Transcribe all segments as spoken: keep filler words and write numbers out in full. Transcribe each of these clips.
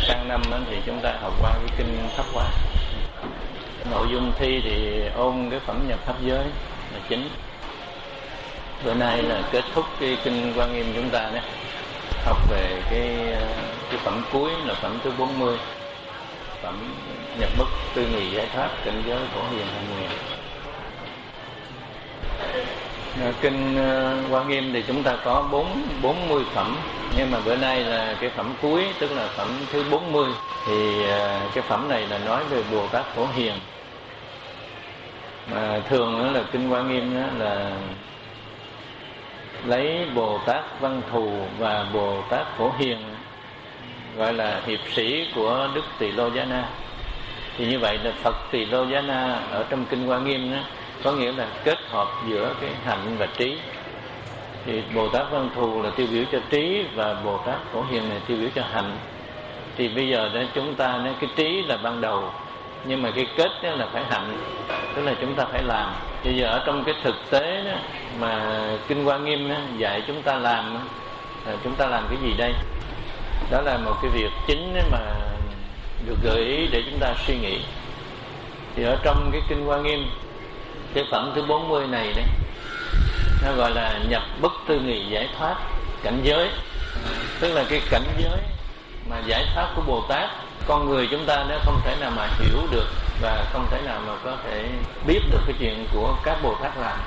sang năm thì chúng ta học qua cái kinh Pháp Hoa. Nội dung thi thì ôn cái phẩm nhập pháp giới là chính. Bữa nay là kết thúc cái kinh Hoa Nghiêm chúng ta đó, học về cái cái phẩm cuối là phẩm thứ bốn mươi, phẩm nhập bất tư nghị giải thoát cảnh giới phổ hiền hành nguyện. Kinh Hoa Nghiêm thì chúng ta có bốn bốn mươi phẩm, nhưng mà bữa nay là cái phẩm cuối, tức là phẩm thứ bốn mươi. Thì cái phẩm này là nói về Bồ Tát Phổ Hiền. Mà thường đó là kinh Hoa Nghiêm đó là lấy Bồ Tát Văn Thù và Bồ Tát Phổ Hiền gọi là hiệp sĩ của Đức Tỳ Lô Giá Na. Thì như vậy là Phật Tỳ Lô Giá Na ở trong kinh Hoa Nghiêm đó có nghĩa là kết hợp giữa cái hạnh và trí. Thì Bồ Tát Văn Thù là tiêu biểu cho trí và Bồ Tát Phổ Hiền này tiêu biểu cho hạnh. Thì bây giờ đó chúng ta nói cái trí là ban đầu, nhưng mà cái kết đó là phải hạnh, tức là chúng ta phải làm. Bây giờ ở trong cái thực tế đó, mà kinh Hoa Nghiêm đó, dạy chúng ta làm đó, là chúng ta làm cái gì đây? Đó là một cái việc chính mà được gợi ý để chúng ta suy nghĩ. Thì ở trong cái kinh Hoa Nghiêm, cái phẩm thứ bốn mươi này đấy, nó gọi là nhập bất tư nghị giải thoát cảnh giới. Tức là cái cảnh giới mà giải thoát của Bồ Tát, con người chúng ta nó không thể nào mà hiểu được và không thể nào mà có thể biết được cái chuyện của các Bồ Tát làm.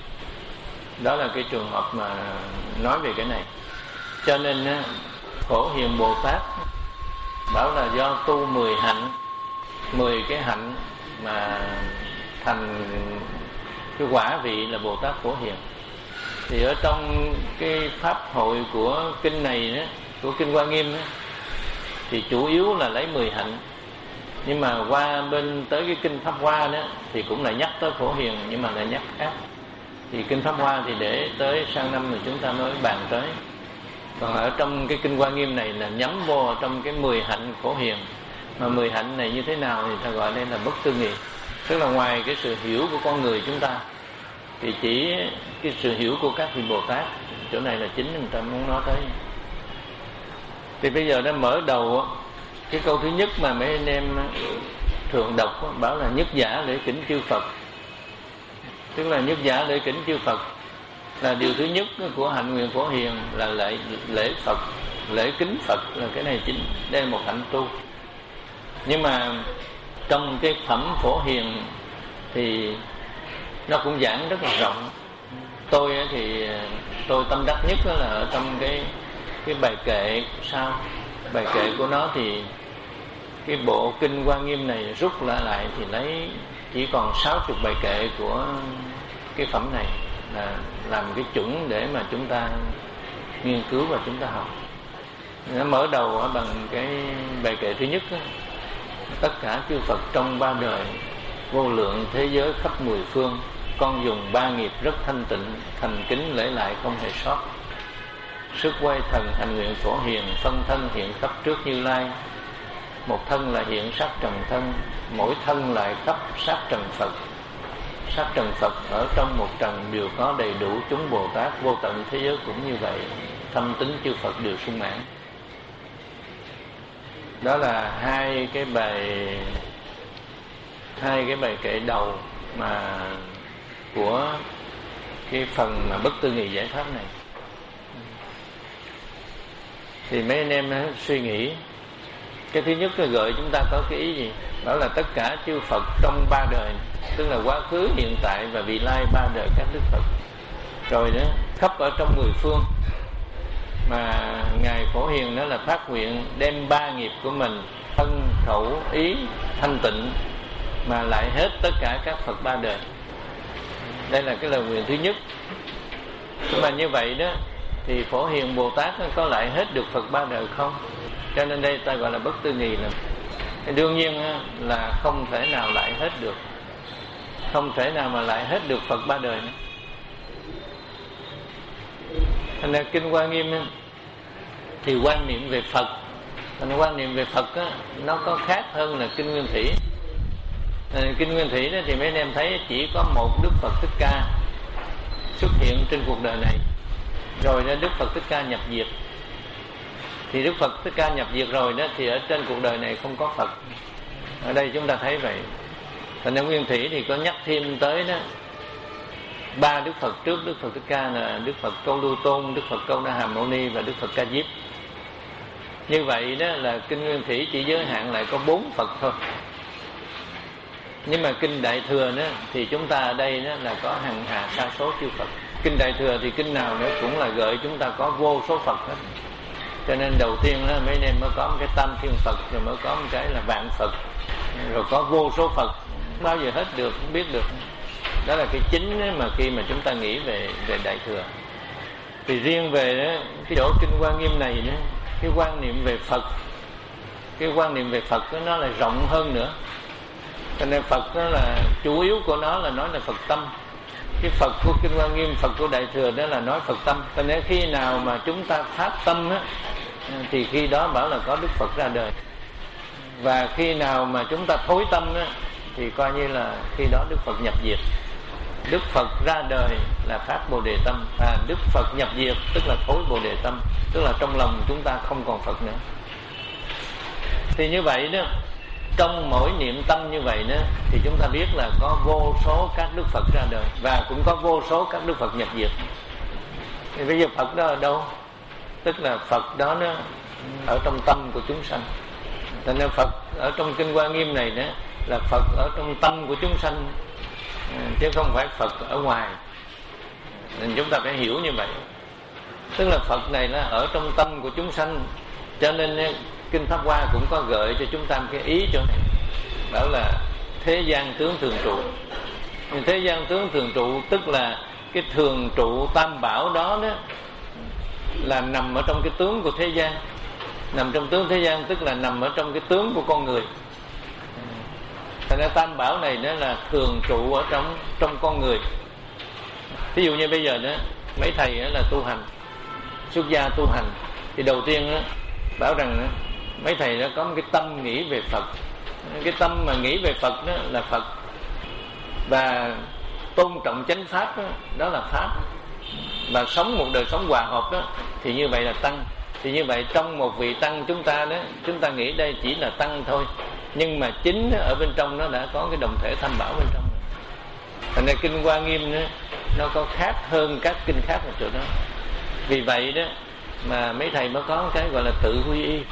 Đó là cái trường hợp mà nói về cái này. Cho nên Phổ Hiền Bồ Tát bảo là do tu mười hạnh, mười cái hạnh mà thành cái quả vị là Bồ Tát Phổ Hiền. Thì ở trong cái pháp hội của kinh này đó, của kinh Hoa Nghiêm đó, thì chủ yếu là lấy mười hạnh. Nhưng mà qua bên tới cái kinh Pháp Hoa đó thì cũng lại nhắc tới Phổ Hiền, nhưng mà lại nhắc khác. Thì kinh Pháp Hoa thì để tới sang năm thì chúng ta mới bàn tới. Còn ở trong cái kinh Hoa Nghiêm này là nhắm vô trong cái mười hạnh Phổ Hiền. Mà mười hạnh này như thế nào thì ta gọi đây là bất tư nghị. Tức là ngoài cái sự hiểu của con người chúng ta thì chỉ cái sự hiểu của các vị Bồ Tát, chỗ này là chính người ta muốn nói tới. Thì bây giờ nó mở đầu cái câu thứ nhất mà mấy anh em thường đọc bảo là nhất giả lễ kính chư Phật. Tức là nhất giả lễ kính chư Phật là điều thứ nhất của hạnh nguyện Phổ Hiền là lễ lễ Phật, lễ kính Phật là cái này chính, đây là một hạnh tu. Nhưng mà trong cái phẩm Phổ Hiền thì nó cũng giảng rất là rộng. Tôi thì tôi tâm đắc nhất là ở trong cái cái bài kệ sau. Bài kệ của nó thì cái bộ kinh Hoa Nghiêm này rút lại lại thì lấy chỉ còn sáu mươi bài kệ của cái phẩm này là làm cái chuẩn để mà chúng ta nghiên cứu và chúng ta học. Nó mở đầu bằng cái bài kệ thứ nhất đó. Tất cả chư Phật trong ba đời, vô lượng thế giới khắp mười phương, con dùng ba nghiệp rất thanh tịnh, thành kính lễ lại không hề sót. Sức quay thần hành nguyện Phổ Hiền, phân thân hiện khắp trước Như Lai. Một thân là hiện sắc trần thân, mỗi thân lại khắp sắc trần Phật. Sắc trần Phật ở trong một trần đều có đầy đủ chúng Bồ Tát, vô tận thế giới cũng như vậy, thâm tính chư Phật đều sung mãn. Đó là hai cái bài hai cái bài kệ đầu mà của cái phần mà bất tư nghị giải thoát này. Thì mấy anh em suy nghĩ, cái thứ nhất là gợi chúng ta có cái ý gì? Đó là tất cả chư Phật trong ba đời, tức là quá khứ, hiện tại và vị lai, ba đời các Đức Phật. Rồi đó, khắp ở trong mười phương. Mà Ngài Phổ Hiền đó là phát nguyện đem ba nghiệp của mình, thân, khẩu, ý, thanh tịnh, mà lại hết tất cả các Phật ba đời. Đây là cái lời nguyện thứ nhất. Nhưng mà như vậy đó thì Phổ Hiền Bồ Tát có lại hết được Phật ba đời không? Cho nên đây ta gọi là bất tư nghị. Là đương nhiên là không thể nào lại hết được, không thể nào mà lại hết được Phật ba đời nữa. Thành ra kinh Hoa Nghiêm thì quan niệm về Phật, thành quan niệm về Phật á, nó có khác hơn là kinh Nguyên Thủy. Kinh Nguyên Thủy đó thì mấy anh em thấy chỉ có một Đức Phật Thích Ca xuất hiện trên cuộc đời này, rồi Đức Phật Thích Ca nhập diệt. thì Đức Phật Thích Ca nhập diệt rồi đó, thì ở trên cuộc đời này không có Phật. Ở đây chúng ta thấy vậy. Thành ra Nguyên Thủy thì có nhắc thêm tới đó ba Đức Phật trước Đức Phật Thích Ca là Đức Phật Câu Lưu Tôn, Đức Phật Câu Na Hàm Mâu Ni và Đức Phật Ca Diếp. Như vậy đó là kinh Nguyên Thủy chỉ giới hạn lại có bốn Phật thôi. Nhưng mà kinh Đại Thừa đó thì chúng ta ở đây đó là có hàng hà sa số chư Phật. Kinh Đại Thừa thì kinh nào nữa cũng là gợi chúng ta có vô số Phật hết. Cho nên đầu tiên đó, mấy anh em mới có một cái Tam Thiên Phật, rồi mới có một cái là Vạn Phật, rồi có vô số Phật, không bao giờ hết được, không biết được. Đó là cái chính mà khi mà chúng ta nghĩ về về Đại Thừa. Thì riêng về đó, cái chỗ kinh Hoa Nghiêm này đó, cái quan niệm về Phật, cái quan niệm về Phật đó, nó là rộng hơn nữa. Cho nên Phật đó là chủ yếu của nó là nói là Phật tâm. Cái Phật của kinh Hoa Nghiêm, Phật của Đại Thừa đó là nói Phật tâm. Cho nên khi nào mà chúng ta phát tâm á, thì khi đó bảo là có Đức Phật ra đời. Và khi nào mà chúng ta thối tâm á, thì coi như là khi đó Đức Phật nhập diệt. Đức Phật ra đời là phát Bồ Đề tâm, à, Đức Phật nhập diệt tức là thối Bồ Đề tâm, tức là trong lòng chúng ta không còn Phật nữa. Thì như vậy đó, trong mỗi niệm tâm như vậy đó, thì chúng ta biết là có vô số các Đức Phật ra đời và cũng có vô số các Đức Phật nhập diệt. Thì bây giờ Phật đó ở đâu? Tức là Phật đó nó ở trong tâm của chúng sanh. Cho nên Phật ở trong kinh Hoa Nghiêm này đó là Phật ở trong tâm của chúng sanh, chứ không phải Phật ở ngoài. Nên chúng ta phải hiểu như vậy. Tức là Phật này là ở trong tâm của chúng sanh. Cho nên kinh Pháp Hoa cũng có gợi cho chúng ta một cái ý chỗ này, bảo là thế gian tướng thường trụ. Thế gian tướng thường trụ tức là cái thường trụ tam bảo đó đó là nằm ở trong cái tướng của thế gian. Nằm trong tướng thế gian tức là nằm ở trong cái tướng của con người. Thành ra tam bảo này đó là thường trụ ở trong trong con người. Ví dụ như bây giờ đó mấy thầy đó là tu hành, xuất gia tu hành, thì đầu tiên đó bảo rằng đó, mấy thầy đó có một cái tâm nghĩ về Phật. Cái tâm mà nghĩ về Phật đó là Phật, và tôn trọng chánh pháp đó, đó là pháp, và sống một đời sống hòa hợp đó, thì như vậy là tăng. Thì như vậy trong một vị tăng chúng ta đó, chúng ta nghĩ đây chỉ là tăng thôi, nhưng mà chính ở bên trong nó đã có cái đồng thể tam bảo bên trong. Thành ra kinh Hoa Nghiêm đó, nó có khác hơn các kinh khác ở chỗ đó. Vì vậy đó mà mấy thầy mới có cái gọi là tự quy y.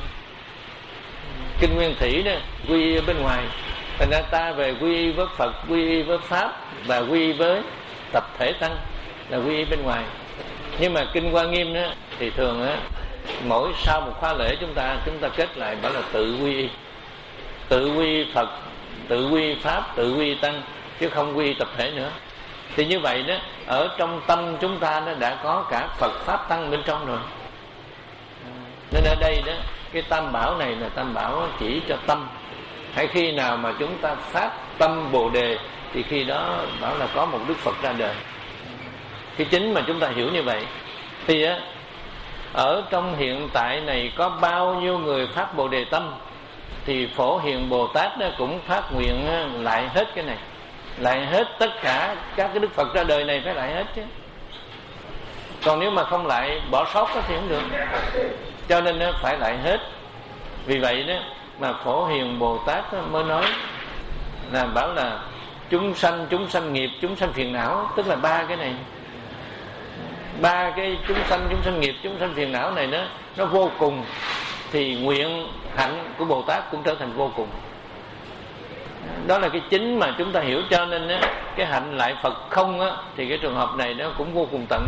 Kinh Nguyên Thủy đó quy y ở bên ngoài, thành ra ta về quy y với Phật, quy y với Pháp và quy y với tập thể tăng là quy y bên ngoài. Nhưng mà kinh Hoa Nghiêm đó thì thường á, mỗi sau một khóa lễ chúng ta chúng ta kết lại bảo là tự quy y, tự quy Phật, tự quy Pháp, tự quy tăng, chứ không quy tập thể nữa. Thì như vậy đó, ở trong tâm chúng ta nó đã có cả Phật Pháp Tăng bên trong rồi. Nên ở đây đó, cái tam bảo này là tam bảo chỉ cho tâm. Hay khi nào mà chúng ta phát tâm Bồ Đề thì khi đó bảo là có một Đức Phật ra đời. Cái chính mà chúng ta hiểu như vậy. Thì á, ở trong hiện tại này có bao nhiêu người phát Bồ Đề tâm, thì Phổ Hiền Bồ Tát đó cũng phát nguyện lại hết cái này, lại hết tất cả các cái Đức Phật ra đời này, phải lại hết chứ. Còn nếu mà không lại, bỏ sót thì không được. Cho nên nó phải lại hết. Vì vậy đó mà Phổ Hiền Bồ Tát mới nói là bảo là chúng sanh, chúng sanh nghiệp, chúng sanh phiền não, tức là ba cái này. Ba cái chúng sanh, chúng sanh nghiệp, chúng sanh phiền não này nó nó vô cùng, thì nguyện hạnh của Bồ Tát cũng trở thành vô cùng. Đó là cái chính mà chúng ta hiểu. Cho nên á, cái hạnh lại Phật không á, thì cái trường hợp này nó cũng vô cùng tận.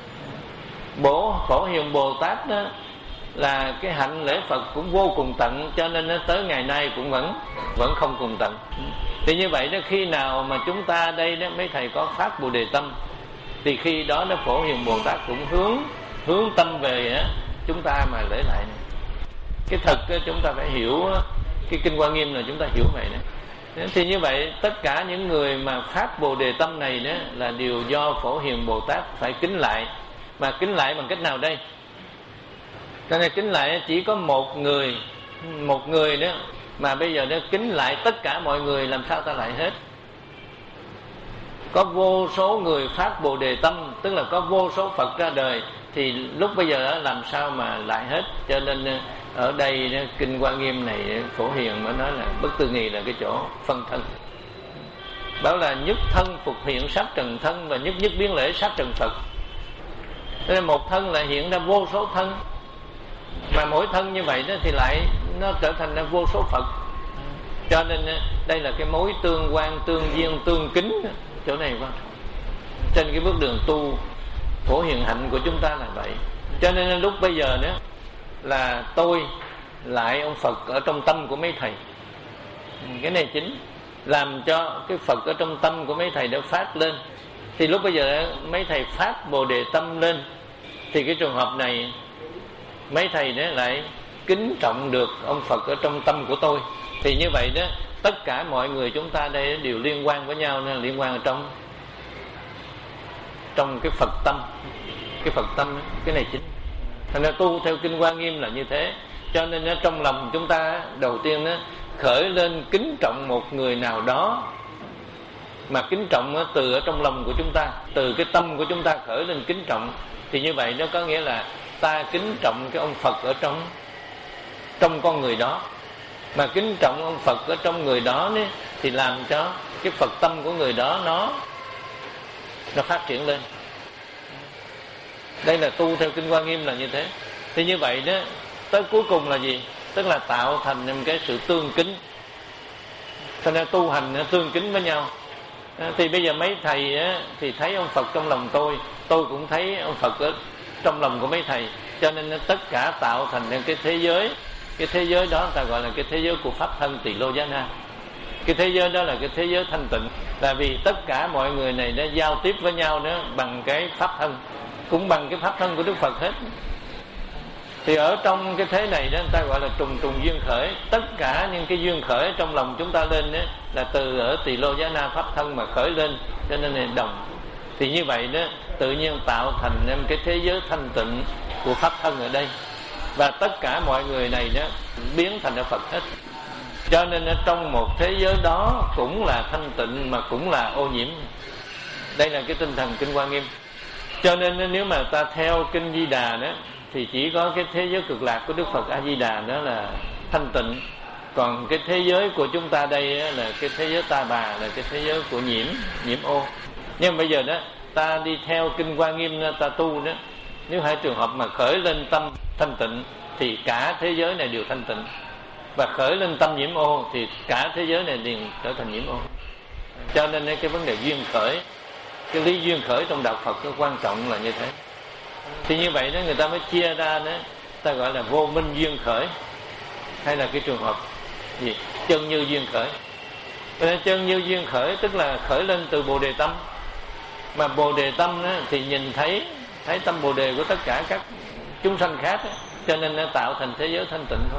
Bổ Phổ Hiền Bồ Tát đó là cái hạnh lễ Phật cũng vô cùng tận, cho nên nó tới ngày nay cũng vẫn vẫn không cùng tận. Thì như vậy đó, khi nào mà chúng ta đây đó mấy thầy có phát Bồ Đề tâm, thì khi đó nó Phổ Hiền Bồ Tát cũng hướng hướng tâm về á, chúng ta mà lễ lại này. Cái thật á, chúng ta phải hiểu á, cái kinh Hoa Nghiêm là chúng ta hiểu vậy đấy. Thì như vậy tất cả những người mà phát Bồ Đề tâm này đó là đều do Phổ Hiền Bồ Tát phải kính lại. Mà kính lại bằng cách nào đây? Cho nên kính lại chỉ có một người, một người đó, mà bây giờ nó kính lại tất cả mọi người, làm sao ta lại hết? Có vô số người phát Bồ Đề tâm, tức là có vô số Phật ra đời, thì lúc bây giờ làm sao mà lại hết. Cho nên ở đây Kinh Hoa Nghiêm này Phổ Hiền mới nói là Bất Tư Nghì là cái chỗ phân thân, bảo là nhất thân phục hiện sát trần thân, và nhất nhất biến lễ sát trần Phật. Nên một thân lại hiện ra vô số thân, mà mỗi thân như vậy đó thì lại nó trở thành ra vô số Phật. Cho nên đây là cái mối tương quan, tương duyên, tương kính. Chỗ này quan trọng trên cái bước đường tu Phổ Hiền hạnh của chúng ta là vậy. Cho nên lúc bây giờ đó là tôi lại ông Phật ở trong tâm của mấy thầy. Cái này chính làm cho cái Phật ở trong tâm của mấy thầy đã phát lên. Thì lúc bây giờ mấy thầy phát Bồ Đề tâm lên, thì cái trường hợp này mấy thầy đó lại kính trọng được ông Phật ở trong tâm của tôi. Thì như vậy đó, tất cả mọi người chúng ta đây đều liên quan với nhau, nên liên quan ở trong trong cái Phật tâm. Cái Phật tâm, cái này chính. Thành ra tu theo Kinh Hoa Nghiêm là như thế. Cho nên trong lòng chúng ta đầu tiên đó, khởi lên kính trọng một người nào đó, mà kính trọng từ ở trong lòng của chúng ta, từ cái tâm của chúng ta khởi lên kính trọng. Thì như vậy nó có nghĩa là ta kính trọng cái ông Phật ở trong trong con người đó. Mà kính trọng ông Phật ở trong người đó ấy, thì làm cho cái Phật tâm của người đó nó nó phát triển lên. Đây là tu theo Kinh Hoa Nghiêm là như thế. Thì như vậy đó, tới cuối cùng là gì? Tức là tạo thành một cái sự tương kính. Cho nên tu hành nó tương kính với nhau. Thì bây giờ mấy thầy á, thì thấy ông Phật trong lòng tôi, tôi cũng thấy ông Phật ở trong lòng của mấy thầy. Cho nên tất cả tạo thành cái thế giới. Cái thế giới đó ta gọi là cái thế giới của Pháp thân Tỳ Lô Giá Na. Cái thế giới đó là cái thế giới thanh tịnh. Là vì tất cả mọi người này đã giao tiếp với nhau đó bằng cái Pháp thân, cũng bằng cái Pháp thân của Đức Phật hết. Thì ở trong cái thế này đó ta gọi là trùng trùng duyên khởi. Tất cả những cái duyên khởi trong lòng chúng ta lên đó là từ ở Tỳ Lô Giá Na Pháp thân mà khởi lên. Cho nên là đồng. Thì như vậy đó tự nhiên tạo thành nên cái thế giới thanh tịnh của Pháp thân ở đây. Và tất cả mọi người này đó biến thành là Phật hết. Cho nên ở trong một thế giới đó cũng là thanh tịnh mà cũng là ô nhiễm. Đây là cái tinh thần Kinh Hoa Nghiêm. Cho nên nếu mà ta theo Kinh Di Đà đó thì chỉ có cái thế giới cực lạc của Đức Phật A Di Đà đó là thanh tịnh. Còn cái thế giới của chúng ta đây là cái thế giới ta bà, là cái thế giới của nhiễm, nhiễm ô. Nhưng bây giờ đó ta đi theo Kinh Hoa Nghiêm ta tu đó, nếu hai trường hợp mà khởi lên tâm thanh tịnh thì cả thế giới này đều thanh tịnh, và khởi lên tâm nhiễm ô thì cả thế giới này liền trở thành nhiễm ô. Cho nên cái vấn đề duyên khởi, cái lý duyên khởi trong đạo Phật nó quan trọng là như thế. Thì như vậy đó người ta mới chia ra đó, ta gọi là vô minh duyên khởi, hay là cái trường hợp gì chân như duyên khởi. Chân như duyên khởi tức là khởi lên từ Bồ Đề tâm, mà Bồ Đề tâm đó thì nhìn thấy thấy tâm Bồ Đề của tất cả các chúng sanh khác đó, cho nên nó tạo thành thế giới thanh tịnh thôi.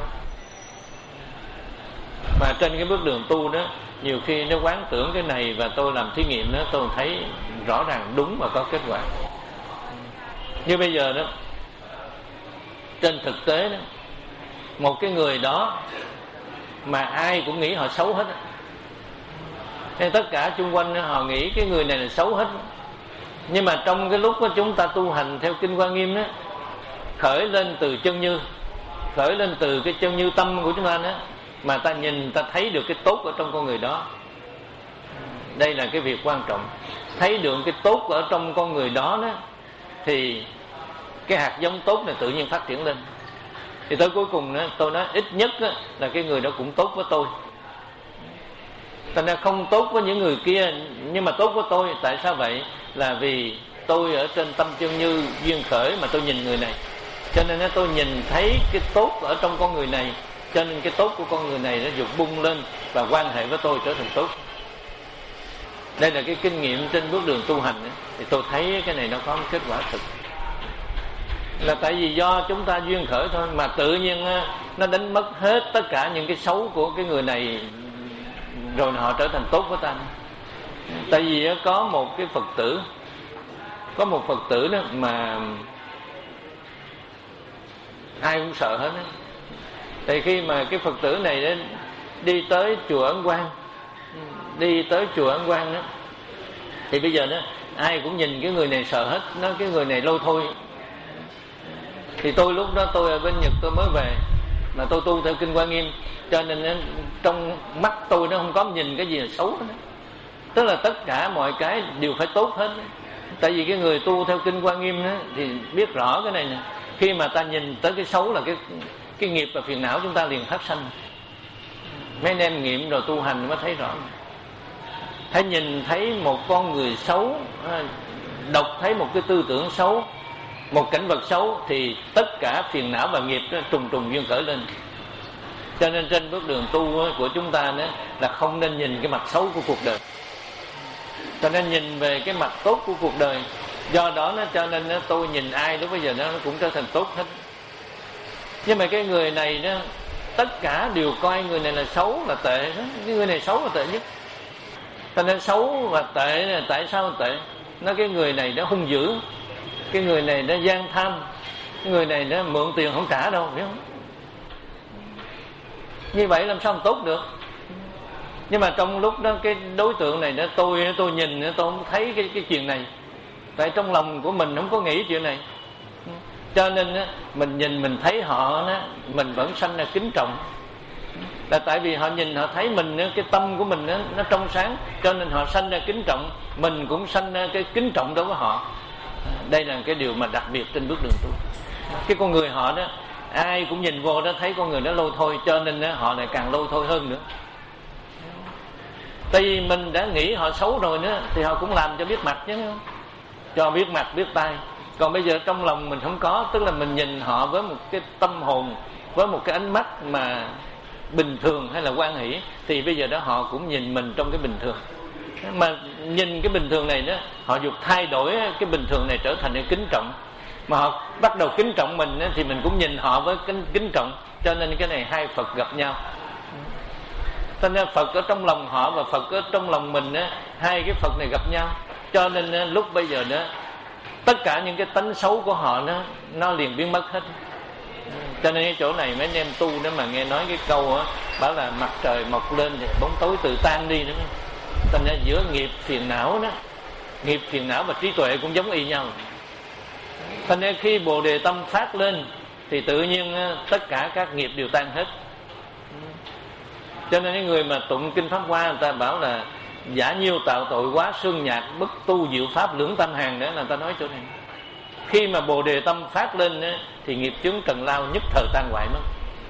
Mà trên cái bước đường tu đó, nhiều khi nó quán tưởng cái này và tôi làm thí nghiệm đó, tôi thấy rõ ràng đúng và có kết quả. Như bây giờ đó, trên thực tế đó, một cái người đó mà ai cũng nghĩ họ xấu hết, nên tất cả chung quanh họ nghĩ cái người này là xấu hết. Nhưng mà trong cái lúc đó chúng ta tu hành theo Kinh Hoa Nghiêm đó, khởi lên từ chân như, khởi lên từ cái chân như tâm của chúng ta đó, mà ta nhìn ta thấy được cái tốt ở trong con người đó. Đây là cái việc quan trọng. Thấy được cái tốt ở trong con người đó đó, thì cái hạt giống tốt này tự nhiên phát triển lên. Thì tới cuối cùng đó, tôi nói ít nhất đó, là cái người đó cũng tốt với tôi. Thành ra không tốt với những người kia, nhưng mà tốt với tôi. Tại sao vậy? Là vì tôi ở trên tâm chân như duyên khởi mà tôi nhìn người này, cho nên tôi nhìn thấy cái tốt ở trong con người này, cho nên cái tốt của con người này nó dục bung lên và quan hệ với tôi trở thành tốt. Đây là cái kinh nghiệm trên bước đường tu hành ấy. Thì tôi thấy cái này nó có một kết quả thực, là tại vì do chúng ta duyên khởi thôi, mà tự nhiên nó đánh mất hết tất cả những cái xấu của cái người này, rồi họ trở thành tốt với ta. Tại vì có một cái Phật tử, có một Phật tử đó mà ai cũng sợ hết đó. Thì khi mà cái Phật tử này đó, đi tới chùa Ấn Quang, đi tới chùa Ấn Quang đó, thì bây giờ đó ai cũng nhìn cái người này sợ hết, nói cái người này lôi thôi. Thì tôi lúc đó tôi ở bên Nhật, tôi mới về, mà tôi tu theo kinh Hoa Nghiêm, cho nên trong mắt tôi nó không có nhìn cái gì là xấu hết. Tức là tất cả mọi cái đều phải tốt hết. Tại vì cái người tu theo kinh Hoa Nghiêm đó, thì biết rõ cái này nè. Khi mà ta nhìn tới cái xấu là cái cái nghiệp và phiền não chúng ta liền phát sanh. Mấy anh em nghiệm rồi tu hành mới thấy rõ. Thấy nhìn thấy một con người xấu, đọc thấy một cái tư tưởng xấu, một cảnh vật xấu, thì tất cả phiền não và nghiệp nó trùng trùng duyên khởi lên. Cho nên trên bước đường tu của chúng ta đó là không nên nhìn cái mặt xấu của cuộc đời, cho nên nhìn về cái mặt tốt của cuộc đời. Do đó nó cho nên nó, tôi nhìn ai lúc bây giờ nó cũng trở thành tốt hết. Nhưng mà cái người này đó, tất cả đều coi người này là xấu, là tệ đó. Cái người này xấu là tệ nhất. Cho nên xấu và tệ là tại sao tệ? Nó cái người này nó hung dữ, cái người này nó gian tham, cái người này nó mượn tiền không trả đâu, biết không? Như vậy làm sao mà tốt được? Nhưng mà trong lúc đó cái đối tượng này đó, tôi tôi nhìn tôi không thấy cái cái chuyện này, tại trong lòng của mình không có nghĩ chuyện này. Cho nên á, mình nhìn mình thấy họ đó, mình vẫn sanh ra kính trọng. Là tại vì họ nhìn họ thấy mình, cái tâm của mình đó, nó trong sáng, cho nên họ sanh ra kính trọng. Mình cũng sanh ra cái kính trọng đối với họ. Đây là cái điều mà đặc biệt trên bước đường tu. Cái con người họ đó, ai cũng nhìn vô đó thấy con người đó lôi thôi, cho nên đó, họ lại càng lôi thôi hơn nữa. Tại vì mình đã nghĩ họ xấu rồi nữa, thì họ cũng làm cho biết mặt chứ không? Cho biết mặt biết tay. Còn bây giờ trong lòng mình không có, tức là mình nhìn họ với một cái tâm hồn, với một cái ánh mắt mà bình thường hay là hoan hỷ, thì bây giờ đó họ cũng nhìn mình trong cái bình thường. Mà nhìn cái bình thường này đó, họ dục thay đổi cái bình thường này trở thành cái kính trọng. Mà họ bắt đầu kính trọng mình đó, thì mình cũng nhìn họ với kính, kính trọng. Cho nên cái này hai Phật gặp nhau. Cho nên Phật ở trong lòng họ và Phật ở trong lòng mình đó, hai cái Phật này gặp nhau. Cho nên lúc bây giờ đó, tất cả những cái tánh xấu của họ đó, nó liền biến mất hết. Cho nên cái chỗ này mấy anh em tu đó mà nghe nói cái câu đó, bảo là mặt trời mọc lên thì bóng tối tự tan đi đó. Cho nên giữa nghiệp phiền não đó, nghiệp phiền não và trí tuệ cũng giống y nhau. Cho nên khi Bồ Đề tâm phát lên thì tự nhiên tất cả các nghiệp đều tan hết. Cho nên cái người mà tụng kinh Pháp Hoa, người ta bảo là giả nhiêu tạo tội quá xương nhạc, bất tu diệu pháp lưỡng tâm hàng, đó là người ta nói chỗ này. Khi mà Bồ Đề tâm phát lên đó, thì nghiệp chướng trần lao nhất thời tan hoại mất.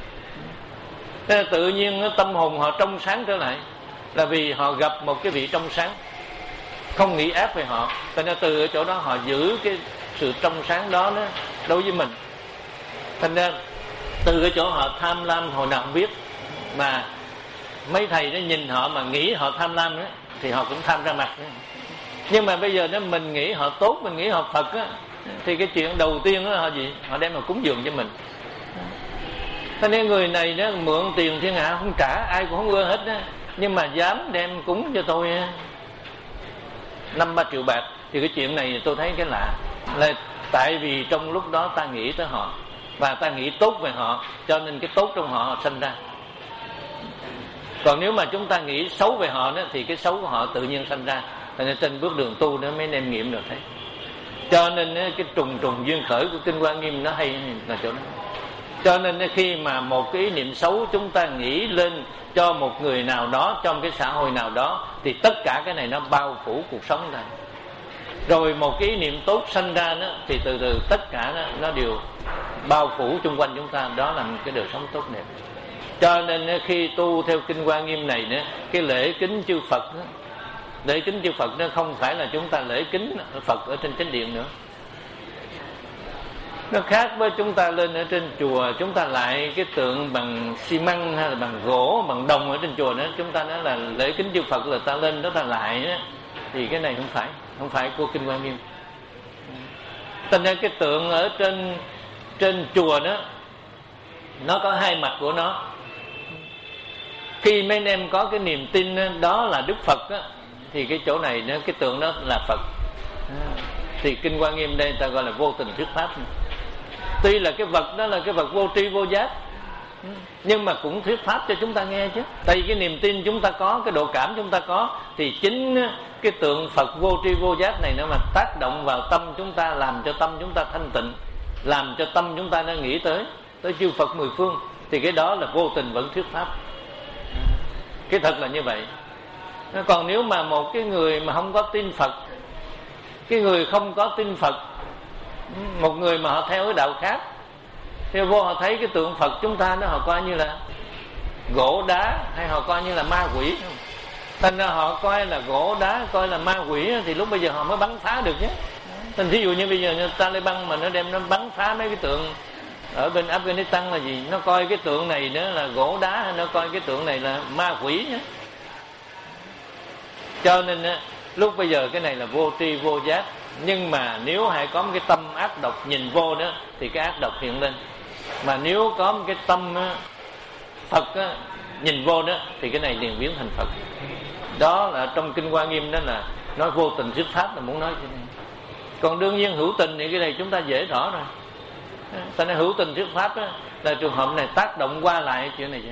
Thế là tự nhiên tâm hồn họ trong sáng trở lại, là vì họ gặp một cái vị trong sáng, không nghĩ ác về họ. Cho nên từ ở chỗ đó họ giữ cái sự trong sáng đó, đó đối với mình. Thành ra từ cái chỗ họ tham lam hồi nào không biết, mà mấy thầy nó nhìn họ mà nghĩ họ tham lam đó, thì họ cũng tham ra mặt đó. Nhưng mà bây giờ đó mình nghĩ họ tốt, mình nghĩ họ Phật đó, thì cái chuyện đầu tiên đó họ gì? Họ đem mà cúng dường cho mình. Thế nên người này đó mượn tiền thiên hạ không trả, ai cũng không ưa hết đó, nhưng mà dám đem cúng cho tôi năm ba triệu bạc, thì cái chuyện này tôi thấy cái lạ. Là tại vì trong lúc đó ta nghĩ tới họ, và ta nghĩ tốt về họ, cho nên cái tốt trong họ, họ sinh ra. Còn nếu mà chúng ta nghĩ xấu về họ đó, thì cái xấu của họ tự nhiên sinh ra. Nên trên bước đường tu đó mấy anh em nghiệm được thấy. Cho nên cái trùng trùng duyên khởi của kinh Hoa Nghiêm nó hay là chỗ đó. Cho nên khi mà một cái ý niệm xấu chúng ta nghĩ lên cho một người nào đó, trong cái xã hội nào đó, thì tất cả cái này nó bao phủ cuộc sống này. Rồi một cái ý niệm tốt sanh ra đó, thì từ từ tất cả đó, nó đều bao phủ xung quanh chúng ta. Đó là một cái đời sống tốt đẹp. Cho nên khi tu theo kinh Hoa Nghiêm này nữa, cái lễ kính chư Phật đó, lễ kính chư Phật nó không phải là chúng ta lễ kính Phật ở trên chánh điện nữa. Nó khác với chúng ta lên ở trên chùa, chúng ta lại cái tượng bằng xi măng hay là bằng gỗ, bằng đồng ở trên chùa nữa, chúng ta nói là lễ kính chư Phật là ta lên đó ta lại đó. Thì cái này không phải, không phải của kinh Hoa Nghiêm. Thành ra cái tượng ở trên trên chùa đó, nó có hai mặt của nó. Khi mấy anh em có cái niềm tin đó là Đức Phật đó, thì cái chỗ này cái tượng đó là Phật. Thì kinh Hoa Nghiêm đây người ta gọi là vô tình thuyết pháp. Tuy là cái vật đó là cái vật vô tri vô giác, nhưng mà cũng thuyết pháp cho chúng ta nghe chứ. Tại vì cái niềm tin chúng ta có, cái độ cảm chúng ta có, thì chính cái tượng Phật vô tri vô giác này nó mà tác động vào tâm chúng ta, làm cho tâm chúng ta thanh tịnh, làm cho tâm chúng ta nó nghĩ tới tới chư Phật mười phương, thì cái đó là vô tình vẫn thuyết pháp. Cái thật là như vậy. Còn nếu mà một cái người mà không có tin Phật, cái người không có tin Phật, một người mà họ theo cái đạo khác, thì vô họ thấy cái tượng Phật chúng ta đó, họ coi như là gỗ đá, hay họ coi như là ma quỷ. Thành ra họ coi là gỗ đá, coi là ma quỷ, thì lúc bây giờ họ mới bắn phá được chứ. Thành thí dụ như bây giờ như Taliban mà nó đem nó bắn phá mấy cái tượng ở bên Afghanistan là gì? Nó coi cái tượng này nữa là gỗ đá, hay nó coi cái tượng này là ma quỷ nhé. Cho nên lúc bây giờ cái này là vô tri vô giác. Nhưng mà nếu hãy có một cái tâm ác độc nhìn vô đó, thì cái ác độc hiện lên. Mà nếu có một cái tâm Phật á, nhìn vô đó, thì cái này liền biến thành Phật. Đó là trong Kinh Hoa Nghiêm đó là nói vô tình thuyết pháp, là muốn nói cái này. Còn đương nhiên hữu tình thì cái này chúng ta dễ rõ rồi. Cho nên hữu tình thuyết pháp đó, là trường hợp này tác động qua lại chuyện này chứ.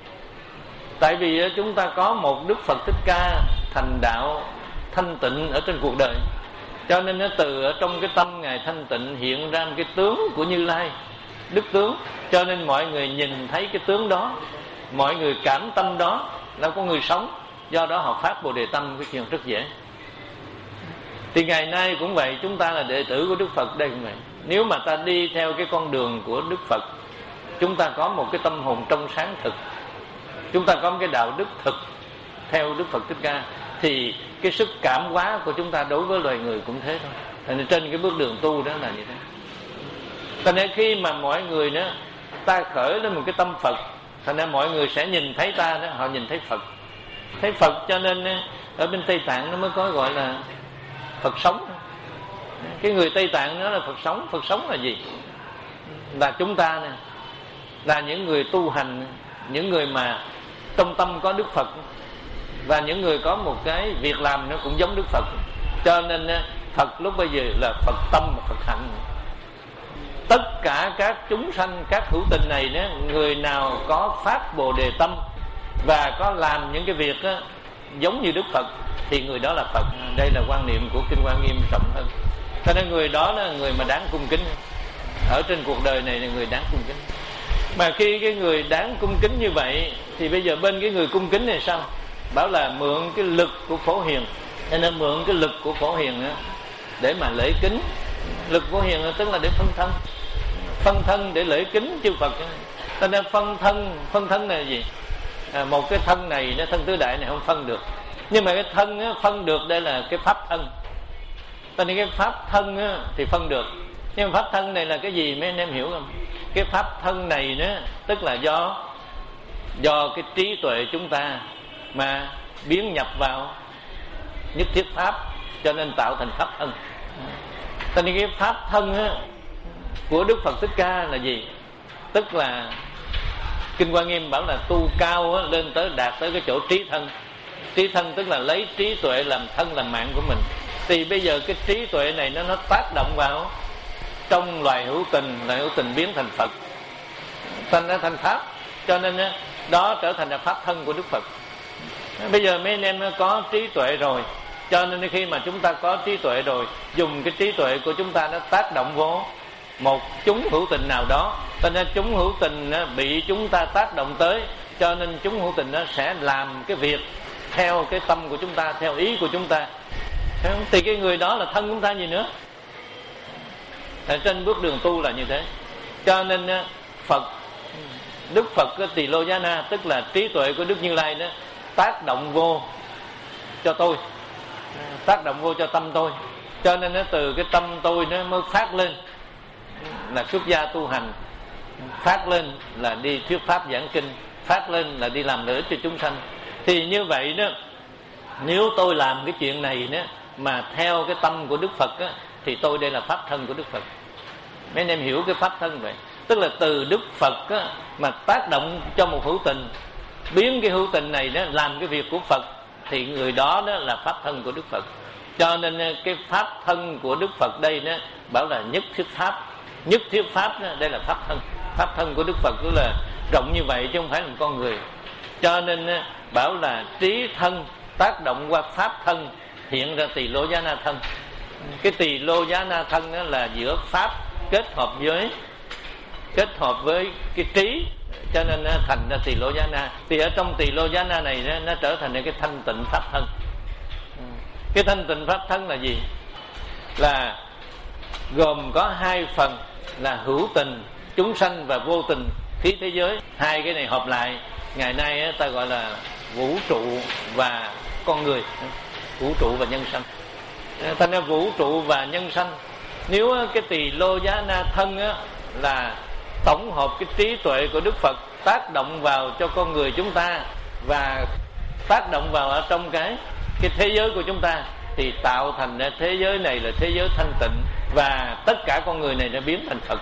Tại vì chúng ta có một Đức Phật Thích Ca thành đạo thanh tịnh ở trên cuộc đời, cho nên nó từ ở trong cái tâm Ngài thanh tịnh hiện ra một cái tướng của Như Lai, đức tướng. Cho nên mọi người nhìn thấy cái tướng đó, mọi người cảm tâm đó là con người sống. Do đó họ phát Bồ Đề Tâm, cái chuyện rất dễ. Thì ngày nay cũng vậy, chúng ta là đệ tử của Đức Phật đây cũng vậy. Nếu mà ta đi theo cái con đường của Đức Phật, chúng ta có một cái tâm hồn trong sáng thực, chúng ta có một cái đạo đức thực theo Đức Phật Thích Ca, thì cái sức cảm hóa của chúng ta đối với loài người cũng thế thôi. Thành trên cái bước đường tu đó là như thế. Cho nên khi mà mọi người đó, ta khởi lên một cái tâm Phật, thành ra mọi người sẽ nhìn thấy ta đó, họ nhìn thấy Phật, thấy Phật. Cho nên ở bên Tây Tạng nó mới có gọi là Phật sống. Cái người Tây Tạng nó là Phật sống. Phật sống là gì? Là chúng ta nè, là những người tu hành, những người mà trong tâm có Đức Phật, và những người có một cái việc làm nó cũng giống Đức Phật. Cho nên Phật lúc bây giờ là Phật tâm và Phật hạnh. Tất cả các chúng sanh, các hữu tình này đó, người nào có phát Bồ Đề Tâm và có làm những cái việc đó, giống như Đức Phật, thì người đó là Phật. Đây là quan niệm của Kinh Hoa Nghiêm rộng hơn. Cho nên người đó là người mà đáng cung kính. Ở trên cuộc đời này là người đáng cung kính. Mà khi cái người đáng cung kính như vậy, thì bây giờ bên cái người cung kính này sao? Bảo là mượn cái lực của Phổ Hiền. Cho nên mượn cái lực của Phổ Hiền đó, để mà lễ kính. Lực Phổ Hiền đó, tức là để phân thân. Phân thân để lễ kính chư Phật. Cho nên phân thân, phân thân là gì? À, một cái thân này, nó thân tứ đại này không phân được. Nhưng mà cái thân á, phân được, đây là cái pháp thân. Cho nên cái pháp thân á, thì phân được. Nhưng mà pháp thân này là cái gì mấy anh em hiểu không? Cái pháp thân này đó, tức là do do cái trí tuệ chúng ta mà biến nhập vào nhất thiết pháp, cho nên tạo thành pháp thân. Cho nên cái pháp thân á, của Đức Phật Thích Ca là gì? Tức là Kinh Hoa Nghiêm bảo là tu cao á, lên tới đạt tới cái chỗ trí thân. Trí thân tức là lấy trí tuệ làm thân làm mạng của mình. Thì bây giờ cái trí tuệ này nó, nó tác động vào trong loài hữu tình, loài hữu tình biến thành Phật, thành ra thành Pháp. Cho nên đó trở thành là Pháp thân của Đức Phật. Bây giờ mấy anh em có trí tuệ rồi, cho nên khi mà chúng ta có trí tuệ rồi, dùng cái trí tuệ của chúng ta nó tác động vô một chúng hữu tình nào đó, cho nên chúng hữu tình bị chúng ta tác động tới, cho nên chúng hữu tình nó sẽ làm cái việc theo cái tâm của chúng ta, theo ý của chúng ta. Thì cái người đó là thân chúng ta gì nữa. Ở trên bước đường tu là như thế. Cho nên Phật, Đức Phật Tỳ Lô Giá Na, tức là trí tuệ của Đức Như Lai đó, tác động vô cho tôi, tác động vô cho tâm tôi. Cho nên nó từ cái tâm tôi nó mới phát lên là xuất gia tu hành, phát lên là đi thuyết pháp giảng kinh, phát lên là đi làm lợi ích cho chúng sanh. Thì như vậy đó, nếu tôi làm cái chuyện này đó mà theo cái tâm của Đức Phật á, thì tôi đây là pháp thân của Đức Phật. Mấy anh em hiểu cái pháp thân vậy? Tức là từ Đức Phật á, mà tác động cho một hữu tình, biến cái hữu tình này đó làm cái việc của Phật, thì người đó đó là pháp thân của Đức Phật. Cho nên cái pháp thân của Đức Phật đây đó bảo là nhất thiết pháp. Nhất thiết pháp đó, đây là pháp thân. Pháp thân của Đức Phật tức là rộng như vậy chứ không phải là một con người. Cho nên bảo là trí thân tác động qua pháp thân, hiện ra Tỳ Lô Giá Na thân. Cái Tỳ Lô Giá Na thân đó là giữa pháp kết hợp với kết hợp với cái trí, cho nên nó thành ra tỳ lô giá na. Thì ở trong tỳ lô giá na này nó, nó trở thành cái thanh tịnh pháp thân. Cái thanh tịnh pháp thân là gì? Là gồm có hai phần là hữu tình chúng sanh và vô tình khí thế giới. Hai cái này hợp lại ngày nay ta gọi là vũ trụ và con người, vũ trụ và nhân sanh. Thành ra vũ trụ và nhân sanh, nếu cái tỳ lô giá na thân á, là tổng hợp cái trí tuệ của Đức Phật tác động vào cho con người chúng ta và tác động vào ở trong cái cái thế giới của chúng ta, thì tạo thành ra thế giới này là thế giới thanh tịnh, và tất cả con người này đã biến thành Phật.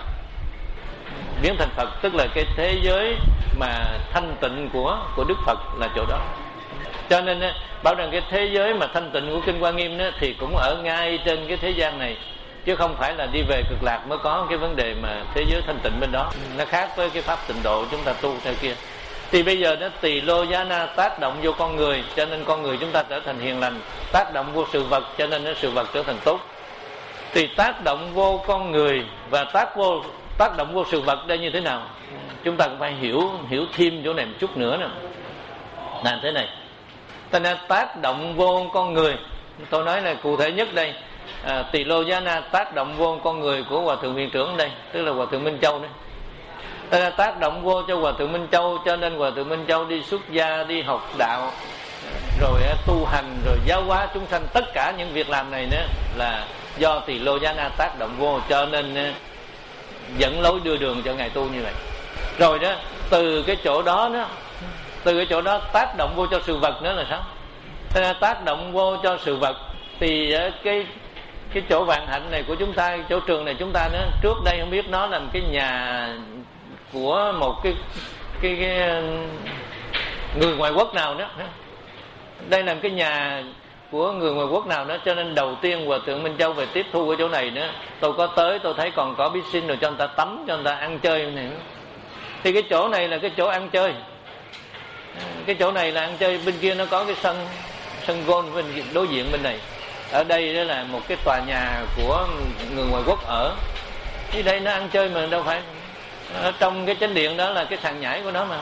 Biến thành Phật tức là cái thế giới mà thanh tịnh của của Đức Phật là chỗ đó. Cho nên bảo rằng cái thế giới mà thanh tịnh của Kinh Hoa Nghiêm đó, thì cũng ở ngay trên cái thế gian này, chứ không phải là đi về cực lạc mới có cái vấn đề mà thế giới thanh tịnh bên đó. Nó khác với cái pháp tịnh độ chúng ta tu theo kia. Thì bây giờ nó tỳ lô giá na tác động vô con người, cho nên con người chúng ta trở thành hiền lành. Tác động vô sự vật, cho nên nó sự vật trở thành tốt. Thì tác động vô con người và tác vô tác động vô sự vật đây như thế nào? Chúng ta cũng phải hiểu hiểu thêm chỗ này một chút nữa nè. Là thế này. Cho nên tác động vô con người, tôi nói là cụ thể nhất đây, à, tỳ lô giá na tác động vô con người của Hòa Thượng Viện Trưởng đây, tức là Hòa Thượng Minh Châu đây. Cho nên tác động vô cho Hòa Thượng Minh Châu, cho nên Hòa Thượng Minh Châu đi xuất gia, đi học đạo, rồi tu hành, rồi giáo hóa chúng sanh. Tất cả những việc làm này nữa là do tỳ lô giá na tác động vô, cho nên dẫn lối đưa đường cho ngài tu như vậy. Rồi đó, từ cái chỗ đó đó, từ cái chỗ đó tác động vô cho sự vật nữa là sao? Thế nên tác động vô cho sự vật thì cái cái chỗ vạn hạnh này của chúng ta, chỗ trường này chúng ta nữa, trước đây không biết nó là một cái nhà của một cái cái, cái người ngoại quốc nào đó. Đây là một cái nhà của người ngoại quốc nào đó, cho nên đầu tiên Hòa Thượng Minh Châu về tiếp thu ở chỗ này nữa. Tôi có tới, tôi thấy còn có piscine rồi cho người ta tắm, cho người ta ăn chơi này nữa. Thì cái chỗ này là cái chỗ ăn chơi. Cái chỗ này là ăn chơi, bên kia nó có cái sân sân golf bên đối diện bên này. Ở đây đó là một cái tòa nhà của người ngoại quốc ở. Thì đây nó ăn chơi mà đâu phải. Ở trong cái chánh điện đó là cái sàn nhảy của nó mà.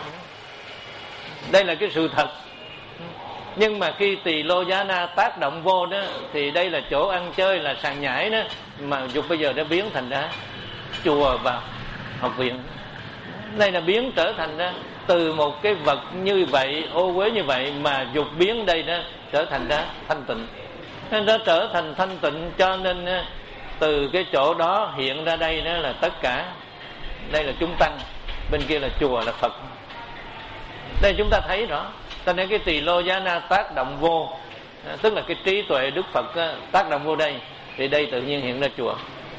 Đây là cái sự thật. Nhưng mà khi tỳ lô giá na tác động vô đó, thì đây là chỗ ăn chơi, là sàn nhảy đó, mà dục bây giờ đã biến thành ra chùa và học viện. Đây là biến trở thành ra từ một cái vật như vậy, ô uế như vậy, mà dục biến đây đó trở thành ra thanh tịnh. Nên nó trở thành thanh tịnh, cho nên từ cái chỗ đó hiện ra đây đó là tất cả. Đây là chúng tăng, bên kia là chùa, là Phật. Đây chúng ta thấy rõ. Cho nên cái tỳ lô giá na tác động vô, tức là cái trí tuệ Đức Phật tác động vô đây, thì đây tự nhiên hiện ra chùa.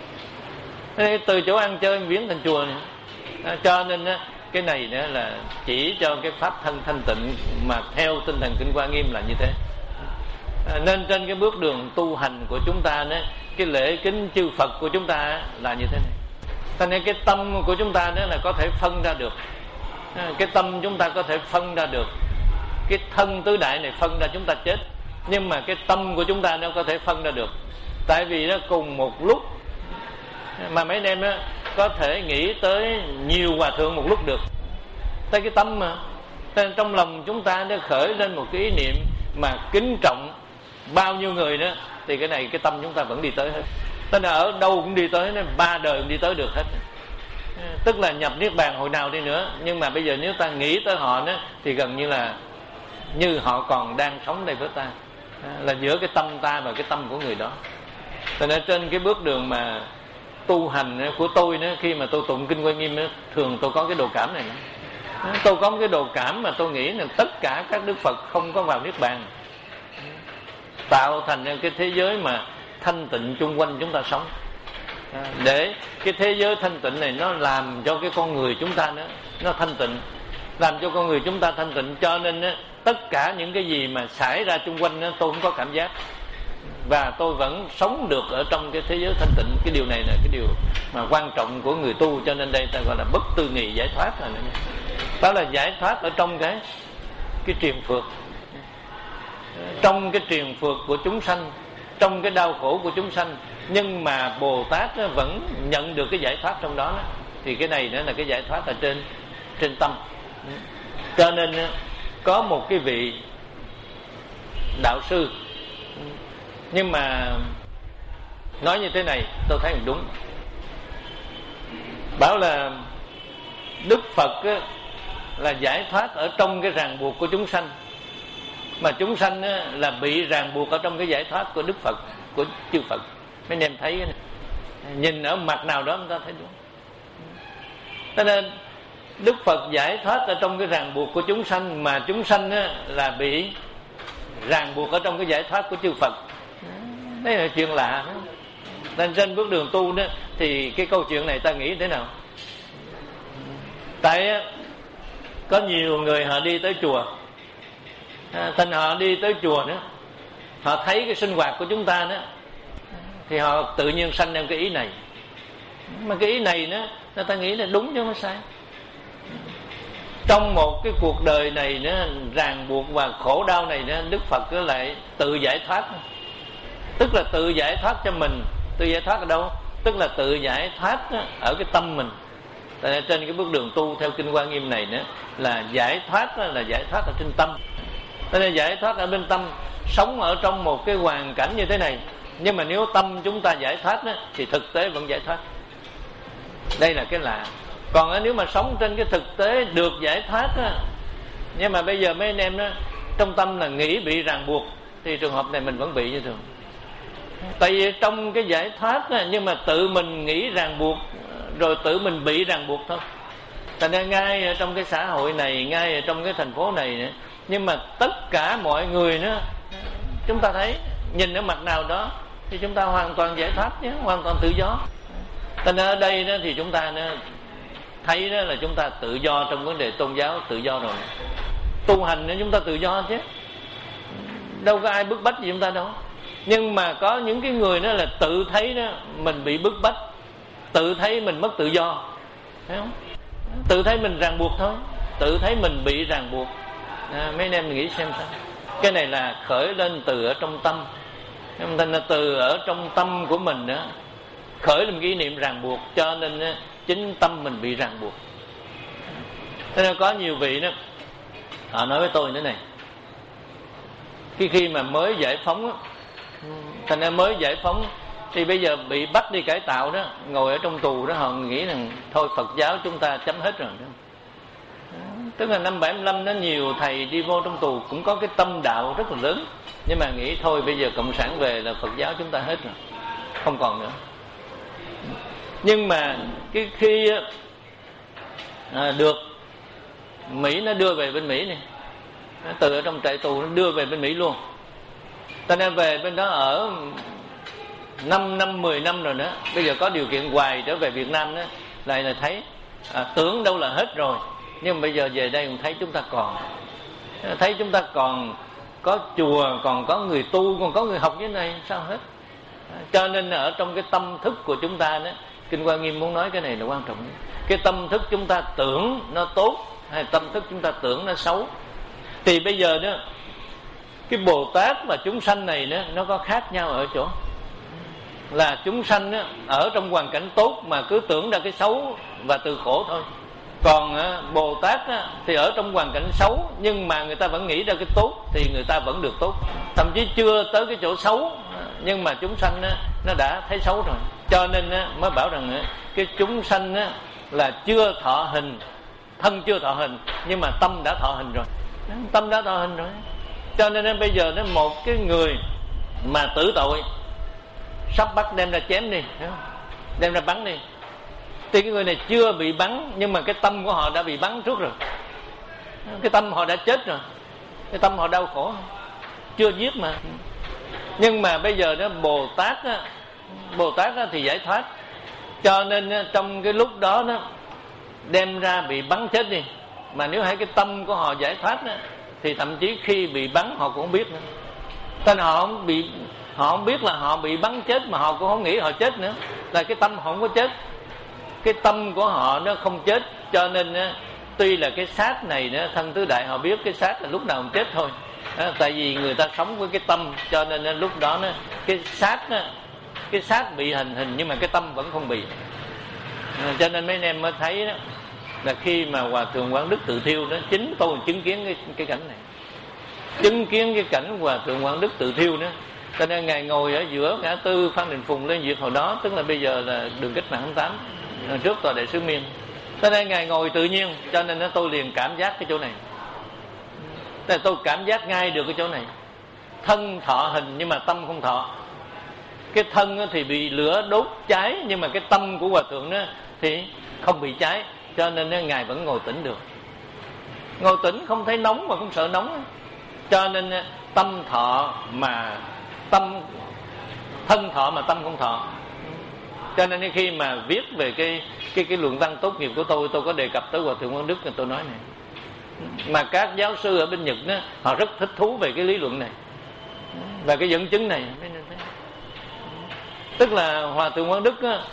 Từ chỗ ăn chơi biến thành chùa này. Cho nên cái này nữa là chỉ cho cái pháp thân thanh tịnh mà theo tinh thần Kinh Hoa Nghiêm là như thế. Nên trên cái bước đường tu hành của chúng ta đó, cái lễ kính chư Phật của chúng ta là như thế này. Cho nên cái tâm của chúng ta đó là có thể phân ra được. Cái tâm chúng ta có thể phân ra được. Cái thân tứ đại này phân ra chúng ta chết, nhưng mà cái tâm của chúng ta nó có thể phân ra được. Tại vì nó cùng một lúc mà mấy anh em đó có thể nghĩ tới nhiều hòa thượng một lúc được. Tại cái tâm mà nên trong lòng chúng ta nó khởi lên một cái ý niệm mà kính trọng bao nhiêu người đó, thì cái này cái tâm chúng ta vẫn đi tới hết. Tức là ở đâu cũng đi tới, nên ba đời cũng đi tới được hết. Tức là nhập niết bàn hồi nào đi nữa, nhưng mà bây giờ nếu ta nghĩ tới họ đó, thì gần như là như họ còn đang sống đây với ta, là giữa cái tâm ta và cái tâm của người đó. Cho nên trên cái bước đường mà tu hành của tôi nữa, khi mà tôi tụng Kinh Hoa Nghiêm nữa, thường tôi có cái đồ cảm này nữa. Tôi có một cái đồ cảm mà tôi nghĩ là tất cả các Đức Phật không có vào niết bàn, tạo thành cái thế giới mà thanh tịnh chung quanh chúng ta sống. Để cái thế giới thanh tịnh này nó làm cho cái con người chúng ta nữa nó thanh tịnh, làm cho con người chúng ta thanh tịnh. Cho nên á, tất cả những cái gì mà xảy ra chung quanh á, tôi không có cảm giác, và tôi vẫn sống được ở trong cái thế giới thanh tịnh. Cái điều này là cái điều mà quan trọng của người tu. Cho nên đây ta gọi là bất tư nghị giải thoát là nữa. Đó là giải thoát ở trong cái cái triền phược, trong cái triền phược của chúng sanh, trong cái đau khổ của chúng sanh. nhưng mà Bồ Tát vẫn nhận được cái giải thoát trong đó, đó. Thì cái này nữa là cái giải thoát ở trên trên tâm. Cho nên có một cái vị đạo sư, nhưng mà nói như thế này tôi thấy đúng, bảo là Đức Phật là giải thoát ở trong cái ràng buộc của chúng sanh, mà chúng sanh là bị ràng buộc ở trong cái giải thoát của Đức Phật, của chư Phật. Mấy anh em thấy nhìn ở mặt nào đó chúng ta thấy đúng. Cho nên Đức Phật giải thoát ở trong cái ràng buộc của chúng sanh, mà chúng sanh là bị ràng buộc ở trong cái giải thoát của chư Phật. Đây là chuyện lạ đó. Nên trên bước đường tu đó thì cái câu chuyện này ta nghĩ thế nào? Tại có nhiều người họ đi tới chùa, thành họ đi tới chùa nữa, họ thấy cái sinh hoạt của chúng ta đó, thì họ tự nhiên sanh ra cái ý này. Mà cái ý này đó, người ta nghĩ là đúng chứ không sai. Trong một cái cuộc đời này nữa, ràng buộc và khổ đau này nữa, Đức Phật cứ lại tự giải thoát. Tức là tự giải thoát cho mình. Tự giải thoát ở đâu? Tức là tự giải thoát ở cái tâm mình. Tại trên cái bước đường tu theo Kinh Hoa Nghiêm này nữa, là giải thoát là giải thoát ở trên tâm. Cho nên giải thoát ở bên tâm, sống ở trong một cái hoàn cảnh như thế này, nhưng mà nếu tâm chúng ta giải thoát đó, thì thực tế vẫn giải thoát. Đây là cái lạ. Còn nếu mà sống trên cái thực tế được giải thoát đó, nhưng mà bây giờ mấy anh em đó, trong tâm là nghĩ bị ràng buộc, thì trường hợp này mình vẫn bị như thường. Tại vì trong cái giải thoát đó, nhưng mà tự mình nghĩ ràng buộc, rồi tự mình bị ràng buộc thôi. Thành ra ngay ở trong cái xã hội này, ngay ở trong cái thành phố này nữa, nhưng mà tất cả mọi người nữa, chúng ta thấy nhìn ở mặt nào đó thì chúng ta hoàn toàn giải thoát nhé, hoàn toàn tự do. Thành ra ở đây đó thì chúng ta đó, thấy đó là chúng ta tự do trong vấn đề tôn giáo, tự do rồi. Tu hành nữa chúng ta tự do chứ, đâu có ai bức bách gì chúng ta đâu. Nhưng mà có những cái người đó là tự thấy đó mình bị bức bách, tự thấy mình mất tự do, thấy không? Tự thấy mình ràng buộc thôi, tự thấy mình bị ràng buộc. À, mấy anh em nghĩ xem sao. Cái này là khởi lên từ ở trong tâm. Thành là từ ở trong tâm của mình đó khởi lên cái ý niệm ràng buộc, cho nên chính tâm mình bị ràng buộc. Thế nên có nhiều vị đó họ nói với tôi thế này, khi khi mà mới giải phóng đó, thành ra mới giải phóng thì bây giờ bị bắt đi cải tạo đó, ngồi ở trong tù đó, họ nghĩ rằng thôi Phật giáo chúng ta chấm hết rồi đó. Tức là năm bảy mươi lăm nó nhiều thầy đi vô trong tù cũng có cái tâm đạo rất là lớn, nhưng mà nghĩ thôi bây giờ cộng sản về là Phật giáo chúng ta hết rồi, không còn nữa. Nhưng mà cái khi à, được Mỹ nó đưa về bên Mỹ này, từ ở trong trại tù nó đưa về bên Mỹ luôn, cho nên về bên đó ở năm năm mười năm rồi nữa. Bây giờ có điều kiện hoài trở về Việt Nam đó, lại là thấy à, tưởng đâu là hết rồi, nhưng bây giờ về đây cũng thấy chúng ta còn, thấy chúng ta còn có chùa, còn có người tu, còn có người học như thế này, sao hết. Cho nên ở trong cái tâm thức của chúng ta đó, Kinh Hoa Nghiêm muốn nói cái này là quan trọng. Cái tâm thức chúng ta tưởng nó tốt hay tâm thức chúng ta tưởng nó xấu. Thì bây giờ đó, cái Bồ Tát và chúng sanh này đó, nó có khác nhau ở chỗ là chúng sanh đó, ở trong hoàn cảnh tốt mà cứ tưởng ra cái xấu và từ khổ thôi. Còn á, Bồ Tát á, thì ở trong hoàn cảnh xấu nhưng mà người ta vẫn nghĩ ra cái tốt, thì người ta vẫn được tốt. Thậm chí chưa tới cái chỗ xấu, nhưng mà chúng sanh á, nó đã thấy xấu rồi. Cho nên á, mới bảo rằng á, cái chúng sanh á, là chưa thọ hình, thân chưa thọ hình, nhưng mà tâm đã thọ hình rồi. Tâm đã thọ hình rồi. Cho nên á, bây giờ nó một cái người mà tử tội, sắp bắt đem ra chém đi, đem ra bắn đi, thì cái người này chưa bị bắn, nhưng mà cái tâm của họ đã bị bắn trước rồi. Cái tâm họ đã chết rồi, cái tâm họ đau khổ, chưa giết mà. Nhưng mà bây giờ đó Bồ Tát á, Bồ Tát á thì giải thoát, cho nên á, trong cái lúc đó đó đem ra bị bắn chết đi, mà nếu hai cái tâm của họ giải thoát á, thì thậm chí khi bị bắn họ cũng không biết nữa. Nên họ không bị, họ không biết là họ bị bắn chết, mà họ cũng không nghĩ họ chết nữa, là cái tâm họ không có chết, cái tâm của họ nó không chết. Cho nên á, tuy là cái xác này đó, thân tứ đại họ biết cái xác là lúc nào cũng chết thôi. Đó, tại vì người ta sống với cái tâm, cho nên á, lúc đó nó, cái xác á, cái xác bị hành hình nhưng mà cái tâm vẫn không bị. Cho nên mấy anh em mới thấy đó, là khi mà Hòa Thượng Quảng Đức tự thiêu đó, chính tôi chứng kiến cái, cái cảnh này, chứng kiến cái cảnh Hòa Thượng Quảng Đức tự thiêu đó. Cho nên Ngài ngồi ở giữa ngã tư Phan Đình Phùng Lê Duyệt hồi đó, tức là bây giờ là đường Cách Mạng hai mươi tám, trước tòa Đại sứ Miên. Cho nên Ngài ngồi tự nhiên, cho nên tôi liền cảm giác cái chỗ này. Thế tôi cảm giác ngay được cái chỗ này. Thân thọ hình nhưng mà tâm không thọ. Cái thân thì bị lửa đốt cháy, nhưng mà cái tâm của Hòa Thượng đó thì không bị cháy. Cho nên Ngài vẫn ngồi tĩnh được. Ngồi tĩnh không thấy nóng mà không sợ nóng. Cho nên tâm thọ mà tâm, thân thọ mà tâm không thọ. Cho nên khi mà viết về cái cái cái luận văn tốt nghiệp của tôi, tôi có đề cập tới Hòa Thượng Quảng Đức, tôi nói này. Mà các giáo sư ở bên Nhật đó, họ rất thích thú về cái lý luận này và cái dẫn chứng này. Tức là Hòa Thượng Quảng Đức đó,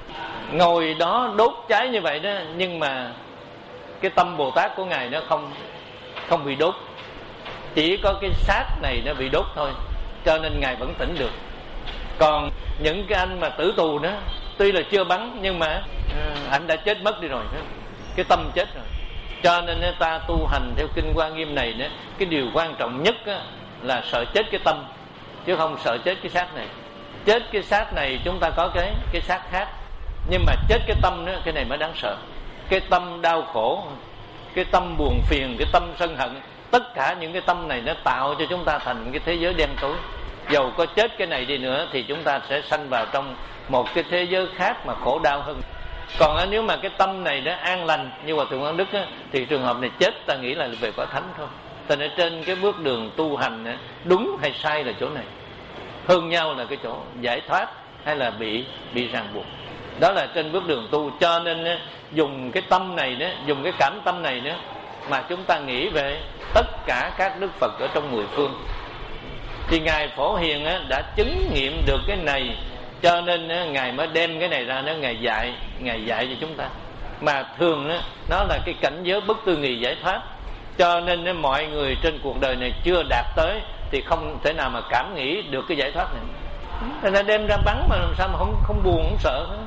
ngồi đó đốt cháy như vậy đó, nhưng mà cái tâm Bồ Tát của Ngài nó không không bị đốt, chỉ có cái xác này nó bị đốt thôi. Cho nên Ngài vẫn tỉnh được. Còn những cái anh mà tử tù đó, tuy là chưa bắn nhưng mà anh đã chết mất đi rồi, cái tâm chết rồi. Cho nên ta tu hành theo kinh Hoa Nghiêm này đó, cái điều quan trọng nhất là sợ chết cái tâm, chứ không sợ chết cái xác này. Chết cái xác này chúng ta có cái cái xác khác, nhưng mà chết cái tâm đó, cái này mới đáng sợ. Cái tâm đau khổ, cái tâm buồn phiền, cái tâm sân hận, tất cả những cái tâm này nó tạo cho chúng ta thành cái thế giới đen tối. Dầu có chết cái này đi nữa thì chúng ta sẽ sanh vào trong một cái thế giới khác mà khổ đau hơn. Còn nếu mà cái tâm này nó an lành như Hòa Thượng Quảng Đức á, thì trường hợp này chết ta nghĩ là về quả thánh thôi. Cho nên trên cái bước đường tu hành á, đúng hay sai là chỗ này, hơn nhau là cái chỗ giải thoát hay là bị bị ràng buộc. Đó là trên bước đường tu. Cho nên á, dùng cái tâm này đó, dùng cái cảm tâm này nữa mà chúng ta nghĩ về tất cả các Đức Phật ở trong mười phương. Thì Ngài Phổ Hiền á, đã chứng nghiệm được cái này, cho nên á, Ngài mới đem cái này ra, nó Ngài dạy, Ngài dạy cho chúng ta. Mà thường á, nó là cái cảnh giới bất tư nghì giải thoát. Cho nên á, mọi người trên cuộc đời này chưa đạt tới thì không thể nào mà cảm nghĩ được cái giải thoát này. Thế nên đem ra bắn mà làm sao mà không không buồn, không sợ hết.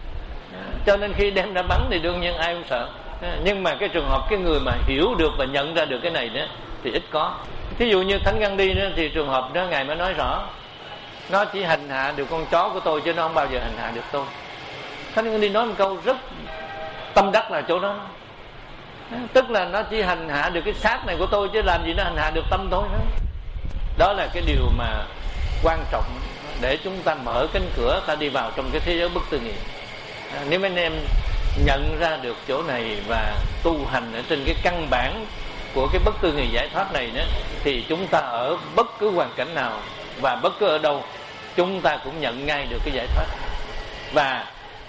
Cho nên khi đem ra bắn thì đương nhiên ai không sợ. Nhưng mà cái trường hợp cái người mà hiểu được và nhận ra được cái này đó thì ít có. Thí dụ như Thánh Gandhi đó, thì trường hợp đó Ngài mới nói rõ, nó chỉ hành hạ được con chó của tôi chứ nó không bao giờ hành hạ được tôi. Thánh Gandhi nói một câu rất tâm đắc là chỗ đó. Tức là nó chỉ hành hạ được cái xác này của tôi chứ làm gì nó hành hạ được tâm tôi nữa. Đó là cái điều mà quan trọng để chúng ta mở cánh cửa ta đi vào trong cái thế giới bất tư nghị. Nếu mấy anh em nhận ra được chỗ này và tu hành ở trên cái căn bản của cái bất tư nghị giải thoát này đó, thì chúng ta ở bất cứ hoàn cảnh nào và bất cứ ở đâu chúng ta cũng nhận ngay được cái giải thoát. Và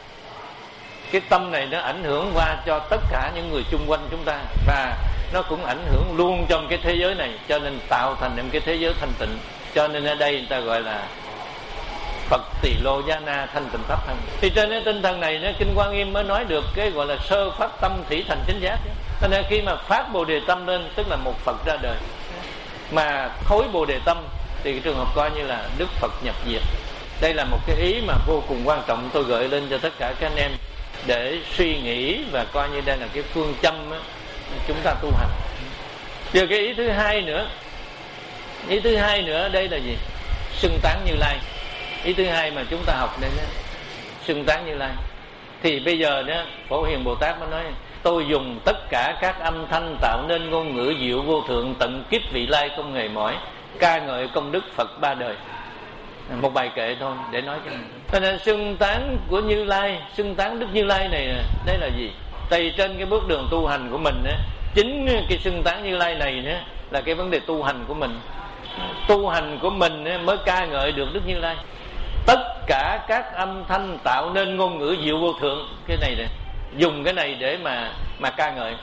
cái tâm này nó ảnh hưởng qua cho tất cả những người chung quanh chúng ta, và nó cũng ảnh hưởng luôn trong cái thế giới này, cho nên tạo thành một cái thế giới thanh tịnh. Cho nên ở đây người ta gọi là Phật Tỳ Lô Gia Na thanh tịnh pháp thân. Thì trên cái tinh thần này, nó Kinh Hoa Nghiêm mới nói được cái gọi là sơ phát tâm thủy thành chánh giác. Cho nên khi mà phát Bồ Đề tâm lên, tức là một Phật ra đời. Mà thối Bồ Đề tâm thì cái trường hợp coi như là Đức Phật nhập diệt. Đây là một cái ý mà vô cùng quan trọng, tôi gợi lên cho tất cả các anh em để suy nghĩ và coi như đây là cái phương châm đó, chúng ta tu hành. Giờ cái ý thứ hai nữa, ý thứ hai nữa đây là gì? Xưng tán Như Lai. Ý thứ hai mà chúng ta học đây đó, xưng tán Như Lai. Thì bây giờ đó Phổ Hiền Bồ Tát mới nói, tôi dùng tất cả các âm thanh tạo nên ngôn ngữ diệu vô thượng, tận kiếp vị lai không hề mỏi, ca ngợi công đức Phật ba đời. Một bài kệ thôi để nói cho mình. Cho nên xưng tán của Như Lai, xưng tán Đức Như Lai này, đây là gì? Tại trên cái bước đường tu hành của mình á, chính cái xưng tán Như Lai này nữa là cái vấn đề tu hành của mình. Tu hành của mình mới ca ngợi được Đức Như Lai. Tất cả các âm thanh tạo nên ngôn ngữ diệu vô thượng, cái này nè, dùng cái này để mà mà ca ngợi,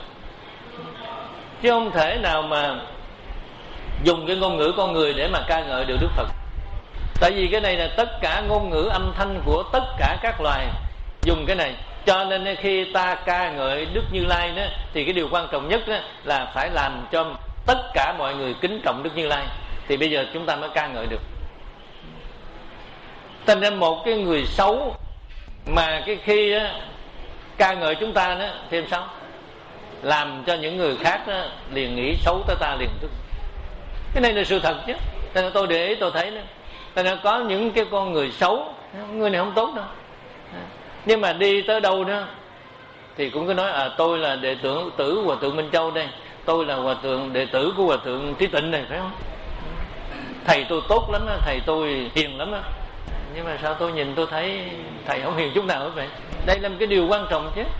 chứ không thể nào mà dùng cái ngôn ngữ con người để mà ca ngợi được Đức Phật. Tại vì cái này là tất cả ngôn ngữ âm thanh của tất cả các loài dùng cái này. Cho nên khi ta ca ngợi Đức Như Lai đó, thì cái điều quan trọng nhất đó là phải làm cho tất cả mọi người kính trọng Đức Như Lai. Thì bây giờ chúng ta mới ca ngợi được. Thành ra một cái người xấu mà cái khi á, ca ngợi chúng ta đó thêm sao, làm cho những người khác đó, liền nghĩ xấu tới ta liền tức. Cái này là sự thật chứ. Thành ra tôi để ý tôi thấy đó, thành ra có những cái con người xấu, người này không tốt đâu, nhưng mà đi tới đâu đó thì cũng cứ nói à tôi là đệ tử tử Hòa thượng Minh Châu đây, tôi là hòa thượng đệ tử của Hòa thượng Trí Tịnh này, phải không? Thầy tôi tốt lắm đó, thầy tôi hiền lắm đó. Nhưng mà sao tôi nhìn tôi thấy thầy không hiền chút nào hết vậy? Đây là một cái điều quan trọng chứ.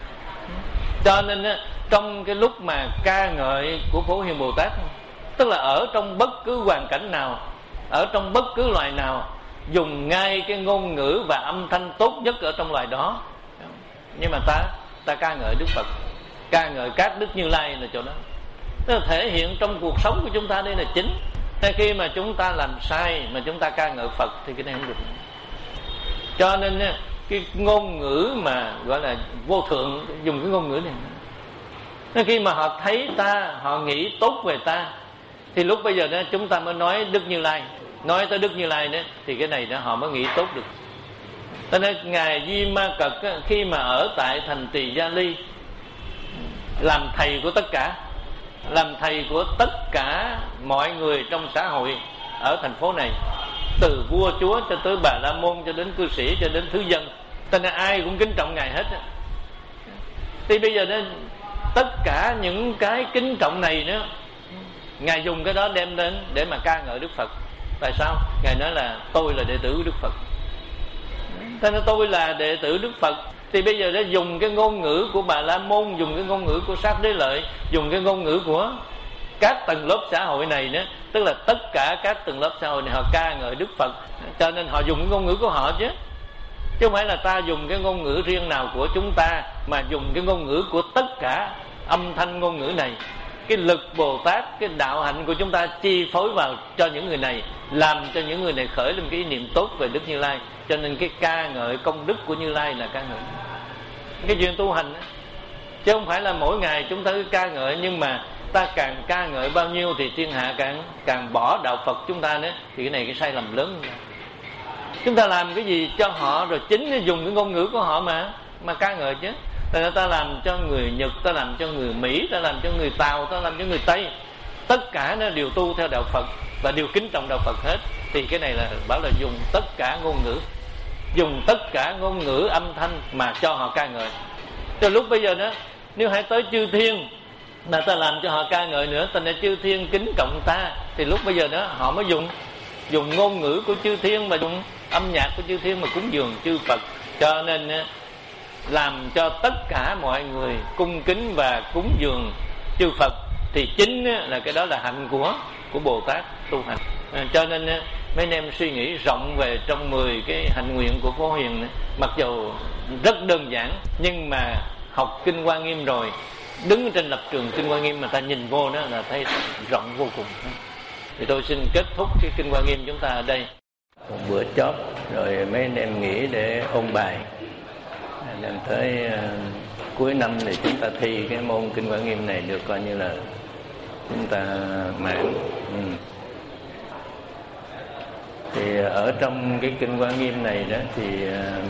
Cho nên á, trong cái lúc mà ca ngợi của Phổ Hiền Bồ Tát, tức là ở trong bất cứ hoàn cảnh nào, ở trong bất cứ loài nào, dùng ngay cái ngôn ngữ và âm thanh tốt nhất ở trong loài đó. Nhưng mà ta ta ca ngợi Đức Phật, ca ngợi các Đức Như Lai là chỗ đó, tức là thể hiện trong cuộc sống của chúng ta. Đây là chính. Thế khi mà chúng ta làm sai mà chúng ta ca ngợi Phật thì cái này không được. Cho nên cái ngôn ngữ mà gọi là vô thượng, dùng cái ngôn ngữ này, nên khi mà họ thấy ta, họ nghĩ tốt về ta, thì lúc bây giờ đó chúng ta mới nói Đức Như Lai. Nói tới Đức Như Lai đó thì cái này đó họ mới nghĩ tốt được. Cho nên ngài Di Ma Cật á, khi mà ở tại thành Tỳ Gia Ly, làm thầy của tất cả, làm thầy của tất cả mọi người trong xã hội ở thành phố này, từ vua chúa cho tới Bà La Môn, cho đến cư sĩ, cho đến thứ dân, cho nên ai cũng kính trọng ngài hết. Thì bây giờ đó, tất cả những cái kính trọng này nữa, ngài dùng cái đó đem đến để mà ca ngợi Đức Phật. Tại sao? Ngài nói là tôi là đệ tử của Đức Phật. Thế nên tôi là đệ tử Đức Phật, thì bây giờ đã dùng cái ngôn ngữ của Bà La Môn, dùng cái ngôn ngữ của Sát Đế Lợi, dùng cái ngôn ngữ của các tầng lớp xã hội này nữa, tức là tất cả các tầng lớp xã hội này họ ca ngợi Đức Phật, cho nên họ dùng cái ngôn ngữ của họ chứ, chứ không phải là ta dùng cái ngôn ngữ riêng nào của chúng ta, mà dùng cái ngôn ngữ của tất cả âm thanh ngôn ngữ này. Cái lực Bồ Tát, cái đạo hạnh của chúng ta chi phối vào cho những người này, làm cho những người này khởi lên cái ý niệm tốt về Đức Như Lai. Cho nên cái ca ngợi công đức của Như Lai là ca ngợi cái chuyện tu hành đó. Chứ không phải là mỗi ngày chúng ta cứ ca ngợi, nhưng mà ta càng ca ngợi bao nhiêu thì thiên hạ càng càng bỏ đạo Phật chúng ta nữa. Thì cái này cái sai lầm lớn. Chúng ta làm cái gì cho họ, rồi chính dùng cái ngôn ngữ của họ mà mà ca ngợi chứ. Tại ta làm cho người Nhật, ta làm cho người Mỹ, ta làm cho người Tàu, ta làm cho người Tây, tất cả nó đều tu theo đạo Phật và đều kính trọng đạo Phật hết. Thì cái này là bảo là dùng tất cả ngôn ngữ, dùng tất cả ngôn ngữ âm thanh mà cho họ ca ngợi. Từ lúc bây giờ đó, nếu hãy tới chư thiên mà ta làm cho họ ca ngợi nữa, ta nên chư thiên kính trọng ta, thì lúc bây giờ đó họ mới dùng dùng ngôn ngữ của chư thiên và dùng âm nhạc của chư thiên mà cúng dường chư Phật. Cho nên làm cho tất cả mọi người cung kính và cúng dường chư Phật, thì chính là cái đó là hạnh của của Bồ Tát tu hành. À, cho nên mấy anh em suy nghĩ rộng về trong mười cái hạnh nguyện của Phổ Hiền, mặc dù rất đơn giản, nhưng mà học Kinh Hoa Nghiêm rồi, đứng trên lập trường Kinh Hoa Nghiêm mà ta nhìn vô đó là thấy rộng vô cùng. Thì tôi xin kết thúc cái Kinh Hoa Nghiêm chúng ta ở đây. Một bữa chót rồi mấy anh em nghỉ để ôn bài. Đến tới uh, cuối năm thì chúng ta thi cái môn Kinh Hoa Nghiêm này được coi như là chúng ta mãn. Ừ. Thì ở trong cái Kinh Hoa Nghiêm này đó thì uh,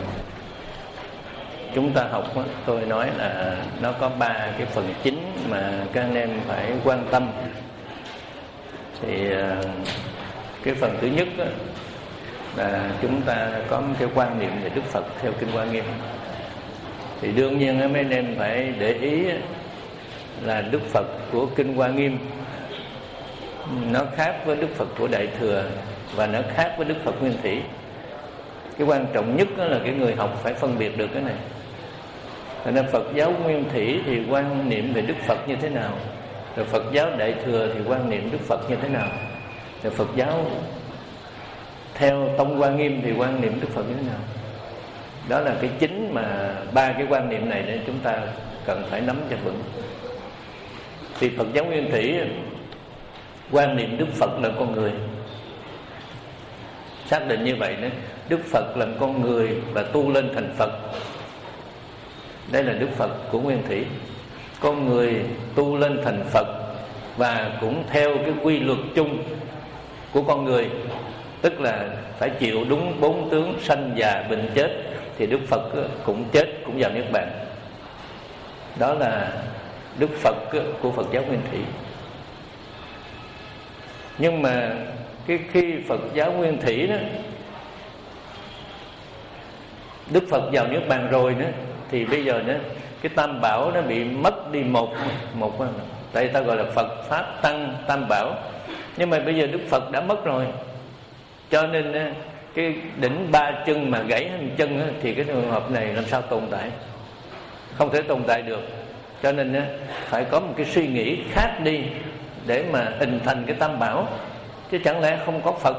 chúng ta học đó, tôi nói là nó có ba cái phần chính mà các anh em phải quan tâm. Thì uh, cái phần thứ nhất đó, là chúng ta có một cái quan niệm về Đức Phật theo Kinh Hoa Nghiêm. Thì đương nhiên mấy anh em phải để ý là Đức Phật của Kinh Hoa Nghiêm nó khác với Đức Phật của Đại Thừa, và nó khác với Đức Phật Nguyên Thủy. Cái quan trọng nhất đó là cái người học phải phân biệt được cái này. Thành ra Phật giáo Nguyên Thủy thì quan niệm về Đức Phật như thế nào, rồi Phật giáo Đại Thừa thì quan niệm Đức Phật như thế nào, rồi Phật giáo theo Tông Hoa Nghiêm thì quan niệm Đức Phật như thế nào. Đó là cái chính mà ba cái quan niệm này để chúng ta cần phải nắm cho vững. Thì Phật giáo Nguyên Thủy quan niệm Đức Phật là con người, xác định như vậy đó. Đức Phật là con người và tu lên thành Phật. Đây là Đức Phật của Nguyên Thủy. Con người tu lên thành Phật và cũng theo cái quy luật chung của con người tức là phải chịu đúng bốn tướng sanh già bệnh chết, thì Đức Phật cũng chết, cũng vào niết bàn. Đó là Đức Phật của Phật giáo Nguyên Thủy. Nhưng mà cái khi Phật giáo Nguyên Thủy đó, Đức Phật vào niết bàn rồi nữa, thì bây giờ nữa cái tam bảo nó bị mất đi một một tại ta gọi là Phật Pháp Tăng tam bảo. Nhưng mà bây giờ Đức Phật đã mất rồi, cho nên cái đỉnh ba chân mà gãy một chân thì cái trường hợp này làm sao tồn tại, không thể tồn tại được. Cho nên phải có một cái suy nghĩ khác đi để mà hình thành cái tam bảo, chứ chẳng lẽ không có Phật.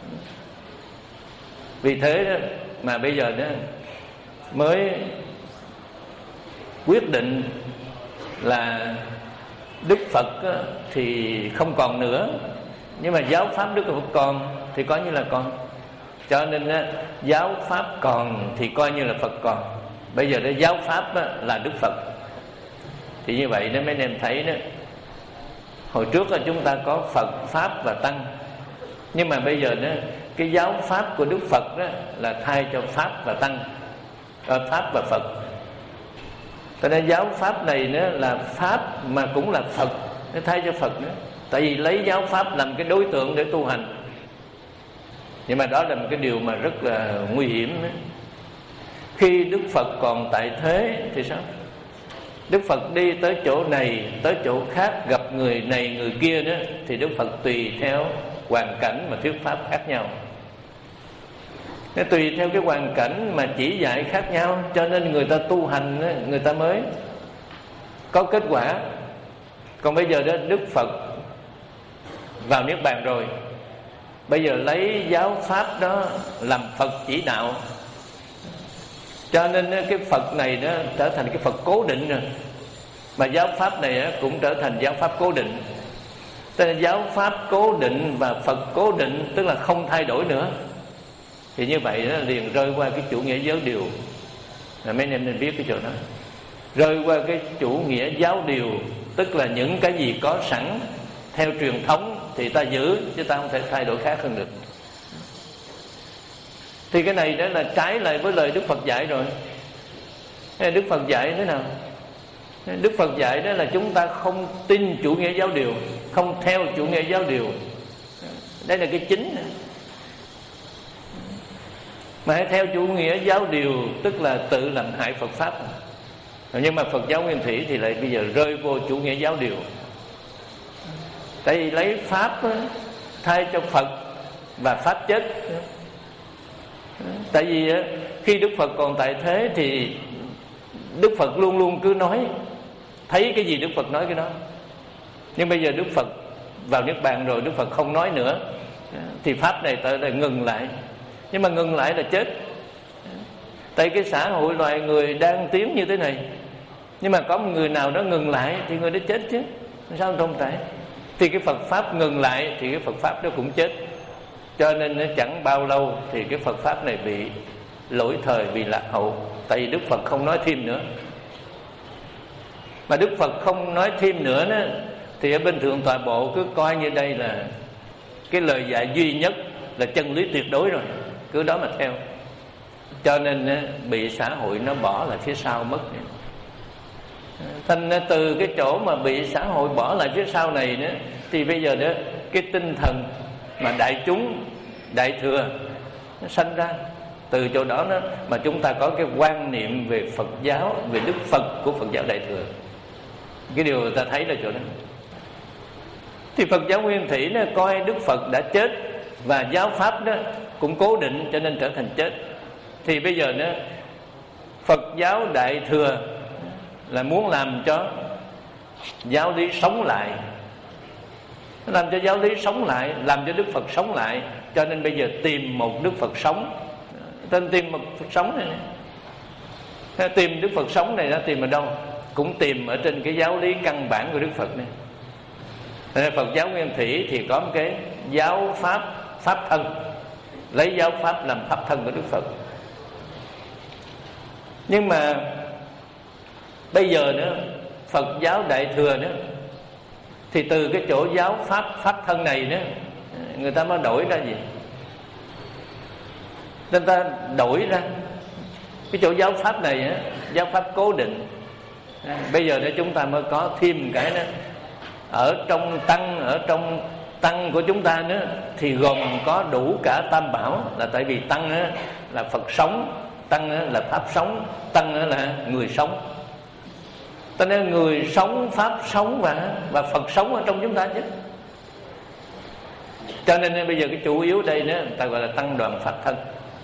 Vì thế đó mà bây giờ đó mới quyết định là Đức Phật thì không còn nữa, nhưng mà giáo pháp Đức Phật còn thì coi như là còn. Cho nên giáo pháp còn thì coi như là Phật còn. Bây giờ đó giáo pháp là Đức Phật. Thì như vậy đó mấy anh em thấy đó, hồi trước là chúng ta có Phật, Pháp và Tăng, nhưng mà bây giờ đó cái giáo pháp của Đức Phật đó là thay cho Pháp và Tăng, Pháp và Phật. Cho nên giáo pháp này nữa là Pháp mà cũng là Phật, nó thay cho Phật nữa. Tại vì lấy giáo pháp làm cái đối tượng để tu hành. Nhưng mà đó là một cái điều mà rất là nguy hiểm nữa. Khi Đức Phật còn tại thế thì sao? Đức Phật đi tới chỗ này, tới chỗ khác, gặp người này người kia đó, thì Đức Phật tùy theo hoàn cảnh mà thuyết pháp khác nhau. Nó tùy theo cái hoàn cảnh mà chỉ dạy khác nhau, cho nên người ta tu hành đó, người ta mới có kết quả. Còn bây giờ đó Đức Phật vào niết bàn rồi, bây giờ lấy giáo pháp đó làm Phật chỉ đạo, cho nên cái Phật này đó trở thành cái Phật cố định rồi, mà giáo pháp này cũng trở thành giáo pháp cố định. Tức là giáo pháp cố định và Phật cố định, tức là không thay đổi nữa. Thì như vậy nó liền rơi qua cái chủ nghĩa giáo điều. Là mấy anh em nên biết cái chỗ đó. Rơi qua cái chủ nghĩa giáo điều, tức là những cái gì có sẵn theo truyền thống thì ta giữ, chứ ta không thể thay đổi khác hơn được. Thì cái này đó là trái lại với lời Đức Phật dạy rồi. Đức Phật dạy thế nào? Đức Phật dạy đó là chúng ta không tin chủ nghĩa giáo điều, không theo chủ nghĩa giáo điều. Đây là cái chính. Mà hãy theo chủ nghĩa giáo điều, tức là tự làm hại Phật Pháp. Nhưng mà Phật giáo Nguyên Thủy thì lại bây giờ rơi vô chủ nghĩa giáo điều. Tại vì lấy Pháp thay cho Phật và Pháp chết. Tại vì khi Đức Phật còn tại thế thì Đức Phật luôn luôn cứ nói, thấy cái gì Đức Phật nói cái đó. Nhưng bây giờ Đức Phật vào niết bàn rồi, Đức Phật không nói nữa, thì Pháp này tự lại ngừng lại. Nhưng mà ngừng lại là chết. Tại cái xã hội loài người đang tiến như thế này, nhưng mà có một người nào đó ngừng lại thì người đó chết chứ, sao không tại? Thì cái Phật Pháp ngừng lại thì cái Phật Pháp đó cũng chết. Cho nên nó chẳng bao lâu thì cái Phật Pháp này bị lỗi thời, bị lạc hậu. Tại vì Đức Phật không nói thêm nữa. Mà Đức Phật không nói thêm nữa đó, thì ở bên Thượng Tọa Bộ cứ coi như đây là cái lời dạy duy nhất, là chân lý tuyệt đối rồi, cứ đó mà theo. Cho nên bị xã hội nó bỏ lại phía sau mất. Thành từ cái chỗ mà bị xã hội bỏ lại phía sau này nữa, thì bây giờ đó cái tinh thần mà đại chúng, đại thừa nó sanh ra. Từ chỗ đó đó mà chúng ta có cái quan niệm về Phật giáo, về Đức Phật của Phật giáo đại thừa. Cái điều người ta thấy là chỗ đó. Thì Phật giáo Nguyên Thủy nó coi Đức Phật đã chết và giáo pháp đó cũng cố định, cho nên trở thành chết. Thì bây giờ đó Phật giáo đại thừa là muốn làm cho giáo lý sống lại, làm cho giáo lý sống lại, làm cho Đức Phật sống lại. Cho nên bây giờ tìm một Đức Phật sống. Tên tìm một Phật sống này, này. Tìm Đức Phật sống này nó tìm ở đâu? Cũng tìm ở trên cái giáo lý căn bản của Đức Phật này. Nên Phật giáo Nguyên Thủy thì có một cái giáo pháp, pháp thân, lấy giáo pháp làm pháp thân của Đức Phật. Nhưng mà bây giờ nữa Phật giáo đại thừa nữa, thì từ cái chỗ giáo pháp, pháp thân này nữa, người ta mới đổi ra gì? Nên ta đổi ra cái chỗ giáo pháp này á, giáo pháp cố định. À, bây giờ để chúng ta mới có thêm cái đó. Ở trong tăng, ở trong tăng của chúng ta nữa thì gồm có đủ cả tam bảo, là tại vì tăng á, là Phật sống, tăng á, là pháp sống, tăng á, là người sống. Cho nên người sống, pháp sống và và Phật sống ở trong chúng ta chứ. Cho nên bây giờ cái chủ yếu đây nữa người ta gọi là tăng đoàn pháp thân.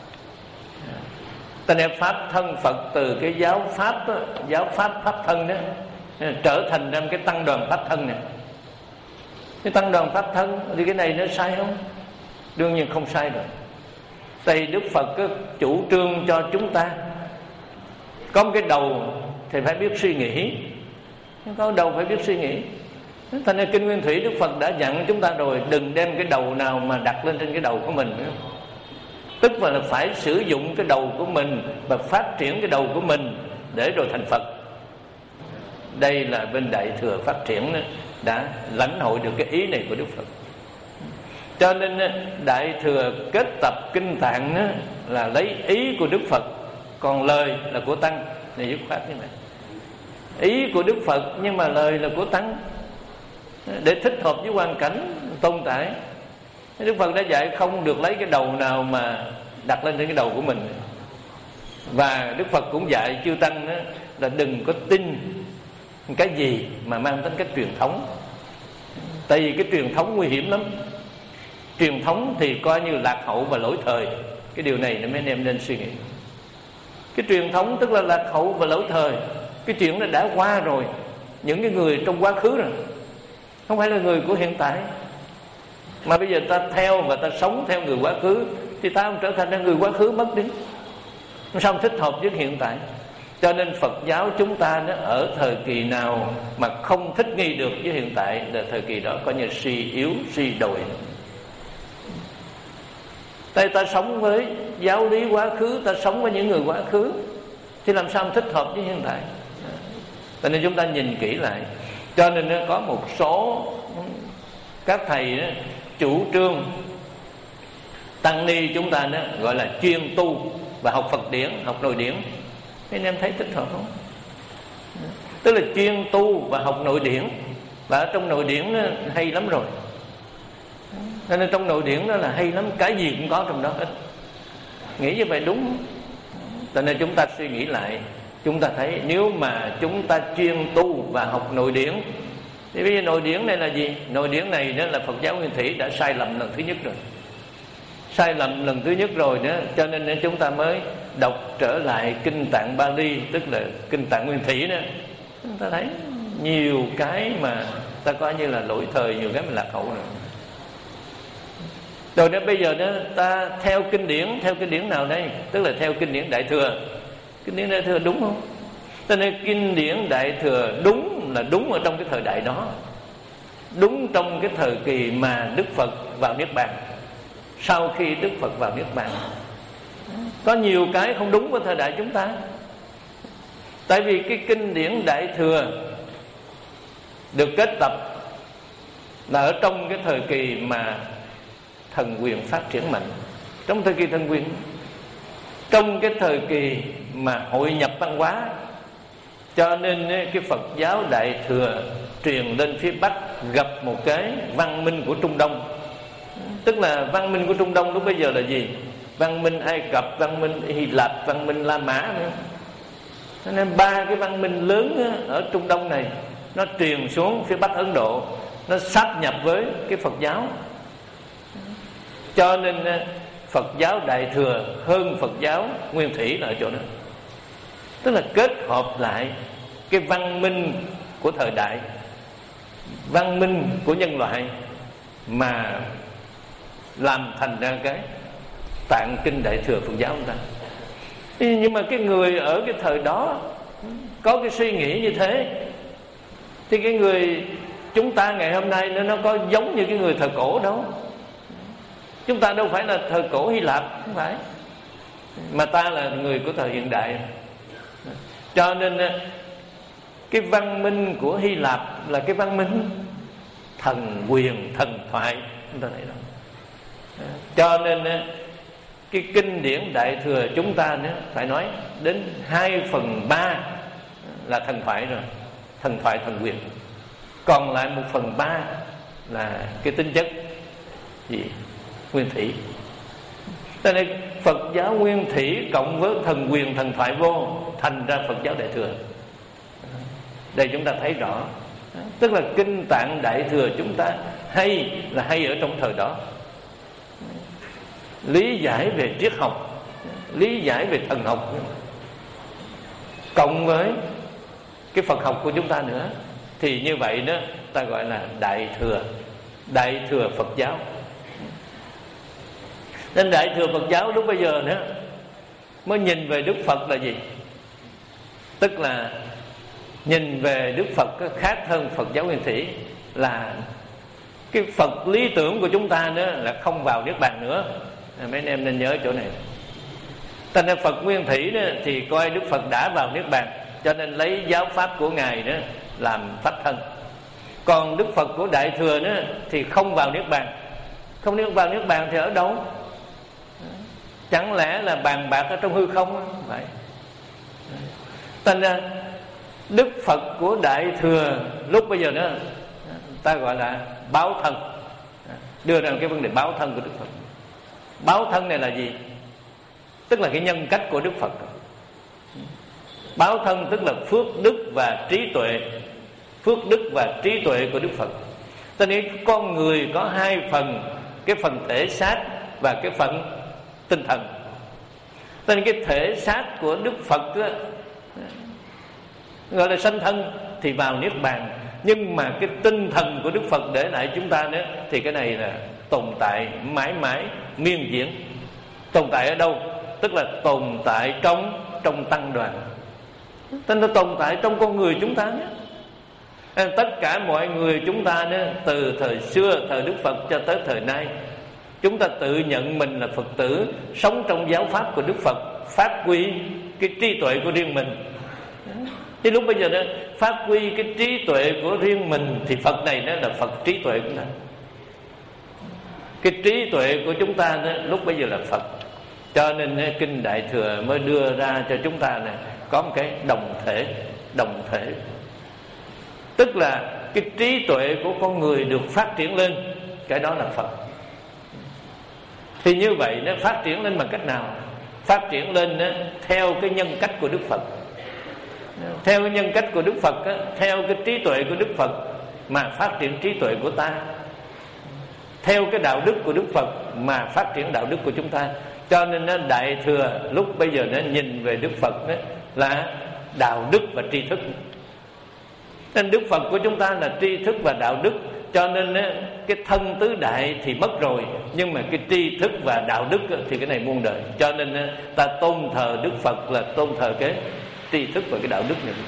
Cho nên pháp thân Phật từ cái giáo pháp đó, giáo pháp pháp thân đó trở thành ra cái tăng đoàn pháp thân này. Cái tăng đoàn pháp thân thì cái này nó sai không? Đương nhiên không sai rồi. Tại Đức Phật có chủ trương cho chúng ta có một cái đầu thì phải biết suy nghĩ, có đầu phải biết suy nghĩ. Thành ra Kinh Nguyên Thủy Đức Phật đã dặn chúng ta rồi, đừng đem cái đầu nào mà đặt lên trên cái đầu của mình nữa. Tức là phải sử dụng cái đầu của mình và phát triển cái đầu của mình để rồi thành Phật. Đây là bên Đại Thừa phát triển đó, đã lãnh hội được cái ý này của Đức Phật. Cho nên Đại Thừa kết tập kinh tạng đó, là lấy ý của Đức Phật, còn lời là của Tăng. Này dứt khoát thế này, ý của Đức Phật nhưng mà lời là của Tăng, để thích hợp với hoàn cảnh tồn tại. Đức Phật đã dạy không được lấy cái đầu nào mà đặt lên trên cái đầu của mình. Và Đức Phật cũng dạy chư Tăng đó, là đừng có tin cái gì mà mang tính cách truyền thống. Tại vì cái truyền thống nguy hiểm lắm. Truyền thống thì coi như lạc hậu và lỗi thời. Cái điều này nó mấy anh em nên suy nghĩ. Cái truyền thống tức là lạc hậu và lỗi thời. Cái chuyện nó đã qua rồi. Những cái người trong quá khứ rồi, không phải là người của hiện tại. Mà bây giờ ta theo và ta sống theo người quá khứ thì ta không trở thành ra người quá khứ mất đi. Sao không thích hợp với hiện tại? Cho nên Phật giáo chúng ta nó ở thời kỳ nào mà không thích nghi được với hiện tại là thời kỳ đó coi như suy yếu, suy đồi. Tại ta sống với giáo lý quá khứ, ta sống với những người quá khứ thì làm sao thích hợp với hiện tại? Cho nên chúng ta nhìn kỹ lại. Cho nên nó có một số các thầy đó, chủ trương tăng ni chúng ta đó gọi là chuyên tu và học Phật điển, học nội điển. Thế anh em thấy thích hợp không? Tức là chuyên tu và học nội điển. Và ở trong nội điển nó hay lắm rồi. Cho nên trong nội điển đó là hay lắm, cái gì cũng có trong đó hết. Nghĩ như vậy đúng. Cho nên chúng ta suy nghĩ lại, chúng ta thấy nếu mà chúng ta chuyên tu và học nội điển thì bây giờ nội điển này là gì? Nội điển này đó là Phật giáo Nguyên Thủy đã sai lầm lần thứ nhất rồi. Sai lầm lần thứ nhất rồi đó, cho nên chúng ta mới đọc trở lại Kinh Tạng Bali, tức là Kinh Tạng Nguyên Thủy đó. Chúng ta thấy nhiều cái mà ta coi như là lỗi thời, nhiều cái mà lạc hậu rồi. Rồi đến bây giờ đó ta theo kinh điển, theo kinh điển nào đây? Tức là theo kinh điển Đại Thừa. Kinh điển Đại Thừa đúng không? Cho nên kinh điển Đại Thừa đúng là đúng ở trong cái thời đại đó, đúng trong cái thời kỳ mà Đức Phật vào Niết Bàn. Sau khi Đức Phật vào Niết Bàn, có nhiều cái không đúng với thời đại chúng ta. Tại vì cái kinh điển Đại Thừa được kết tập là ở trong cái thời kỳ mà thần quyền phát triển mạnh. Trong thời kỳ thần quyền, trong cái thời kỳ mà hội nhập văn hóa, cho nên cái Phật giáo Đại Thừa truyền lên phía Bắc gặp một cái văn minh của Trung Đông. Tức là văn minh của Trung Đông lúc bây giờ là gì? Văn minh Ai Cập, văn minh Hy Lạp, văn minh La Mã nữa. Cho nên ba cái văn minh lớn ở Trung Đông này nó truyền xuống phía Bắc Ấn Độ, nó sáp nhập với cái Phật giáo. Cho nên Phật giáo Đại Thừa hơn Phật giáo Nguyên Thủy là ở chỗ đó. Tức là kết hợp lại cái văn minh của thời đại, văn minh của nhân loại, mà làm thành ra cái Tạng Kinh Đại Thừa Phật giáo chúng ta. Nhưng mà cái người ở cái thời đó có cái suy nghĩ như thế thì cái người chúng ta ngày hôm nay nó, nó có giống như cái người thời cổ đâu. Chúng ta đâu phải là thời cổ Hy Lạp, không phải, mà ta là người của thời hiện đại. Cho nên cái văn minh của Hy Lạp là cái văn minh thần quyền, thần thoại, chúng ta thấy đó. Cho nên cái kinh điển Đại Thừa chúng ta nữa phải nói đến hai phần ba là thần thoại rồi, thần thoại thần quyền, còn lại một phần ba là cái tính chất gì nguyên thủy. Cho nên Phật giáo nguyên thủy cộng với thần quyền thần thoại vô thành ra Phật giáo Đại Thừa. Đây chúng ta thấy rõ, tức là kinh tạng Đại Thừa chúng ta hay là hay ở trong thời đó, lý giải về triết học, lý giải về thần học, cộng với cái Phật học của chúng ta nữa, thì như vậy đó ta gọi là Đại Thừa, Đại Thừa Phật giáo. Nên Đại Thừa Phật giáo lúc bây giờ nữa mới nhìn về Đức Phật là gì? Tức là nhìn về Đức Phật khác hơn Phật giáo nguyên thủy, là cái Phật lý tưởng của chúng ta nữa là không vào Niết Bàn nữa. Mấy anh em nên nhớ chỗ này. Cho nên Phật nguyên thủy đó thì coi Đức Phật đã vào Niết Bàn, cho nên lấy giáo pháp của Ngài đó làm pháp thân. Còn Đức Phật của Đại Thừa đó thì không vào Niết Bàn. Không Niết vào Niết Bàn thì ở đâu? Chẳng lẽ là bàn bạc ở trong hư không? Vậy. Thành ra Đức Phật của Đại Thừa lúc bây giờ nữa ta gọi là báo thân, đưa ra cái vấn đề báo thân của Đức Phật. Báo thân này là gì? Tức là cái nhân cách của Đức Phật. Báo thân tức là phước đức và trí tuệ, phước đức và trí tuệ của Đức Phật. Cho nên con người có hai phần, cái phần thể xác và cái phần tinh thần. Cho nên cái thể xác của Đức Phật đó, gọi là sanh thân thì vào Niết Bàn, nhưng mà cái tinh thần của Đức Phật để lại chúng ta nữa thì cái này là tồn tại mãi mãi miên diễn. Tồn tại ở đâu? Tức là tồn tại trong trong tăng đoàn, tức là tồn tại trong con người chúng ta nữa. Tất cả mọi người chúng ta nữa, từ thời xưa thời Đức Phật cho tới thời nay, chúng ta tự nhận mình là Phật tử, sống trong giáo pháp của Đức Phật, phát huy cái trí tuệ của riêng mình. Thì lúc bây giờ đó phát huy cái trí tuệ của riêng mình thì Phật này nó là Phật trí tuệ của ta. Cái trí tuệ của chúng ta đó, lúc bây giờ là Phật. Cho nên kinh Đại Thừa mới đưa ra cho chúng ta này có một cái đồng thể, đồng thể. Tức là cái trí tuệ của con người được phát triển lên, cái đó là Phật. Thì như vậy nó phát triển lên bằng cách nào? Phát triển lên đó, theo cái nhân cách của Đức Phật. Theo cái nhân cách của Đức Phật đó, theo cái trí tuệ của Đức Phật mà phát triển trí tuệ của ta. Theo cái đạo đức của Đức Phật mà phát triển đạo đức của chúng ta. Cho nên nó Đại Thừa lúc bây giờ nó nhìn về Đức Phật đó là đạo đức và tri thức. Nên Đức Phật của chúng ta là tri thức và đạo đức. Cho nên cái thân tứ đại thì mất rồi, nhưng mà cái tri thức và đạo đức thì cái này muôn đời. Cho nên ta tôn thờ Đức Phật là tôn thờ cái tri thức và cái đạo đức này.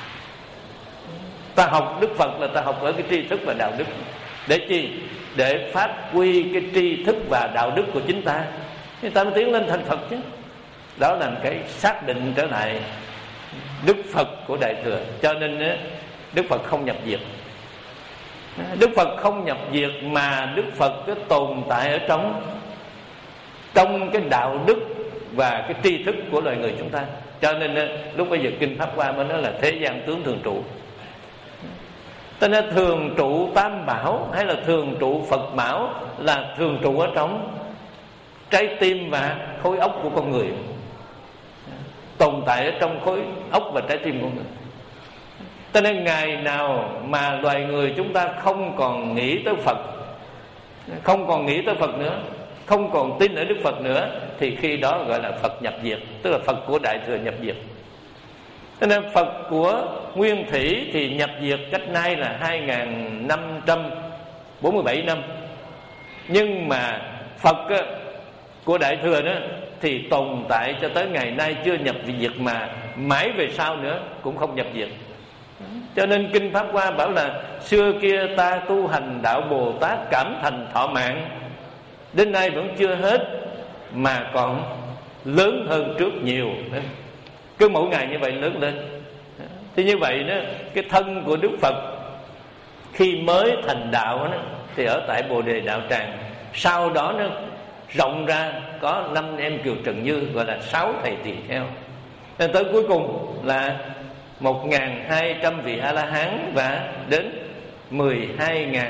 Ta học Đức Phật là ta học ở cái tri thức và đạo đức. Để chi? Để phát huy cái tri thức và đạo đức của chính ta, thì ta mới tiến lên thành Phật chứ. Đó là cái xác định trở lại Đức Phật của Đại Thừa. Cho nên Đức Phật không nhập diệt. Đức Phật không nhập diệt mà Đức Phật cái tồn tại ở trong trong cái đạo đức và cái tri thức của loài người chúng ta. Cho nên lúc bây giờ kinh Pháp Hoa mới nói là thế gian tướng thường trụ. Cho nên thường trụ Tam Bảo hay là thường trụ Phật Bảo là thường trụ ở trong trái tim và khối óc của con người, tồn tại ở trong khối óc và trái tim của con người. Cho nên ngày nào mà loài người chúng ta không còn nghĩ tới Phật, không còn nghĩ tới Phật nữa, không còn tin ở Đức Phật nữa, thì khi đó gọi là Phật nhập diệt, tức là Phật của Đại Thừa nhập diệt. Cho nên Phật của Nguyên Thủy thì nhập diệt cách nay là hai nghìn năm trăm bốn mươi bảy năm. Nhưng mà Phật của Đại Thừa đó thì tồn tại cho tới ngày nay chưa nhập diệt, mà mãi về sau nữa cũng không nhập diệt. Cho nên kinh Pháp Hoa bảo là xưa kia ta tu hành đạo Bồ Tát cảm thành thọ mạng, đến nay vẫn chưa hết mà còn lớn hơn trước nhiều. Cứ mỗi ngày như vậy lớn lên. Thì như vậy đó, cái thân của Đức Phật khi mới thành đạo đó, thì ở tại Bồ Đề Đạo Tràng. Sau đó nó rộng ra có năm em Kiều Trần Như, gọi là sáu thầy tỳ kheo. Nên tới cuối cùng là một nghìn hai trăm vị A La Hán và đến mười hai nghìn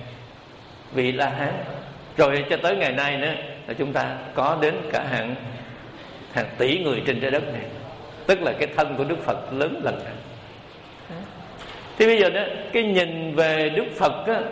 vị La Hán. Rồi cho tới ngày nay nữa là chúng ta có đến cả hàng hàng tỷ người trên trái đất này, tức là cái thân của Đức Phật lớn lần này. Thì bây giờ đó, cái nhìn về Đức Phật á,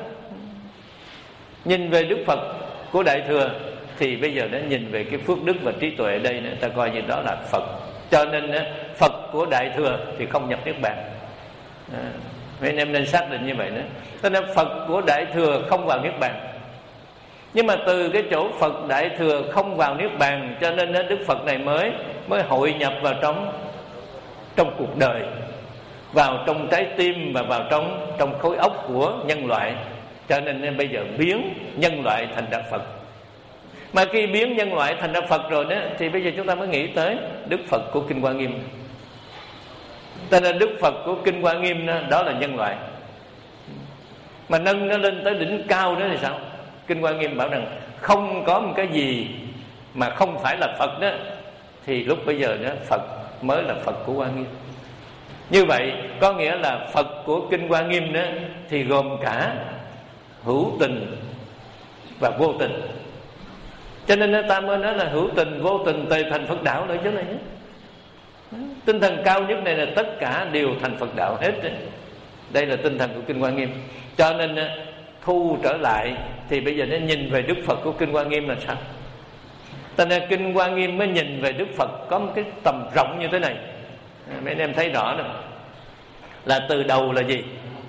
nhìn về Đức Phật của Đại Thừa, thì bây giờ nó nhìn về cái phước đức và trí tuệ đây nữa, ta coi như đó là Phật. Cho nên á, Phật của Đại Thừa thì không nhập Niết Bàn. À, mấy anh em nên xác định như vậy nữa. Cho nên Phật của Đại Thừa không vào Niết Bàn. Nhưng mà từ cái chỗ Phật Đại Thừa không vào Niết Bàn, cho nên Đức Phật này mới mới hội nhập vào trong trong cuộc đời, vào trong trái tim và vào trong trong khối óc của nhân loại. Cho nên bây giờ biến nhân loại thành ra Phật. Mà khi biến nhân loại thành ra Phật rồi đó, thì bây giờ chúng ta mới nghĩ tới Đức Phật của Kinh Hoa Nghiêm. Cho nên Đức Phật của Kinh Hoa Nghiêm đó, đó là nhân loại. Mà nâng nó lên tới đỉnh cao đó thì sao? Kinh Hoa Nghiêm bảo rằng không có một cái gì mà không phải là Phật đó, thì lúc bây giờ đó Phật mới là Phật của Hoa Nghiêm. Như vậy có nghĩa là Phật của Kinh Hoa Nghiêm đó thì gồm cả hữu tình và vô tình. Cho nên ta mới nói là hữu tình vô tình tề thành Phật đạo nữa chứ này. Tinh thần cao nhất này là tất cả đều thành Phật đạo hết. Đây là tinh thần của Kinh Hoa Nghiêm. Cho nên thu trở lại thì bây giờ nó nhìn về Đức Phật của Kinh Hoa Nghiêm là sao? Cho nên Kinh Hoa Nghiêm mới nhìn về Đức Phật có một cái tầm rộng như thế này. Mấy anh em thấy rõ rồi. Là từ đầu là gì?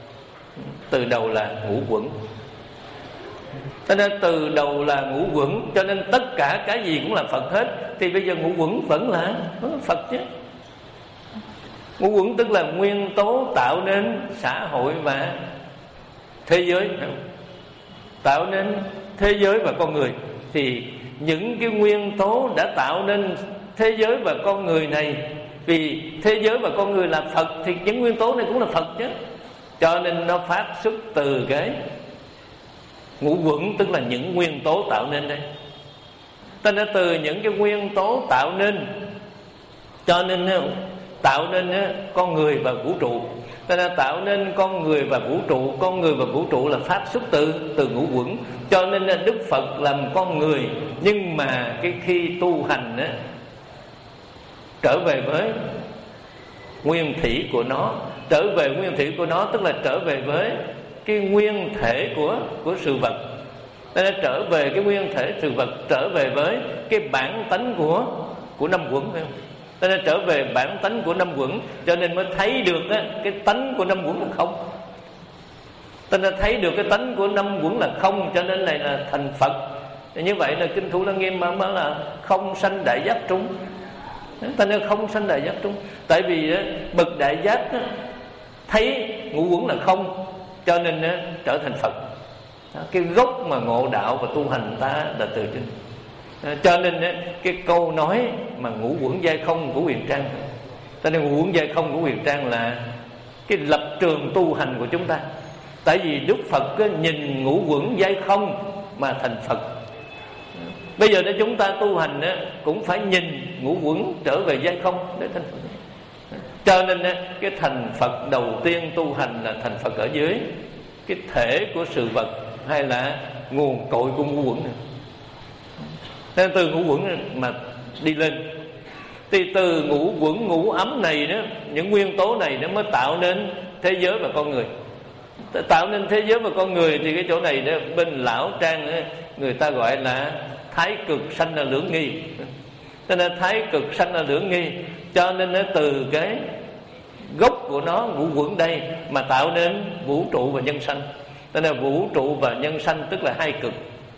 Từ đầu là ngũ quẩn. Cho nên từ đầu là ngũ quẩn, cho nên tất cả cái gì cũng là Phật hết. Thì bây giờ ngũ quẩn vẫn là Phật chứ. Ngũ quẩn tức là nguyên tố tạo nên xã hội và thế giới, tạo nên thế giới và con người. Thì những cái nguyên tố đã tạo nên thế giới và con người này, vì thế giới và con người là Phật, thì những nguyên tố này cũng là Phật chứ. Cho nên nó phát xuất từ cái ngũ quẩn, tức là những nguyên tố tạo nên đây. Ta đã từ những cái nguyên tố tạo nên, cho nên tạo nên con người và vũ trụ. Ta đã tạo nên con người và vũ trụ. Con người và vũ trụ là phát xuất từ từ ngũ quẩn. Cho nên Đức Phật làm con người, nhưng mà cái khi tu hành á, trở về với nguyên thủy của nó. Trở về nguyên thủy của nó tức là trở về với cái nguyên thể của của sự vật. Nên trở về cái nguyên thể sự vật, trở về với cái bản tánh của của năm quẩn, phải không? Nên trở về bản tánh của năm quẩn, cho nên mới thấy được á, cái tánh của năm quẩn là không. Cho nên thấy được cái tánh của năm quẩn là không, cho nên này là thành Phật. Như vậy là Kinh Thủ Lăng Nghiêm mà mới là không sanh đại giác trung. Ta nên không sanh đại giác trung. Tại vì đó, bậc đại giác đó, thấy ngũ quẩn là không, cho nên đó, trở thành Phật. Đó, cái gốc mà ngộ đạo và tu hành ta là từ trên. Đó, cho nên đó, cái câu nói mà ngũ quẩn giai không của Huyền Trang, ta nên ngũ quẩn giai không của Huyền Trang là cái lập trường tu hành của chúng ta. Tại vì Đức Phật đó, nhìn ngũ quẩn giai không mà thành Phật. Bây giờ để chúng ta tu hành á, cũng phải nhìn ngũ quẩn trở về giai không để thành Phật. Cho nên á, cái thành Phật đầu tiên tu hành là thành Phật ở dưới cái thể của sự vật, hay là nguồn cội của ngũ quẩn này. Nên từ ngũ quẩn mà đi lên, thì từ ngũ quẩn ngũ ấm này đó, những nguyên tố này nó mới tạo nên thế giới và con người. Tạo nên thế giới và con người thì cái chỗ này đó, bên lão Trang đó, người ta gọi là thái cực sanh là lưỡng nghi. Cho nên thái cực sanh là lưỡng nghi. Cho nên nó từ cái gốc của nó ngũ quẩn đây mà tạo nên vũ trụ và nhân sanh. Cho nên vũ trụ và nhân sanh tức là hai cực.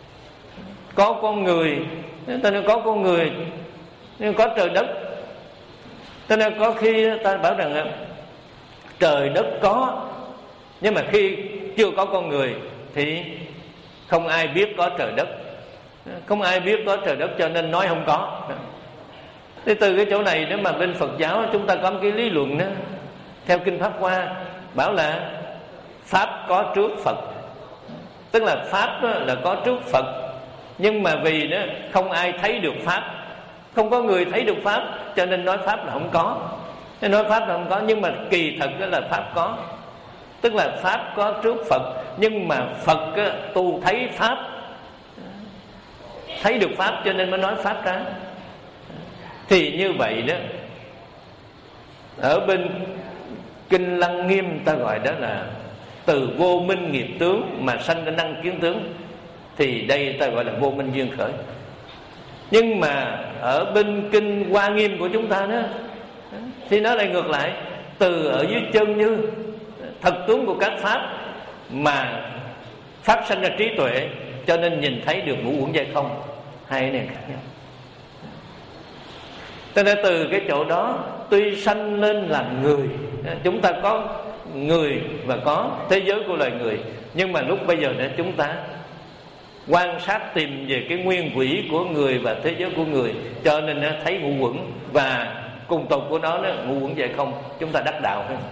Có con người, cho nên có con người, nhưng có trời đất. Cho nên có khi ta bảo rằng trời đất có, nhưng mà khi chưa có con người thì không ai biết có trời đất. Không ai biết có trời đất cho nên nói không có. Thế từ cái chỗ này nếu mà bên Phật giáo chúng ta có một cái lý luận đó, theo Kinh Pháp Hoa bảo là Pháp có trước Phật. Tức là Pháp là có trước Phật, Nhưng mà vì đó không ai thấy được pháp, không có người thấy được pháp, cho nên nói pháp là không có. Nên nói pháp là không có, nhưng mà kỳ thực đó là pháp có. Tức là pháp có trước Phật, nhưng mà Phật á, tu thấy pháp, thấy được pháp cho nên mới nói pháp ra. Thì như vậy đó, ở bên Kinh Lăng Nghiêm ta gọi đó là từ vô minh nghiệp tướng mà sanh ra năng kiến tướng. Thì đây ta gọi là vô minh duyên khởi. Nhưng mà ở bên Kinh Hoa Nghiêm của chúng ta đó thì nó lại ngược lại, từ ở dưới chân như thật tướng của các pháp mà pháp sanh ra trí tuệ, cho nên nhìn thấy được ngũ uẩn giai không. Hai cái này khác nhau. Cho nên từ cái chỗ đó, tuy sanh lên làm người, chúng ta có người và có thế giới của loài người, nhưng mà lúc bây giờ này chúng ta quan sát tìm về cái nguyên quỹ của người và thế giới của người, cho nên nó thấy ngũ uẩn, và cùng tột của nó, nó ngũ uẩn giai không. Chúng ta đắc đạo thôi.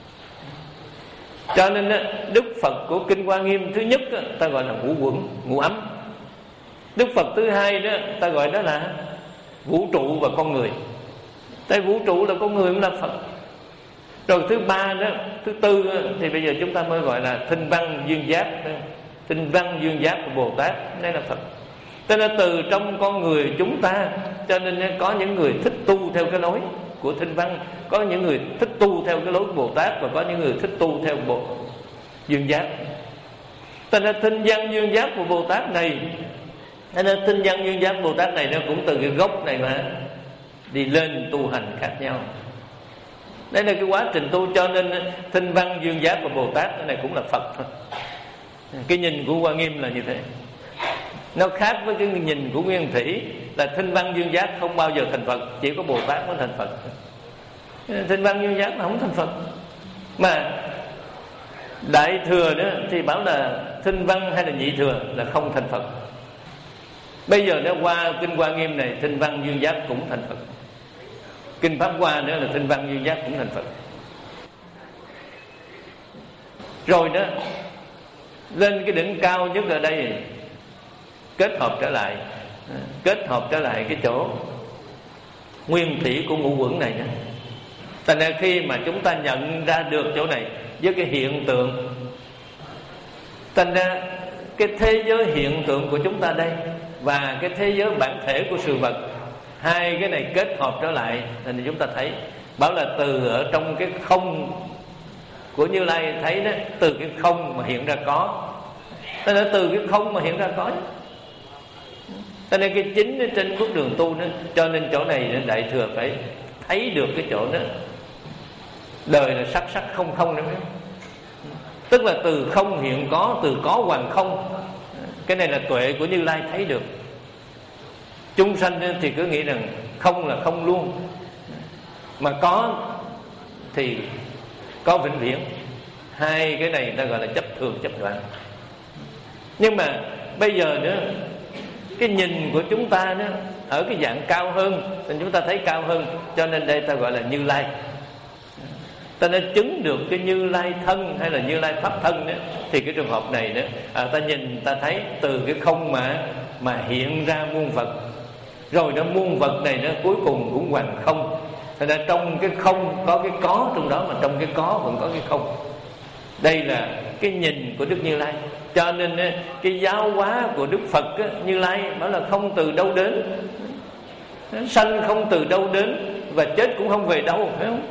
Cho nên Đức Phật của Kinh Hoa Nghiêm thứ nhất ta gọi là ngũ uẩn, ngũ ấm. Đức Phật thứ hai đó ta gọi đó là vũ trụ và con người. Tại vũ trụ là con người cũng là Phật. Rồi thứ ba đó, thứ tư đó, thì bây giờ chúng ta mới gọi là Thinh Văn Duyên Giác. Thinh Văn Duyên Giác của Bồ Tát, đây là Phật. Cho nên từ trong con người chúng ta, cho nên có những người thích tu theo cái lối của Thinh Văn, có những người thích tu theo cái lối của Bồ Tát, và có những người thích tu theo Bộ Duyên Giác. Cho nên Thinh Văn Duyên Giác của Bồ Tát này, cho nên Thinh Văn Duyên Giác Bồ Tát này nó cũng từ cái gốc này mà đi lên tu hành khác nhau. Đây là cái quá trình tu. Cho nên Thinh Văn Duyên Giác của Bồ Tát cái này cũng là Phật thôi. Cái nhìn của Hoa Nghiêm là như thế. Nó khác với cái nhìn của Nguyên Thủy là Thinh Văn Duyên Giác không bao giờ thành Phật, chỉ có Bồ Tát mới thành Phật. Thinh Văn Duyên Giác là không thành Phật. Mà Đại Thừa đó thì bảo là Thinh Văn hay là Nhị Thừa là không thành Phật. Bây giờ nó qua Kinh Hoa Nghiêm này, Thinh Văn Duyên Giác cũng thành Phật. Kinh Pháp Hoa nữa là Thinh Văn Duyên Giác cũng thành Phật. Rồi đó, lên cái đỉnh cao nhất ở đây, kết hợp trở lại, kết hợp trở lại cái chỗ nguyên thủy của ngũ uẩn này nữa. Thành ra khi mà chúng ta nhận ra được chỗ này với cái hiện tượng, thành ra cái thế giới hiện tượng của chúng ta đây và cái thế giới bản thể của sự vật, hai cái này kết hợp trở lại, thì chúng ta thấy bảo là từ ở trong cái không của Như Lai thấy đó, từ cái không mà hiện ra có. Thế nên từ cái không mà hiện ra có. Cho nên cái chính ở trên bước đường tu đó, cho nên chỗ này Đại Thừa phải thấy được cái chỗ đó. Đời là sắc sắc không không nữa. Tức là từ không hiện có, từ có hoàn không. Cái này là tuệ của Như Lai thấy được. Chúng sanh thì cứ nghĩ rằng không là không luôn, mà có thì có vĩnh viễn. Hai cái này ta gọi là chấp thường chấp đoạn. Nhưng mà bây giờ nữa, cái nhìn của chúng ta đó ở cái dạng cao hơn, nên chúng ta thấy cao hơn, cho nên đây ta gọi là Như Lai. Ta nên chứng được cái Như Lai thân hay là Như Lai pháp thân đó, thì cái trường hợp này đó, à, ta nhìn ta thấy từ cái không mà mà hiện ra muôn vật. Rồi nó muôn vật này nó cuối cùng cũng hoàn không. Thành ra trong cái không có cái có trong đó, mà trong cái có vẫn có cái không. Đây là cái nhìn của Đức Như Lai. Cho nên cái giáo hóa của Đức Phật Như Lai bảo là không từ đâu đến, sanh không từ đâu đến, và chết cũng không về đâu, phải không?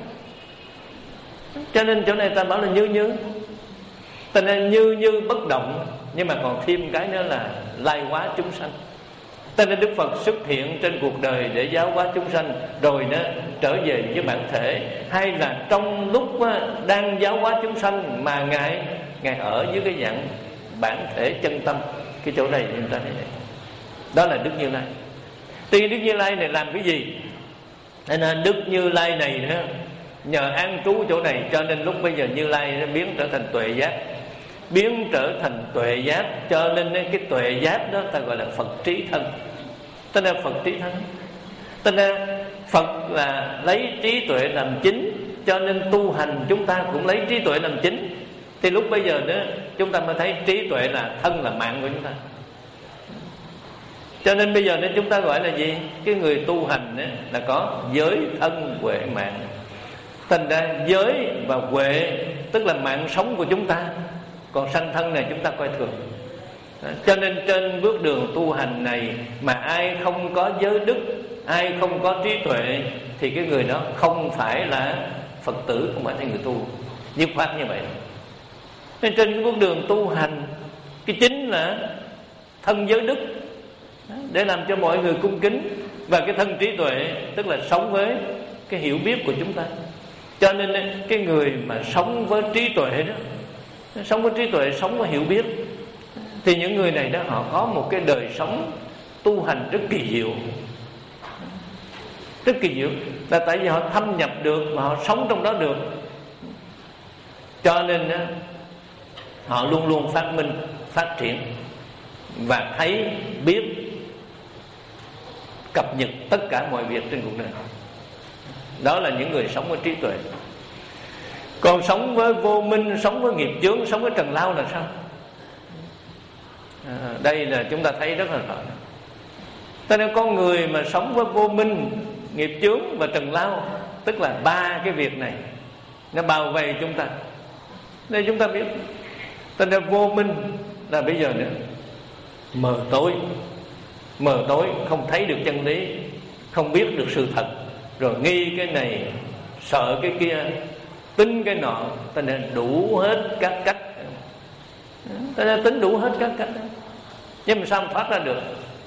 Cho nên chỗ này ta bảo là như như. Ta nên như như bất động, nhưng mà còn thêm cái nữa là lai hóa chúng sanh. Cho nên Đức Phật xuất hiện trên cuộc đời để giáo hóa chúng sanh, rồi nó trở về với bản thể. Hay là trong lúc đang giáo hóa chúng sanh mà Ngài Ngài ở dưới cái dạng bản thể chân tâm. Cái chỗ này chúng ta thấy này, đó là Đức Như Lai. Tuy Đức Như Lai này làm cái gì, nên Đức Như Lai này nữa, nhờ an trú chỗ này, cho nên lúc bây giờ Như Lai nó biến trở thành tuệ giác, biến trở thành tuệ giác. Cho nên cái tuệ giác đó ta gọi là Phật trí thân. Tức là Phật trí thân. Tức là Phật là lấy trí tuệ làm chính, cho nên tu hành chúng ta cũng lấy trí tuệ làm chính. Thì lúc bây giờ đó chúng ta mới thấy trí tuệ là thân, là mạng của chúng ta. Cho nên bây giờ nên chúng ta gọi là gì? Cái người tu hành ấy, là có giới thân huệ mạng. Thành ra giới và huệ tức là mạng sống của chúng ta, còn sanh thân này chúng ta coi thường. Cho nên trên bước đường tu hành này mà ai không có giới đức, ai không có trí tuệ, thì cái người đó không phải là Phật tử, không phải là người tu. Dứt khoát như vậy. Nên trên cái bước đường tu hành, cái chính là thân giới đức, để làm cho mọi người cung kính. Và cái thân trí tuệ tức là sống với cái hiểu biết của chúng ta. Cho nên cái người mà sống với trí tuệ đó, sống với trí tuệ, sống với hiểu biết, thì những người này đó họ có một cái đời sống tu hành rất kỳ diệu. Rất kỳ diệu là tại vì họ thâm nhập được mà họ sống trong đó được. Cho nên đó, họ luôn luôn phát minh, phát triển và thấy, biết, cập nhật tất cả mọi việc trên cuộc đời. Đó là những người sống với trí tuệ. Còn sống với vô minh, sống với nghiệp chướng, sống với trần lao là sao? À, đây là chúng ta thấy rất là rõ. Cho nên con người mà sống với vô minh, nghiệp chướng và trần lao, tức là ba cái việc này nó bao vây chúng ta. Nên chúng ta biết, cho nên vô minh là bây giờ nữa mờ tối, mờ tối không thấy được chân lý, không biết được sự thật, rồi nghi cái này, sợ cái kia, tính cái nọ, cho nên đủ hết các cách. Cho nên tính đủ hết các cách, nhưng mà sao mà thoát ra được?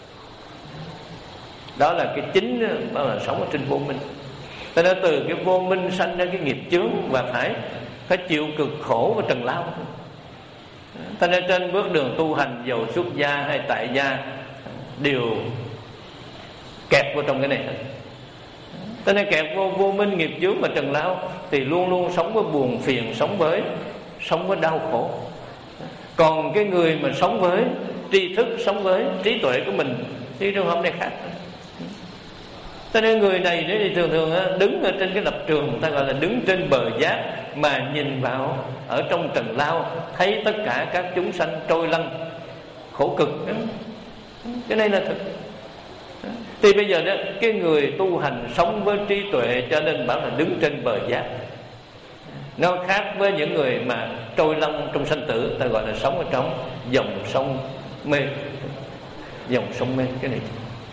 Đó là cái chính, đó là sống ở trên vô minh. Cho nên từ cái vô minh sanh ra cái nghiệp chướng và phải phải chịu cực khổ và trần lao. Cho nên trên bước đường tu hành, dầu xuất gia hay tại gia, đều kẹt vào trong cái này. Cho nên kẹt vô vô minh, nghiệp chướng và trần lao thì luôn luôn sống với buồn phiền, sống với sống với đau khổ. Còn cái người mà sống với tri thức, sống với trí tuệ của mình thì trường hợp này khác. Cho nên người này thì thường thường đứng ở trên cái lập trường, người ta gọi là đứng trên bờ giác, mà nhìn vào ở trong trần lao, thấy tất cả các chúng sanh trôi lăn khổ cực. Cái này là thực. Thì bây giờ đó, cái người tu hành sống với trí tuệ, cho nên bảo là đứng trên bờ giác. Nó khác với những người mà trôi lăn trong sanh tử, ta gọi là sống ở trong dòng sông mê. Dòng sông mê, cái này.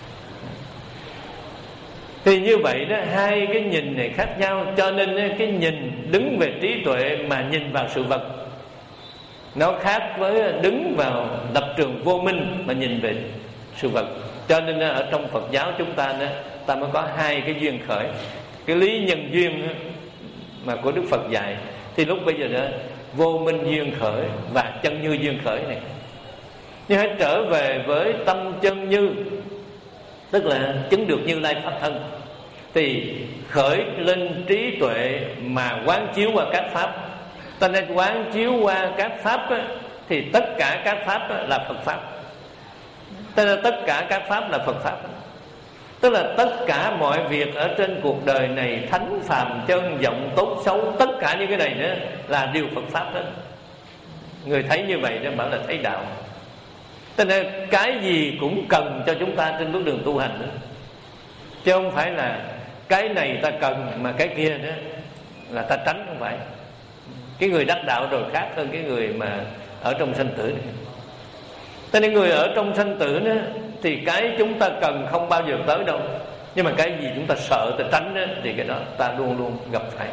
Thì như vậy đó, hai cái nhìn này khác nhau. Cho nên cái nhìn đứng về trí tuệ mà nhìn vào sự vật, nó khác với đứng vào lập trường vô minh mà nhìn về sự vật. Cho nên ở trong Phật giáo chúng ta đó, ta mới có hai cái duyên khởi. Cái lý nhân duyên mà của Đức Phật dạy, thì lúc bây giờ đó vô minh duyên khởi và chân như duyên khởi này. Nhưng hãy trở về với tâm chân như, tức là chứng được Như Lai Pháp thân, thì khởi lên trí tuệ mà quán chiếu qua các pháp. Ta nên quán chiếu qua các pháp á, thì tất cả các pháp á, là Phật pháp. Tức là tất cả các pháp là Phật pháp. Tức là tất cả mọi việc ở trên cuộc đời này, thánh phàm chân vọng tốt xấu, tất cả những cái này nữa là điều Phật pháp hết. Người thấy như vậy đó bảo là thấy đạo. Cho nên cái gì cũng cần cho chúng ta trên bước đường tu hành nữa, chứ không phải là cái này ta cần mà cái kia đó là ta tránh. Không phải. Cái người đắc đạo rồi khác hơn cái người mà ở trong sanh tử này. Cho nên người ở trong sanh tử đó, thì cái chúng ta cần không bao giờ tới đâu, nhưng mà cái gì chúng ta sợ, ta tránh đó, thì cái đó ta luôn luôn gặp phải.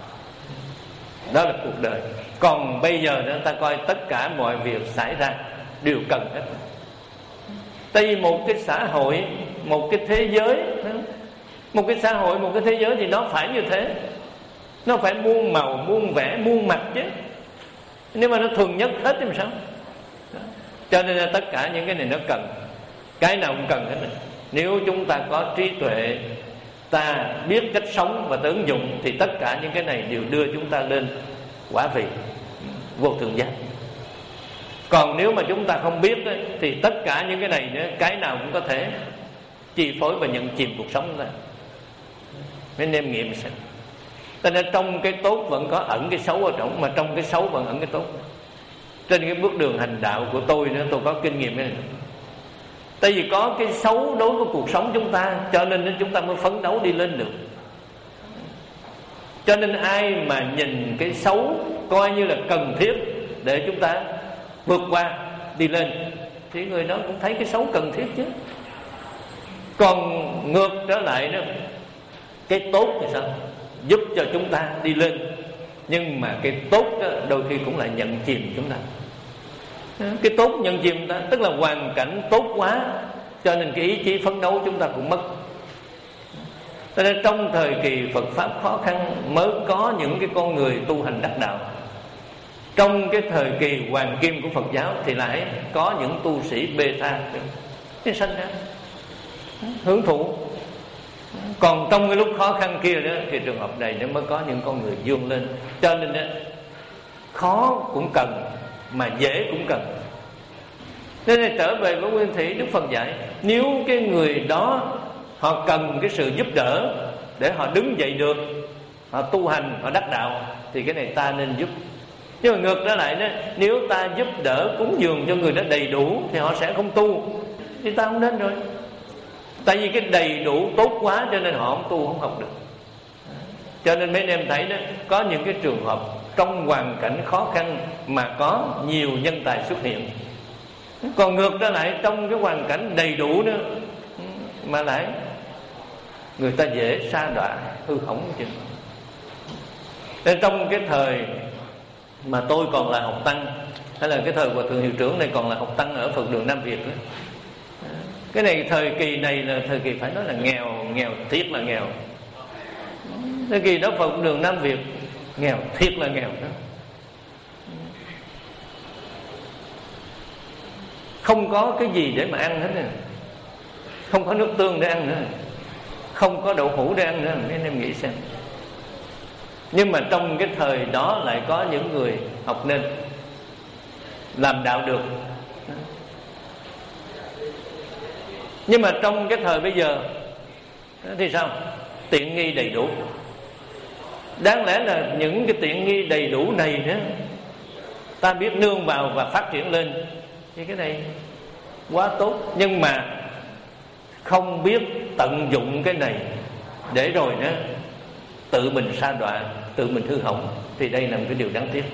Đó là cuộc đời. Còn bây giờ đó, ta coi tất cả mọi việc xảy ra đều cần hết. Tại vì một cái xã hội, một cái thế giới, một cái xã hội, một cái thế giới thì nó phải như thế. Nó phải muôn màu, muôn vẻ, muôn mặt chứ. Nếu mà nó thuần nhất hết thì sao? Cho nên là tất cả những cái này nó cần. Cái nào cũng cần hết. Nếu chúng ta có trí tuệ, ta biết cách sống và ứng dụng, thì tất cả những cái này đều đưa chúng ta lên quả vị vô thượng giác. Còn nếu mà chúng ta không biết thì tất cả những cái này nữa, cái nào cũng có thể chi phối và nhận chìm cuộc sống ta. Mấy nêm nghiệm sao? Cho nên trong cái tốt vẫn có ẩn cái xấu ở trong, mà trong cái xấu vẫn ẩn cái tốt. Trên cái bước đường hành đạo của tôi nữa, tôi có kinh nghiệm này. Tại vì có cái xấu đối với cuộc sống chúng ta, cho nên chúng ta mới phấn đấu đi lên được. Cho nên ai mà nhìn cái xấu coi như là cần thiết để chúng ta vượt qua đi lên, thì người đó cũng thấy cái xấu cần thiết chứ. Còn ngược trở lại đó, cái tốt thì sao? Giúp cho chúng ta đi lên, nhưng mà cái tốt đó đôi khi cũng là nhận chìm chúng ta. Cái tốt nhận chìm chúng ta, tức là hoàn cảnh tốt quá, cho nên cái ý chí phấn đấu chúng ta cũng mất. Cho nên trong thời kỳ Phật Pháp khó khăn mới có những cái con người tu hành đắc đạo. Trong cái thời kỳ hoàng kim của Phật giáo thì lại có những tu sĩ bê tha cái sanh ra hưởng thụ. Còn trong cái lúc khó khăn kia đó thì trường hợp này nó mới có những con người vươn lên. Cho nên đó, khó cũng cần mà dễ cũng cần. Nên là trở về với nguyên thủy, Đức Phật dạy nếu cái người đó họ cần cái sự giúp đỡ để họ đứng dậy được, họ tu hành, họ đắc đạo, thì cái này ta nên giúp. Nhưng mà ngược trở lại đó, nếu ta giúp đỡ cúng dường cho người đó đầy đủ thì họ sẽ không tu, thì ta không nên rồi. Tại vì cái đầy đủ tốt quá cho nên họ không tu, không học được. Cho nên mấy anh em thấy đó, có những cái trường hợp trong hoàn cảnh khó khăn mà có nhiều nhân tài xuất hiện. Còn ngược trở lại trong cái hoàn cảnh đầy đủ đó mà lại người ta dễ sa đọa hư hỏng chừng. Nên trong cái thời mà tôi còn là học tăng, hay là cái thời của Thượng Hiệu Trưởng này còn là học tăng ở Phật đường Nam Việt đó, cái này thời kỳ này là thời kỳ phải nói là nghèo, nghèo thiệt là nghèo. Thời kỳ đó Phật đường Nam Việt nghèo thiệt là nghèo đó. Không có cái gì để mà ăn hết nè, không có nước tương để ăn nữa, không có đậu hũ để ăn nữa. Mấy anh em nghĩ xem. Nhưng mà trong cái thời đó lại có những người học nên, làm đạo được. Nhưng mà trong cái thời bây giờ thì sao? Tiện nghi đầy đủ. Đáng lẽ là những cái tiện nghi đầy đủ này đó ta biết nương vào và phát triển lên, thì cái này quá tốt. Nhưng mà không biết tận dụng cái này để rồi đó tự mình sa đọa, tự mình hư hỏng, thì đây là một cái điều đáng tiếc.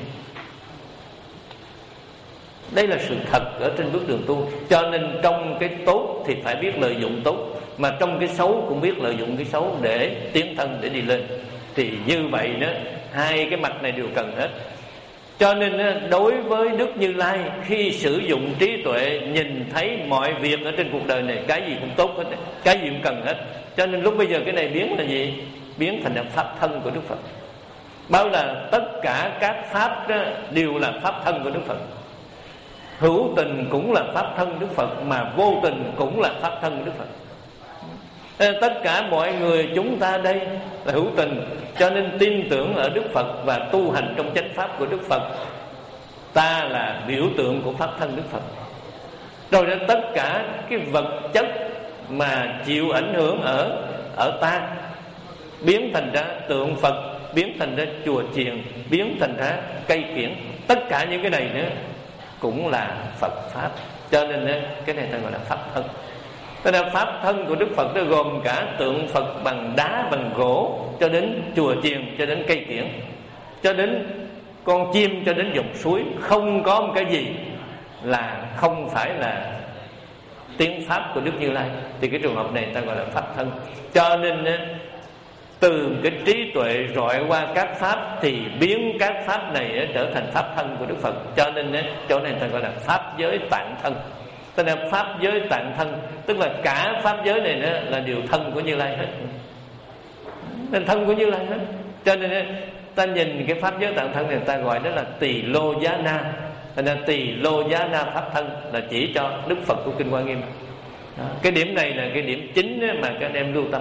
Đây là sự thật ở trên bước đường tu. Cho nên trong cái tốt thì phải biết lợi dụng tốt, mà trong cái xấu cũng biết lợi dụng cái xấu để tiến thân, để đi lên. Thì như vậy đó, hai cái mặt này đều cần hết. Cho nên đối với Đức Như Lai, khi sử dụng trí tuệ nhìn thấy mọi việc ở trên cuộc đời này, cái gì cũng tốt hết, cái gì cũng cần hết. Cho nên lúc bây giờ cái này biến là gì? Biến thành là pháp thân của Đức Phật. Bao là tất cả các pháp đó đều là pháp thân của Đức Phật. Hữu tình cũng là pháp thân Đức Phật, mà vô tình cũng là pháp thân Đức Phật. Tất cả mọi người chúng ta đây là hữu tình, cho nên tin tưởng ở Đức Phật và tu hành trong chánh pháp của Đức Phật. Ta là biểu tượng của pháp thân Đức Phật. Rồi đến tất cả cái vật chất mà chịu ảnh hưởng ở ở ta, biến thành ra tượng Phật, biến thành ra chùa chiền, biến thành ra cây kiển, tất cả những cái này nữa cũng là Phật pháp. Cho nên cái này ta gọi là pháp thân. Thế nên pháp thân của Đức Phật nó gồm cả tượng Phật bằng đá, bằng gỗ, cho đến chùa chiền, cho đến cây kiển, cho đến con chim, cho đến dòng suối. Không có một cái gì là không phải là tiếng pháp của Đức Như Lai. Thì cái trường hợp này ta gọi là pháp thân. Cho nên từ cái trí tuệ rọi qua các pháp thì biến các pháp này trở thành pháp thân của Đức Phật. Cho nên chỗ này ta gọi là pháp giới tạng thân. Tức là pháp giới tạng thân, tức là cả pháp giới này nữa là điều thân của Như Lai hết, nên thân của Như Lai hết. Cho nên ta nhìn cái pháp giới tạng thân này, ta gọi đó là tỳ lô giá na. Nên tỳ lô giá na pháp thân là chỉ cho Đức Phật của Kinh Hoa Nghiêm. Đó. Cái điểm này là cái điểm chính mà các anh em lưu tâm.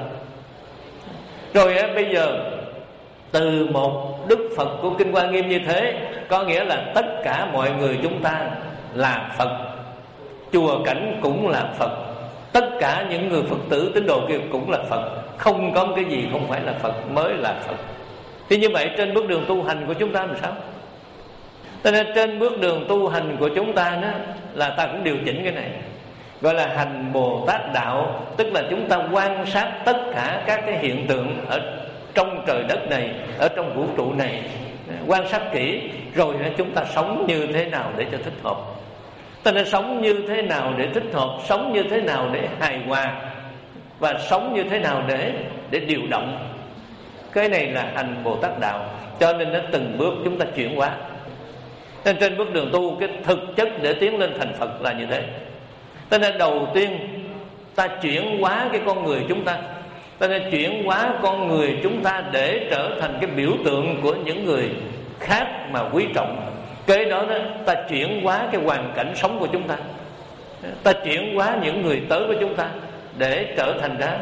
Rồi bây giờ từ một Đức Phật của Kinh Hoa Nghiêm như thế, có nghĩa là tất cả mọi người chúng ta là Phật. Chùa cảnh cũng là Phật, tất cả những người Phật tử tín đồ kia cũng là Phật. Không có cái gì không phải là Phật mới là Phật. Thì như vậy trên bước đường tu hành của chúng ta làm sao? Cho nên trên bước đường tu hành của chúng ta đó, là ta cũng điều chỉnh cái này. gọi là hành Bồ Tát đạo, tức là chúng ta quan sát tất cả các cái hiện tượng ở trong trời đất này, ở trong vũ trụ này, quan sát kỹ rồi chúng ta sống như thế nào để cho thích hợp. Ta nên sống như thế nào để thích hợp, sống như thế nào để hài hòa, và sống như thế nào để để điều động. Cái này là hành Bồ Tát đạo. Cho nên nó từng bước chúng ta chuyển hóa. Nên trên bước đường tu, cái thực chất để tiến lên thành Phật là như thế. Cho nên đầu tiên ta chuyển hóa cái con người chúng ta, ta nên chuyển hóa con người chúng ta để trở thành cái biểu tượng của những người khác mà quý trọng. Kế đó, đó ta chuyển hóa cái hoàn cảnh sống của chúng ta, ta chuyển hóa những người tới với chúng ta để trở thành ra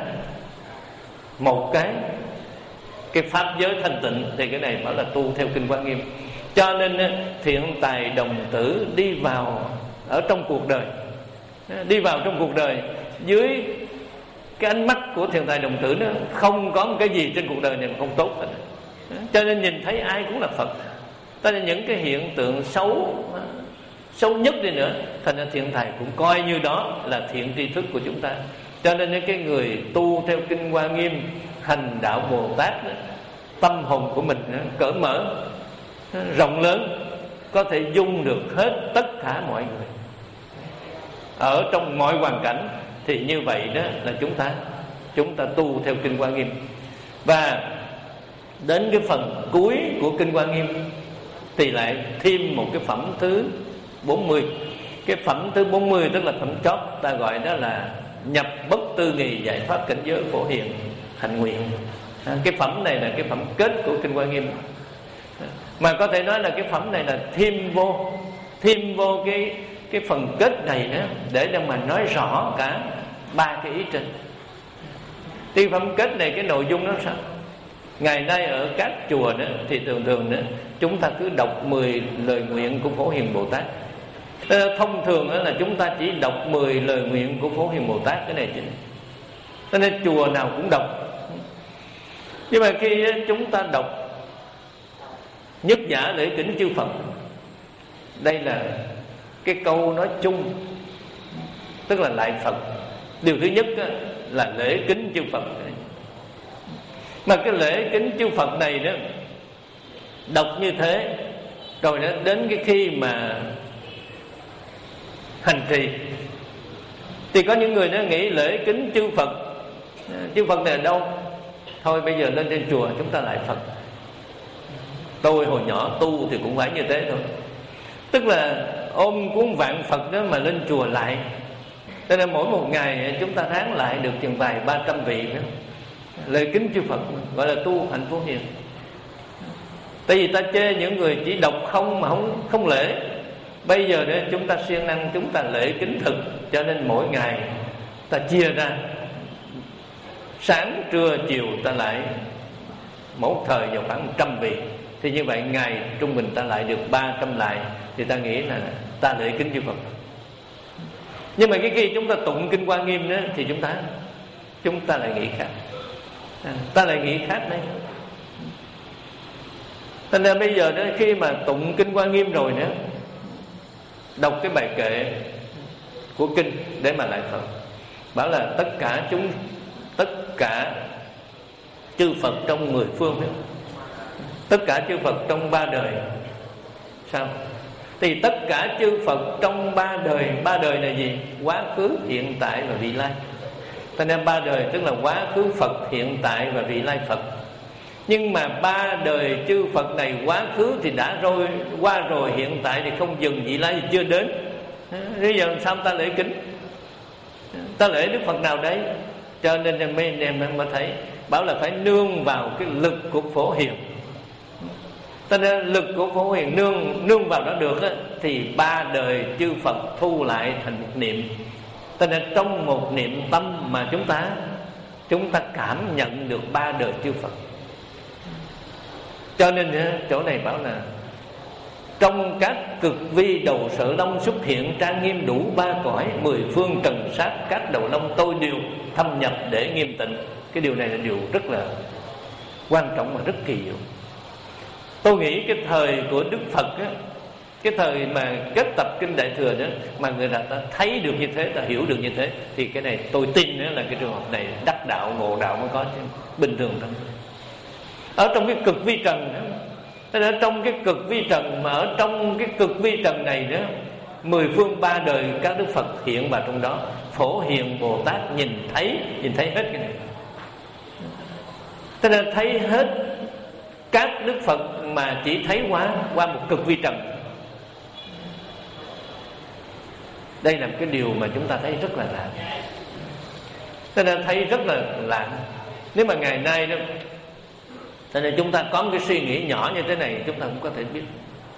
một cái cái pháp giới thanh tịnh. Thì cái này phải là tu theo Kinh Hoa Nghiêm. Cho nên thiện tài đồng tử đi vào ở trong cuộc đời, đi vào trong cuộc đời dưới cái ánh mắt của thiện tài đồng tử, nó không có một cái gì trên cuộc đời này mà không tốt hết. Cho nên nhìn thấy ai cũng là Phật. Cho nên những cái hiện tượng xấu xấu nhất đi nữa, thành ra thiện tài cũng coi như đó là thiện tri thức của chúng ta. Cho nên những cái người tu theo Kinh Hoa Nghiêm, hành đạo Bồ Tát đó, tâm hồn của mình đó, cởi mở, rộng lớn, có thể dung được hết tất cả mọi người ở trong mọi hoàn cảnh. Thì như vậy đó là chúng ta chúng ta tu theo Kinh Hoa Nghiêm. Và đến cái phần cuối của Kinh Hoa Nghiêm thì lại thêm một cái phẩm thứ bốn mươi. Cái phẩm thứ bốn mươi tức là phẩm chót, ta gọi đó là nhập bất tư nghì giải thoát cảnh giới phổ hiền hành nguyện. Cái phẩm này là cái phẩm kết của Kinh Hoa Nghiêm, mà có thể nói là cái phẩm này là thêm vô thêm vô cái cái phần kết này nữa, để để mà nói rõ cả ba cái ý trên. Thì phẩm kết này cái nội dung nó sao? Ngày nay ở các chùa nữa thì thường thường nữa chúng ta cứ đọc mười lời nguyện của Phổ Hiền Bồ Tát. Thông thường là chúng ta chỉ đọc mười lời nguyện của Phổ Hiền Bồ Tát, cái này chính. Cho nên chùa nào cũng đọc. Nhưng mà khi chúng ta đọc nhất giả lễ kính chư Phật, đây là cái câu nói chung, tức là lại Phật. Điều thứ nhất là lễ kính chư Phật. Mà cái lễ kính chư Phật này đó, đọc như thế rồi đó, đến cái khi mà hành trì thì có những người nó nghĩ lễ kính chư Phật, chư Phật này ở đâu? Thôi bây giờ lên trên chùa chúng ta lại Phật. Tôi hồi nhỏ tu thì cũng phải như thế thôi, tức là ôm cuốn vạn Phật đó mà lên chùa lại. Cho nên mỗi một ngày chúng ta ráng lại được chừng vài ba trăm vị nữa lễ kính chư Phật, gọi là tu hạnh phổ hiền. Tại vì ta chê những người chỉ đọc không mà không không lễ. Bây giờ đó chúng ta siêng năng, chúng ta lễ kính thực. Cho nên mỗi ngày ta chia ra, sáng trưa chiều ta lại mỗi thời vào khoảng một trăm vị. Thì như vậy ngày trung bình ta lại được ba trăm lại. Thì ta nghĩ là ta lễ kính chư Phật. Nhưng mà cái khi chúng ta tụng Kinh Hoa Nghiêm đó, thì chúng ta Chúng ta lại nghĩ khác. Ta lại nghĩ khác đấy. Thành ra bây giờ đó, khi mà tụng Kinh Hoa Nghiêm rồi nữa, đọc cái bài kệ của kinh để mà lại Phật, bảo là tất cả chúng tất cả chư Phật trong mười phương đó, tất cả chư Phật trong ba đời. Sao? Thì tất cả chư Phật trong ba đời. Ba đời là gì? Quá khứ, hiện tại và vị lai. Thành ra ba đời tức là quá khứ Phật, hiện tại và vị lai Phật. Nhưng mà ba đời chư Phật này, quá khứ thì đã rồi qua rồi, hiện tại thì không dừng, vị lai thì chưa đến. Bây giờ làm sao ta lễ kính? Ta lễ Đức Phật nào đấy? Cho nên mấy anh em mới thấy bảo là phải nương vào cái lực của Phổ Hiền. Cho nên lực của Phổ Hiền nương nương vào đó được á, thì ba đời chư Phật thu lại thành một niệm. Cho nên trong một niệm tâm mà chúng ta chúng ta cảm nhận được ba đời chư Phật. Cho nên chỗ này bảo là trong các cực vi đầu sở long xuất hiện, trang nghiêm đủ ba cõi, mười phương trần sát các đầu long tôi đều thâm nhập để nghiêm tịnh. Cái điều này là điều rất là quan trọng và rất kỳ diệu. Tôi nghĩ cái thời của Đức Phật á, Cái thời mà kết tập kinh Đại Thừa đó mà người ta, ta thấy được như thế, ta hiểu được như thế, thì cái này tôi tin đó là cái trường hợp này đắc đạo ngộ đạo mới có, chứ bình thường thôi. Ở trong cái cực vi trần đó, ở trong cái cực vi trần, mà ở trong cái cực vi trần này đó, mười phương ba đời các đức Phật hiện vào trong đó. Phổ Hiền Bồ Tát nhìn thấy, nhìn thấy hết cái này. Cho nên thấy hết các đức Phật mà chỉ thấy qua qua một cực vi trần. Đây là cái điều mà chúng ta thấy rất là lạ. Cho nên thấy rất là lạ. Nếu mà ngày nay đó, cho nên chúng ta có một cái suy nghĩ nhỏ như thế này, chúng ta cũng có thể biết.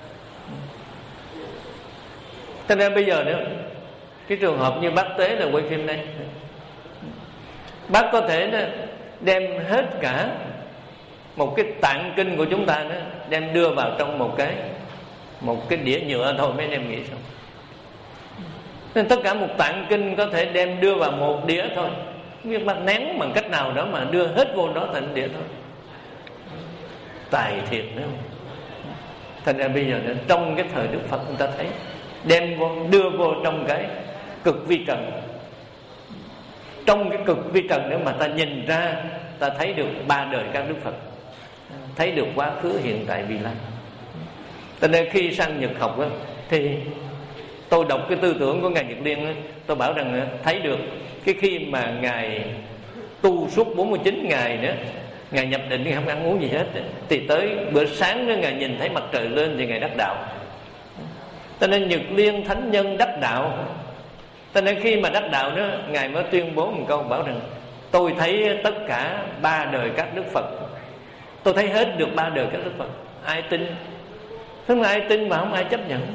Cho nên bây giờ nữa, cái trường hợp như bác Tế là quay phim đây, bác có thể đó, đem hết cả một cái tạng kinh của chúng ta đó, đem đưa vào trong một cái một cái đĩa nhựa thôi, mấy anh em nghĩ sao? Nên tất cả một tạng kinh có thể đem đưa vào một đĩa thôi. Nhưng mà nén bằng cách nào đó mà đưa hết vô đó thành đĩa thôi. Tài thiệt nữa. Thành ra bây giờ trong cái thời Đức Phật người ta thấy đem vô, đưa vô trong cái cực vi trần. Trong cái cực vi trần nữa mà ta nhìn ra, ta thấy được ba đời các Đức Phật, thấy được quá khứ hiện tại vị lai. Cho nên khi sang Nhật học đó, thì tôi đọc cái tư tưởng của Ngài Nhật Liên đó, tôi bảo rằng thấy được cái khi mà Ngài tu suốt bốn mươi chín ngày đó, Ngài nhập định không ăn uống gì hết, thì tới bữa sáng đó Ngài nhìn thấy mặt trời lên thì Ngài đắc đạo. Cho nên Nhật Liên thánh nhân đắc đạo. Cho nên khi mà đắc đạo đó, Ngài mới tuyên bố một câu bảo rằng tôi thấy tất cả ba đời các Đức Phật, tôi thấy hết được ba đời các Đức Phật. Ai tin? Không ai tin mà không ai chấp nhận.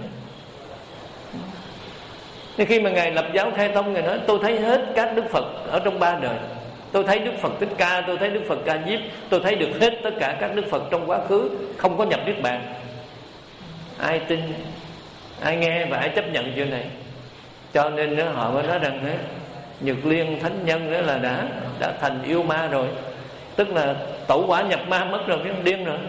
Nên khi mà Ngài lập giáo Khai Tông, Ngài nói tôi thấy hết các Đức Phật ở trong ba đời. Tôi thấy Đức Phật Thích Ca, tôi thấy Đức Phật Ca Diếp, tôi thấy được hết tất cả các Đức Phật trong quá khứ, không có nhập Niết Bàn. Ai tin, ai nghe và ai chấp nhận chuyện này? Cho nên đó, họ mới nói rằng đó, Nhật Liên thánh nhân đó là đã đã thành yêu ma rồi, tức là tẩu quả nhập ma mất rồi, biết không? Điên rồi.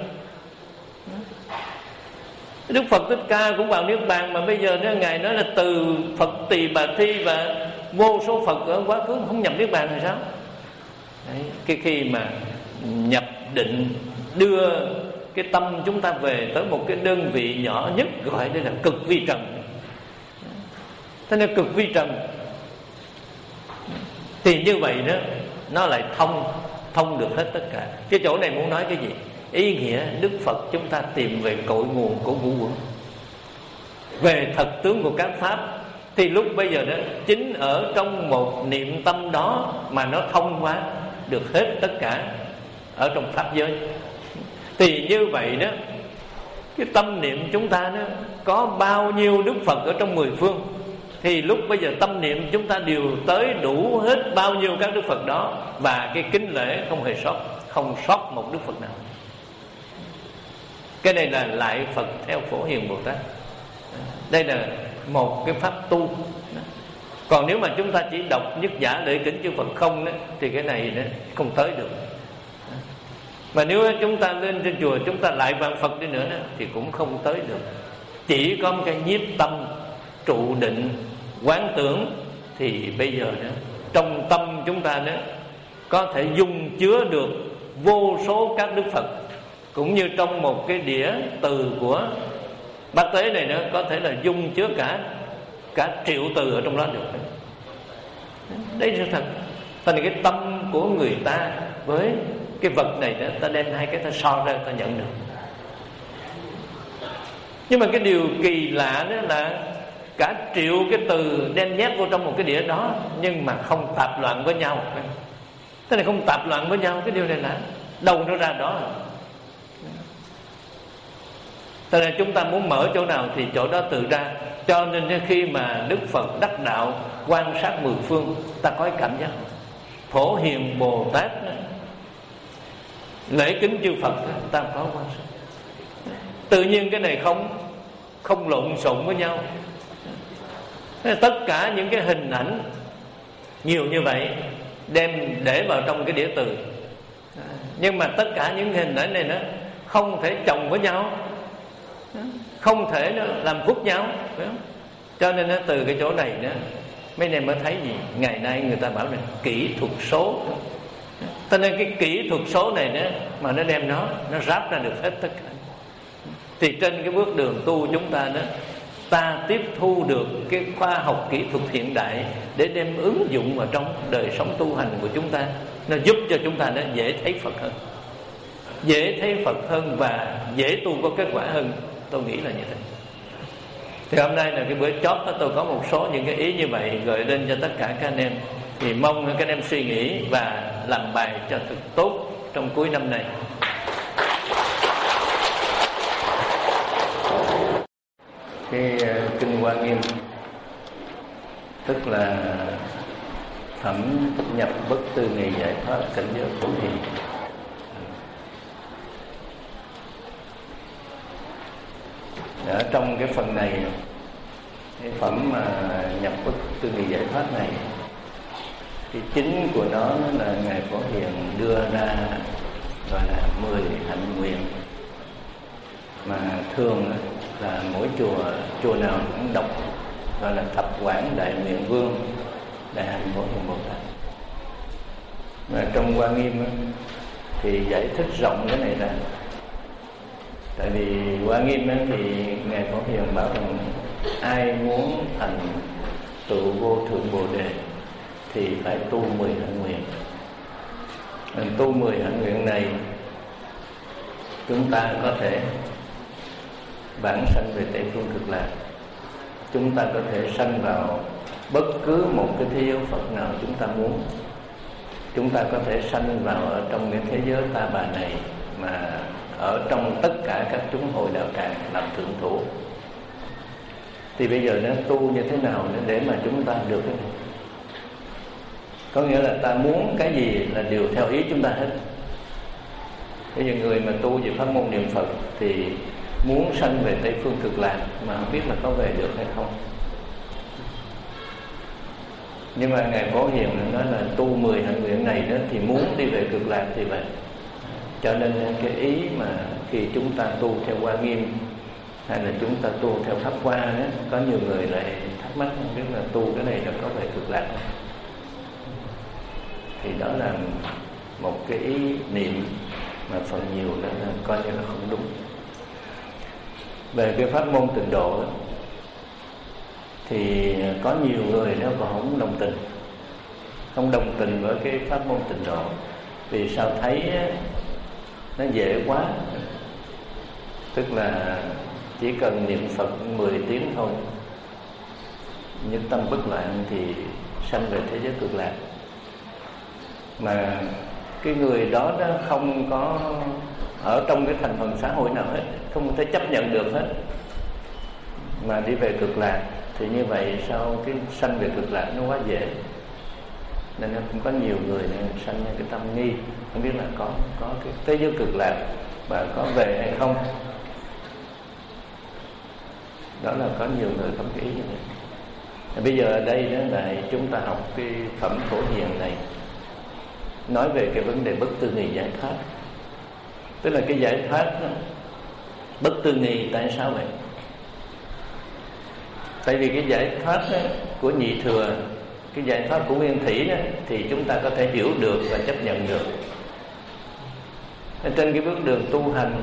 Đức Phật Thích Ca cũng vào Niết Bàn, mà bây giờ đó, Ngài nói là từ Phật Tỳ Bà Thi và vô số Phật ở quá khứ không nhập Niết Bàn thì sao? Đấy, cái khi mà nhập định, đưa cái tâm chúng ta về tới một cái đơn vị nhỏ nhất, gọi đây là cực vi trần. Thế nên cực vi trần thì như vậy đó, nó lại thông thông được hết tất cả. Cái chỗ này muốn nói cái gì? Ý nghĩa Đức Phật chúng ta tìm về cội nguồn của ngũ uẩn, về thật tướng của các pháp, thì lúc bây giờ đó chính ở trong một niệm tâm đó mà nó thông qua được hết tất cả ở trong pháp giới. Thì như vậy đó, cái tâm niệm chúng ta đó có bao nhiêu Đức Phật ở trong mười phương, thì lúc bây giờ tâm niệm chúng ta đều tới đủ hết bao nhiêu các Đức Phật đó, và cái kính lễ không hề sót, không sót một Đức Phật nào. Cái này là lại Phật theo Phổ Hiền Bồ Tát. Đây là một cái pháp tu. Còn nếu mà chúng ta chỉ đọc nhất giả lễ kính chư Phật không đó, thì cái này đó không tới được. Mà nếu chúng ta lên trên chùa chúng ta lại vạn Phật đi nữa đó, thì cũng không tới được. Chỉ có một cái nhiếp tâm, trụ định, quán tưởng, thì bây giờ đó trong tâm chúng ta đó có thể dung chứa được vô số các Đức Phật. Cũng như trong một cái đĩa từ của Bát Tế này nữa, có thể là dung chứa cả cả triệu từ ở trong đó được. Đấy là thật. Thành cái tâm của người ta với cái vật này đó, ta đem hai cái ta so ra ta nhận được. Nhưng mà cái điều kỳ lạ đó là cả triệu cái từ đem nhét vô trong một cái đĩa đó, nhưng mà không tạp loạn với nhau. Thế này không tạp loạn với nhau, cái điều này là đâu nó ra đó. Cho nên chúng ta muốn mở chỗ nào thì chỗ đó tự ra. Cho nên khi mà Đức Phật đắc đạo quan sát mười phương, ta có cái cảm giác Phổ Hiền Bồ Tát lễ kính chư Phật, ta có quan sát. Tự nhiên cái này không không lộn xộn với nhau. Tất cả những cái hình ảnh nhiều như vậy đem để vào trong cái đĩa từ, nhưng mà tất cả những hình ảnh này nó không thể chồng với nhau. không thể nó làm khuất nhau, phải không? Cho nên nó từ cái chỗ này đó mấy anh em mới thấy gì, ngày nay người ta bảo là kỹ thuật số. Cho nên cái kỹ thuật số này đó mà nó đem nó nó ráp ra được hết tất cả. Thì trên cái bước đường tu chúng ta đó, ta tiếp thu được cái khoa học kỹ thuật hiện đại để đem ứng dụng vào trong đời sống tu hành của chúng ta, nó giúp cho chúng ta nó dễ thấy Phật hơn, dễ thấy Phật hơn và dễ tu có kết quả hơn. Tôi nghĩ là như thế. Thì hôm nay là cái bữa chót đó, tôi có một số những cái ý như vậy gửi lên cho tất cả các anh em. Thì mong các anh em suy nghĩ và làm bài cho thật tốt trong cuối năm này. Cái uh, Kinh Hoa Nghiêm tức là phẩm nhập bất tư nghị giải thoát cảnh giới phổ hiền. Ở trong cái phần này, cái phẩm mà nhập bất tư nghị giải thoát này, cái chính của nó là Ngài Phổ Hiền đưa ra gọi là mười hạnh nguyện, mà thường là mỗi chùa chùa nào cũng đọc gọi là thập quảng đại nguyện vương đại hạnh Phổ Hiền Bồ Tát. Và trong Hoa Nghiêm thì giải thích rộng cái này ra. Tại vì Hoa Nghiêm thì Ngài Phổ Hiền bảo rằng ai muốn thành tựu vô thượng Bồ Đề thì phải tu mười hạnh nguyện. Mình tu mười hạnh nguyện này, chúng ta có thể bản sanh về Tây Phương Cực Lạc, chúng ta có thể sanh vào bất cứ một cái thế giới Phật nào chúng ta muốn, chúng ta có thể sanh vào ở trong cái thế giới Ta Bà này mà ở trong tất cả các chúng hội đạo tràng làm thượng thủ. Thì bây giờ nó tu như thế nào để mà chúng ta được cái này? Có nghĩa là ta muốn cái gì là đều theo ý chúng ta hết. Bây giờ người mà tu về pháp môn niệm Phật thì muốn sanh về Tây Phương Cực Lạc mà không biết là có về được hay không. Nhưng mà Ngài Phổ Hiền nói là tu mười hạnh nguyện này đó thì muốn đi về Cực Lạc thì vậy. Cho nên cái ý mà khi chúng ta tu theo Hoa Nghiêm hay là chúng ta tu theo Pháp Hoa đó, có nhiều người lại thắc mắc không biết là tu cái này là có về Cực Lạc không? Thì đó là một cái ý niệm mà phần nhiều đó là coi như là không đúng. Về cái pháp môn tịnh độ đó, thì có nhiều người nó còn không đồng tình, không đồng tình với cái pháp môn tịnh độ. Vì sao? Thấy nó dễ quá, tức là chỉ cần niệm Phật mười tiếng thôi, nhất tâm bất loạn thì sanh về thế giới Cực Lạc. Mà cái người đó đó không có ở trong cái thành phần xã hội nào hết, không thể chấp nhận được hết, mà đi về Cực Lạc thì như vậy sao cái sanh về Cực Lạc nó quá dễ. Nên cũng có nhiều người sanh cái tâm nghi, không biết là có có cái thế giới Cực Lạc và có về hay không. Đó là có nhiều người không cái ý như vậy. Bây giờ ở đây đó là chúng ta học cái phẩm Phổ Hiền này, nói về cái vấn đề bất tư nghị giải thoát. Tức là cái giải thoát đó, bất tư nghị tại sao vậy? Tại vì cái giải thoát đó, của nhị thừa, cái giải thoát của nguyên thủy đó, thì chúng ta có thể hiểu được và chấp nhận được. Trên cái bước đường tu hành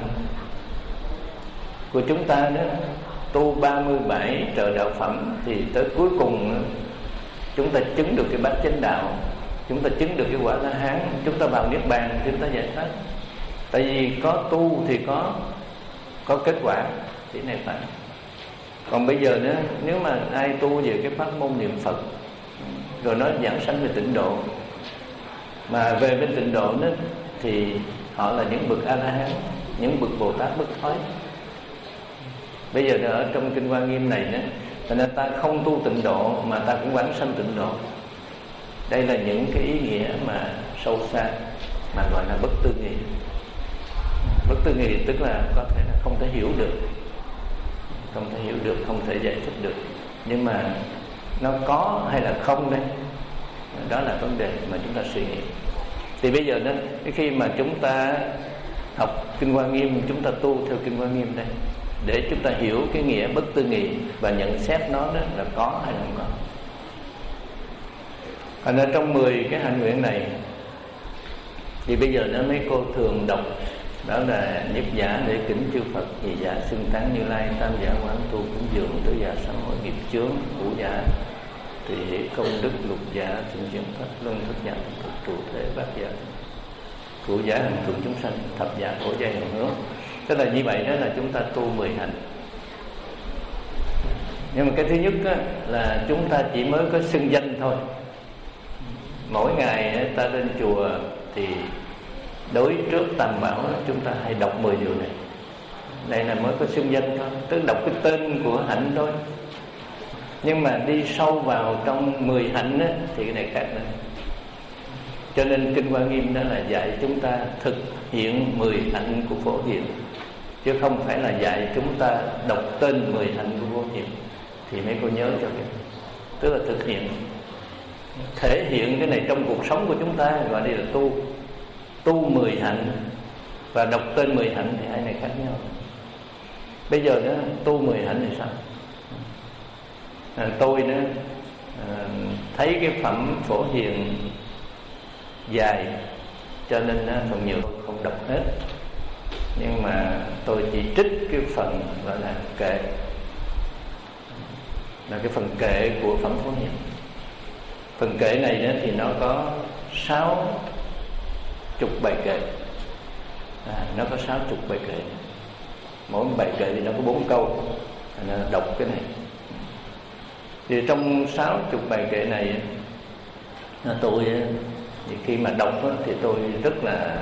của chúng ta đó, tu ba mươi bảy trợ đạo phẩm thì tới cuối cùng chúng ta chứng được cái bát chánh đạo, chúng ta chứng được cái quả La Hán, chúng ta vào niết bàn, chúng ta giải thoát. Tại vì có tu thì có có kết quả, thì này phải. Còn bây giờ nữa, nếu mà ai tu về cái pháp môn niệm Phật rồi nói giảng sanh về tịnh độ, mà về bên tịnh độ nữa thì họ là những bậc A La Hán, những bậc Bồ Tát bất thoái. Bây giờ ở trong Kinh Hoa Nghiêm này nữa, nên ta không tu tịnh độ mà ta cũng vãng sanh tịnh độ. Đây là những cái ý nghĩa mà sâu xa, mà gọi là bất tư nghị. Bất tư nghị tức là có thể là không thể hiểu được, không thể hiểu được, không thể giải thích được. Nhưng mà nó có hay là không đây, đó là vấn đề mà chúng ta suy nghĩ. Thì bây giờ đó, khi mà chúng ta học Kinh Hoa Nghiêm, chúng ta tu theo Kinh Hoa Nghiêm đây, để chúng ta hiểu cái nghĩa bất tư nghị và nhận xét nó đó là có hay không có. Còn ở trong mười cái hạnh nguyện này thì bây giờ nó mấy cô thường đọc, đó là nhất giả để kính chư Phật, nhị giả xưng tán Như Lai, tam giả quán tu cúng dường, tứ giả sám hối nghiệp chướng, ngũ giả tùy hỷ công đức, lục giả thịnh chuyển pháp luân, thất giả thực trụ thể, bát giả cửu giả hành thượng chúng sanh, thập giả khổ giai hưởng hướng. Tức là như vậy đó là chúng ta tu mười hạnh. Nhưng mà cái thứ nhất á, là chúng ta chỉ mới có xưng danh thôi. Mỗi ngày ta lên chùa thì đối trước tam bảo chúng ta hay đọc mười điều này. Đây là mới có xưng danh thôi, tức đọc cái tên của hạnh thôi. Nhưng mà đi sâu vào trong mười hạnh á, thì cái này khác nữa. Cho nên Kinh Hoa Nghiêm đó là dạy chúng ta thực hiện mười hạnh của Phổ Hiền, chứ không phải là dạy chúng ta đọc tên mười hạnh của Phổ Hiền. Thì mấy cô nhớ cho cái, tức là thực hiện, thể hiện cái này trong cuộc sống của chúng ta, gọi đây là tu. Tu mười hạnh và đọc tên mười hạnh thì hai này khác nhau. Bây giờ đó tu mười hạnh thì sao? À, tôi đó à, thấy cái phẩm Phổ Hiền dài, cho nên á, phần nhiều không đọc hết. Nhưng mà tôi chỉ trích cái phần gọi là kệ, là cái phần kệ của phẩm Phổ Hiền. Phần kệ này đó thì nó có sáu chục bài kệ, à, nó có sáu chục bài kệ. Mỗi bài kệ thì nó có bốn câu, nên đọc cái này. Thì trong sáu chục bài kệ này, tôi thì khi mà đọc thì tôi rất là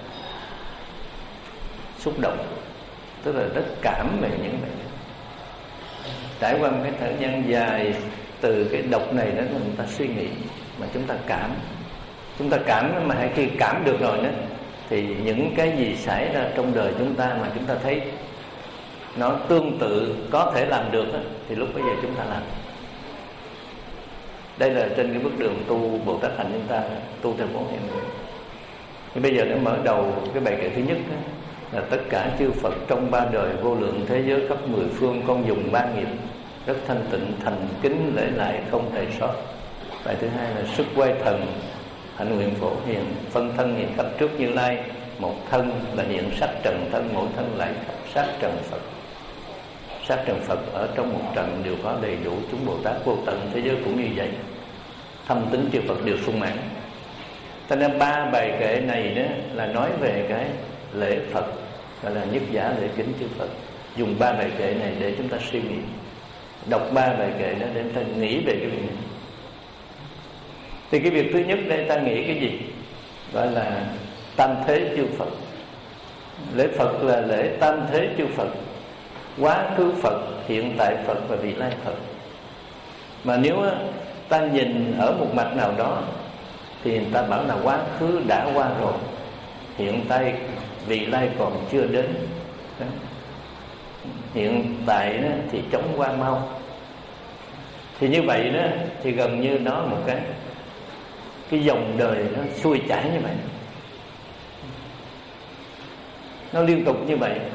xúc động, tức là rất cảm về những bài. Trải qua một cái thời gian dài từ cái đọc này đó, người ta suy nghĩ mà chúng ta cảm, chúng ta cảm mà khi cảm được rồi đó, thì những cái gì xảy ra trong đời chúng ta mà chúng ta thấy nó tương tự có thể làm được đó, thì lúc bây giờ chúng ta làm. Đây là trên cái bước đường tu Bồ Tát hành chúng ta tu theo Phổ Hiền. Thì bây giờ nó mở đầu cái bài kệ thứ nhất đó, là tất cả chư Phật trong ba đời vô lượng thế giới khắp mười phương, con dùng ba nghiệp rất thanh tịnh, thành kính lễ lại không thể sót. Bài thứ hai là sức quay thần, hạnh nguyện Phổ Hiền, phân thân hiện khắp trước Như Lai, một thân là hiện sắc trần thân, mỗi thân lại khắp sắc trần Phật. Sắc trần Phật ở trong một trần đều có đầy đủ, chúng Bồ Tát vô tận thế giới cũng như vậy, thâm tính chư Phật đều sung mãn. Cho nên ba bài kệ này đó là nói về cái lễ Phật, gọi là nhất giả lễ kính chư Phật. Dùng ba bài kệ này để chúng ta suy nghĩ, đọc ba bài kệ đó để chúng ta nghĩ về cái việc này. Thì cái việc thứ nhất đây ta nghĩ cái gì? Gọi là tam thế chư Phật. Lễ Phật là lễ tam thế chư Phật, quá khứ Phật, hiện tại Phật và vị lai Phật. Mà nếu ta nhìn ở một mặt nào đó thì người ta bảo là quá khứ đã qua rồi, hiện tại vị lai còn chưa đến, hiện tại đó thì chóng qua mau. Thì như vậy đó thì gần như nó một cái cái dòng đời nó xuôi chảy như vậy, nó liên tục như vậy.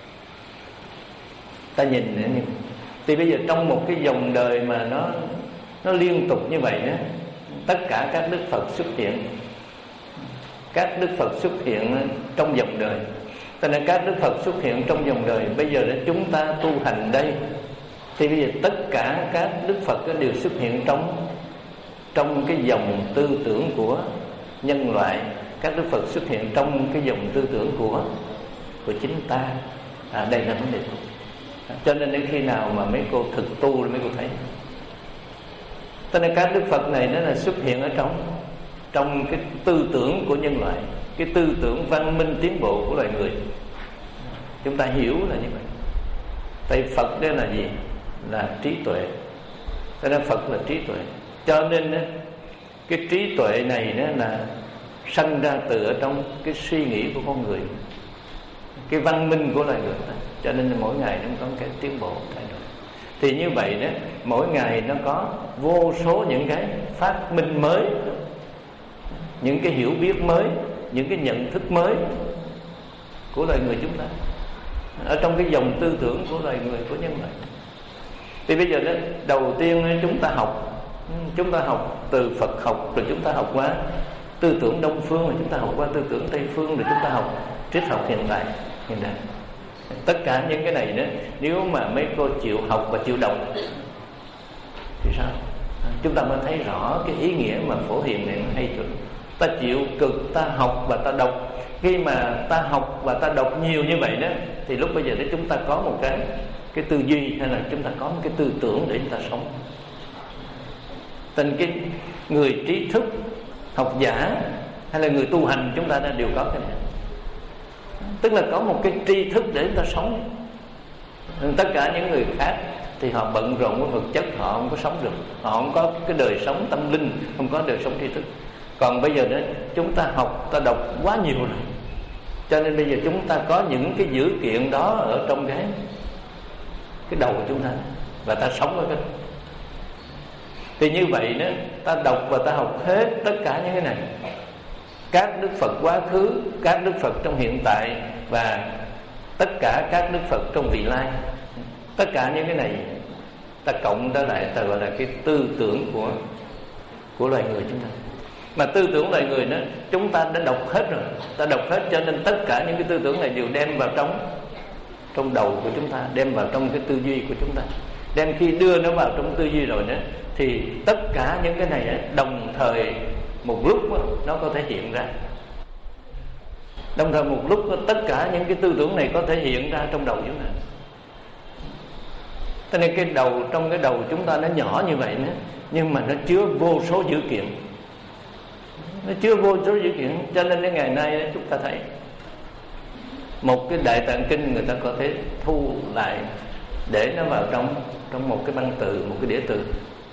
Ta nhìn nữa, thì bây giờ trong một cái dòng đời mà nó nó liên tục như vậy đó, tất cả các đức Phật xuất hiện, các đức Phật xuất hiện trong dòng đời. Cho nên các đức Phật xuất hiện trong dòng đời. Bây giờ để chúng ta tu hành đây, thì bây giờ tất cả các đức Phật đều xuất hiện trong trong cái dòng tư tưởng của nhân loại. Các đức Phật xuất hiện trong cái dòng tư tưởng của của chính ta. À, đây là vấn đề. Cho nên đến khi nào mà mấy cô thực tu thì mấy cô thấy. Cho nên các đức Phật này nó là xuất hiện ở trong trong cái tư tưởng của nhân loại, cái tư tưởng văn minh tiến bộ của loài người. Chúng ta hiểu là như vậy. Tại Phật đây là gì? Là trí tuệ. Cho nên Phật là trí tuệ. Cho nên cái trí tuệ này đó là sanh ra từ ở trong cái suy nghĩ của con người, cái văn minh của loài người. Cho nên mỗi ngày nó có cái tiến bộ thay đổi. Thì như vậy đó, mỗi ngày nó có vô số những cái phát minh mới, những cái hiểu biết mới, những cái nhận thức mới của loài người chúng ta. ở trong cái dòng tư tưởng của loài người, của nhân loại. Thì bây giờ đó, đầu tiên chúng ta học Chúng ta học từ Phật học, rồi chúng ta học qua tư tưởng Đông phương, rồi chúng ta học qua tư tưởng Tây phương, rồi chúng ta học triết học hiện đại hiện đại. Tất cả những cái này đó, nếu mà mấy cô chịu học và chịu đọc thì sao? Chúng ta mới thấy rõ cái ý nghĩa mà Phổ Hiền này hay chuẩn. Ta chịu cực, ta học và ta đọc. Khi mà ta học và ta đọc nhiều như vậy đó, thì lúc bây giờ đó chúng ta có một cái cái tư duy, hay là chúng ta có một cái tư tưởng để chúng ta sống. Tình cái người trí thức, học giả hay là người tu hành, chúng ta đã đều có cái này. Tức là có một cái tri thức để chúng ta sống. Tất cả những người khác thì họ bận rộn với vật chất, họ không có sống được, họ không có cái đời sống tâm linh, không có đời sống tri thức. Còn bây giờ đó chúng ta học, ta đọc quá nhiều rồi, cho nên bây giờ chúng ta có những cái dữ kiện đó ở trong cái cái đầu của chúng ta, và ta sống với cái. Thì như vậy đó, ta đọc và ta học hết tất cả những cái này, các Đức Phật quá khứ, các Đức Phật trong hiện tại, và tất cả các Đức Phật trong vị lai. Tất cả những cái này ta cộng trở lại, ta gọi là cái tư tưởng của của loài người chúng ta. Mà tư tưởng loài người đó, chúng ta đã đọc hết rồi, ta đọc hết, cho nên tất cả những cái tư tưởng này đều đem vào trong trong đầu của chúng ta, đem vào trong cái tư duy của chúng ta. Đem khi đưa nó vào trong tư duy rồi đó, thì tất cả những cái này đó, đồng thời một lúc đó, nó có thể hiện ra. Đồng thời một lúc đó, tất cả những cái tư tưởng này có thể hiện ra trong đầu chúng ta. Cho nên cái đầu, trong cái đầu chúng ta nó nhỏ như vậy nữa, nhưng mà nó chứa vô số dữ kiện. Nó chứa vô số dữ kiện. Cho nên đến ngày nay đó, chúng ta thấy một cái Đại Tạng Kinh người ta có thể thu lại, để nó vào trong trong một cái băng từ, một cái đĩa từ.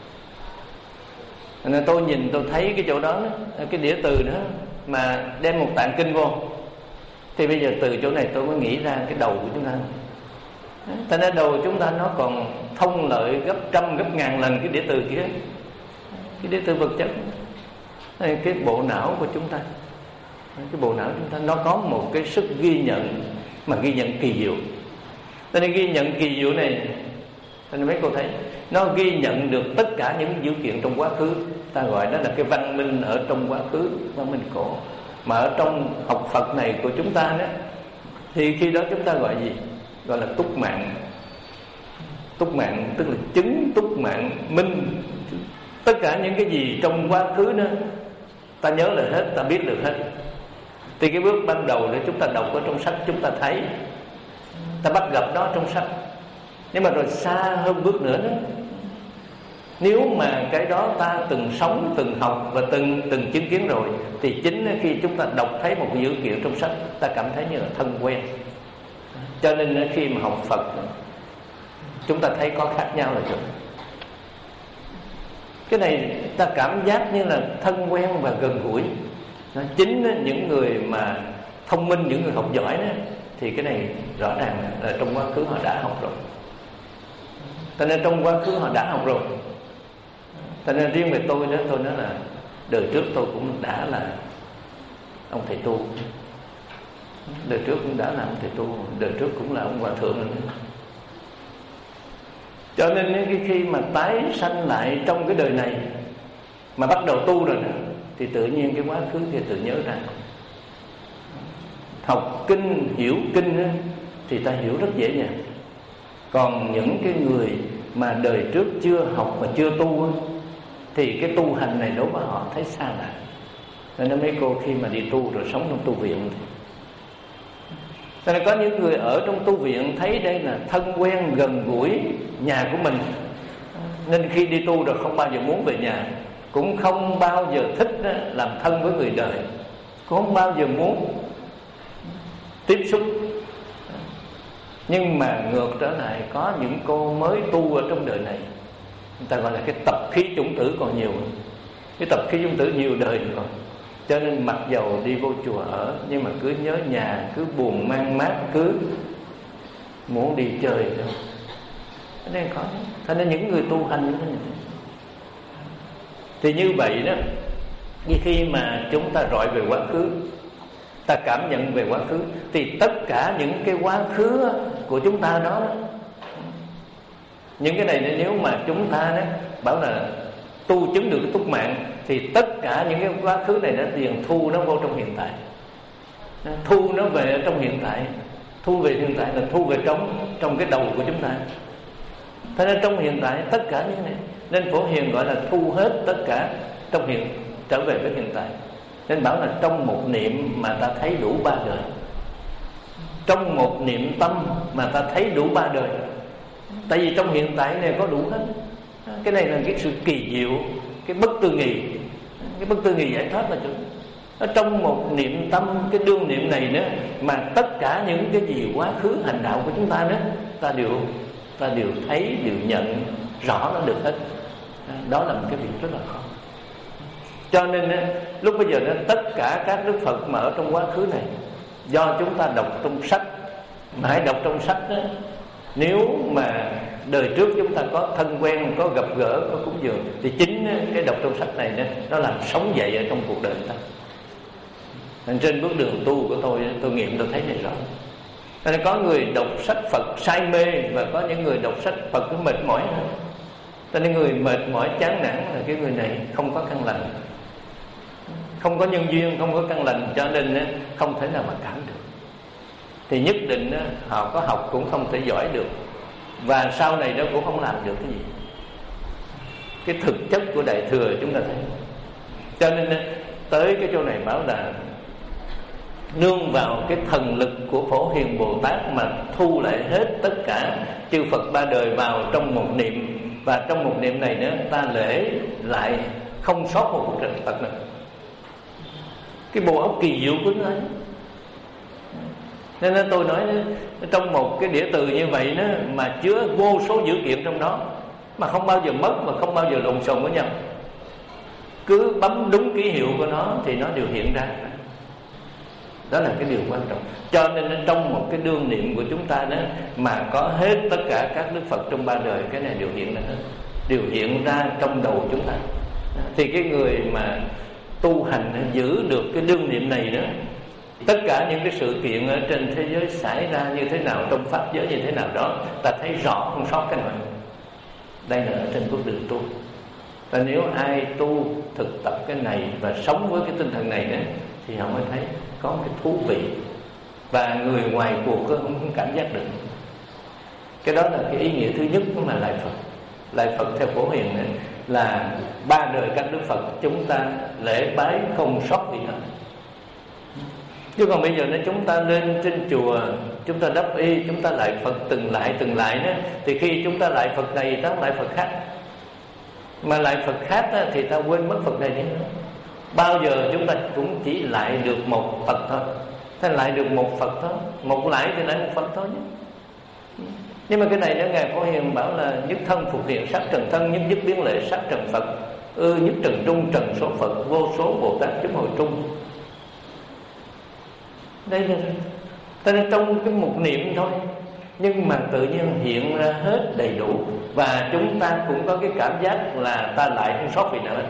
Nên tôi nhìn tôi thấy cái chỗ đó, cái đĩa từ đó mà đem một tạng kinh vô, thì bây giờ từ chỗ này tôi mới nghĩ ra cái đầu của chúng ta. Thành ra đầu chúng ta nó còn thông lợi gấp trăm gấp ngàn lần cái đĩa từ kia, cái đĩa từ vật chất. Cái bộ não của chúng ta, cái bộ não chúng ta nó có một cái sức ghi nhận, mà ghi nhận kỳ diệu. Cho nên ghi nhận kỳ diệu này, cho nên mấy cô thấy nó ghi nhận được tất cả những dữ kiện trong quá khứ. Ta gọi đó là cái văn minh ở trong quá khứ, văn minh cổ. Mà ở trong học Phật này của chúng ta đó, thì khi đó chúng ta gọi gì? Gọi là túc mạng. Túc mạng tức là chứng, túc mạng minh. Tất cả những cái gì trong quá khứ đó ta nhớ là hết, ta biết được hết. Thì cái bước ban đầu để chúng ta đọc ở trong sách, chúng ta thấy, ta bắt gặp đó trong sách. Nhưng mà rồi xa hơn bước nữa đó, nếu mà cái đó ta từng sống, từng học và từng từng chứng kiến rồi, thì chính khi chúng ta đọc thấy một dữ kiện trong sách, ta cảm thấy như là thân quen. Cho nên khi mà học Phật, chúng ta thấy có khác nhau là chỗ cái này, ta cảm giác như là thân quen và gần gũi. Chính những người mà thông minh, những người học giỏi đó, thì cái này rõ ràng là trong quá khứ họ đã học rồi. Cho nên trong quá khứ họ đã học rồi. Cho nên riêng về tôi đó, tôi nói là đời trước tôi cũng đã là ông thầy tu. Đời trước cũng đã là ông thầy tu, đời trước cũng là ông hòa thượng rồi. Cho nên cái khi mà tái sanh lại trong cái đời này, mà bắt đầu tu rồi đó, thì tự nhiên cái quá khứ thì tự nhớ ra. Học kinh, hiểu kinh đó, thì ta hiểu rất dễ dàng. Còn những cái người mà đời trước chưa học và chưa tu đó, thì cái tu hành này đối với họ thấy xa lạ. Nên mấy cô khi mà đi tu rồi sống trong tu viện, cho nên có những người ở trong tu viện thấy đây là thân quen gần gũi nhà của mình, nên khi đi tu rồi không bao giờ muốn về nhà, cũng không bao giờ thích làm thân với người đời, cũng không bao giờ muốn tiếp xúc. Nhưng mà ngược trở lại, có những cô mới tu ở trong đời này, người ta gọi là cái tập khí chủng tử còn nhiều. Cái tập khí chủng tử nhiều đời rồi, cho nên mặc dầu đi vô chùa ở, nhưng mà cứ nhớ nhà, cứ buồn mang mát, cứ muốn đi chơi thôi. Thế nên có, thế nên những người tu hành như thế này. Thì như vậy đó, khi mà chúng ta rọi về quá khứ, ta cảm nhận về quá khứ, thì tất cả những cái quá khứ của chúng ta đó, những cái này nếu mà chúng ta đó bảo là tu chứng được cái túc mạng, thì tất cả những cái quá khứ này nó liền thu nó vô trong hiện tại, thu nó về trong hiện tại. Thu về hiện tại là thu về trong trong cái đầu của chúng ta. Thế nên trong hiện tại tất cả những này, nên Phổ Hiền gọi là thu hết tất cả trong hiện, trở về với hiện tại. Nên bảo là trong một niệm mà ta thấy đủ ba đời, trong một niệm tâm mà ta thấy đủ ba đời. Tại vì trong hiện tại này có đủ hết. Cái này là cái sự kỳ diệu, cái bất tư nghị. Cái bất tư nghị giải thoát là chủ. Ở trong một niệm tâm, cái đương niệm này nữa, mà tất cả những cái gì quá khứ hành đạo của chúng ta nữa, ta đều ta đều thấy, đều nhận rõ nó được hết. Đó là một cái việc rất là khó. Cho nên lúc bây giờ tất cả các Đức Phật mà ở trong quá khứ này, do chúng ta đọc trong sách, mà hãy đọc trong sách đó, nếu mà đời trước chúng ta có thân quen, có gặp gỡ, có cúng dường, thì chính cái đọc trong sách này nó làm sống dậy ở trong cuộc đời ta. Nên trên bước đường tu của tôi, tôi nghiệm tôi thấy này rõ. Nên có người đọc sách Phật say mê, và có những người đọc sách Phật cứ mệt mỏi hơn. Cho nên người mệt mỏi chán nản là cái người này không có căn lành, không có nhân duyên, không có căn lành, cho nên không thể nào mà cảm được. Thì nhất định họ có học cũng không thể giỏi được, và sau này nó cũng không làm được cái gì. Cái thực chất của Đại Thừa chúng ta thấy. Cho nên tới cái chỗ này bảo là nương vào cái thần lực của Phổ Hiền Bồ Tát mà thu lại hết tất cả chư Phật ba đời vào trong một niệm. Và trong một niệm này nữa, ta lễ lại không sót một Phật Phật nào. Cái bộ óc kỳ diệu của nó ấy. Nên tôi nói trong một cái đĩa từ như vậy đó, mà chứa vô số dữ kiện trong đó, mà không bao giờ mất, mà không bao giờ lộn xộn với nhau. Cứ bấm đúng ký hiệu của nó thì nó đều hiện ra. Đó là cái điều quan trọng. Cho nên trong một cái đương niệm của chúng ta đó, mà có hết tất cả các Đức Phật trong ba đời, cái này đều hiện ra hết, đều hiện ra trong đầu chúng ta. Thì cái người mà tu hành giữ được cái đương niệm này đó, tất cả những cái sự kiện ở trên thế giới xảy ra như thế nào, trong pháp giới như thế nào đó, ta thấy rõ không sót cái nào. Đây là ở trên bước đường tu. Và nếu ai tu thực tập cái này và sống với cái tinh thần này nữa, thì họ mới thấy có cái thú vị, và người ngoài cuộc không cảm giác được. Cái đó là cái ý nghĩa thứ nhất của mà lại Phật. Lại Phật theo Phổ Hiền này là ba đời các Đức Phật chúng ta lễ bái không sót gì hết. Chứ còn bây giờ nếu chúng ta lên trên chùa, chúng ta đắp y, chúng ta lại Phật từng lại từng lại đó, thì khi chúng ta lại Phật này, ta lại Phật khác. Mà lại Phật khác đó, thì ta quên mất Phật này đi nữa. Bao giờ chúng ta cũng chỉ lại được một Phật thôi. Ta lại được một Phật thôi. Một lại thì lại một Phật thôi nhé. Nhưng mà cái này đó Ngài Phổ Hiền bảo là nhất thân phục hiện sắc trần thân, nhất nhất biến lệ sắc trần Phật, ư nhất trần trung trần số Phật, vô số Bồ Tát chúng hồi trung. Đây là ta nên trong cái một niệm thôi, nhưng mà tự nhiên hiện ra hết đầy đủ. Và chúng ta cũng có cái cảm giác là ta lại không sót gì nữa,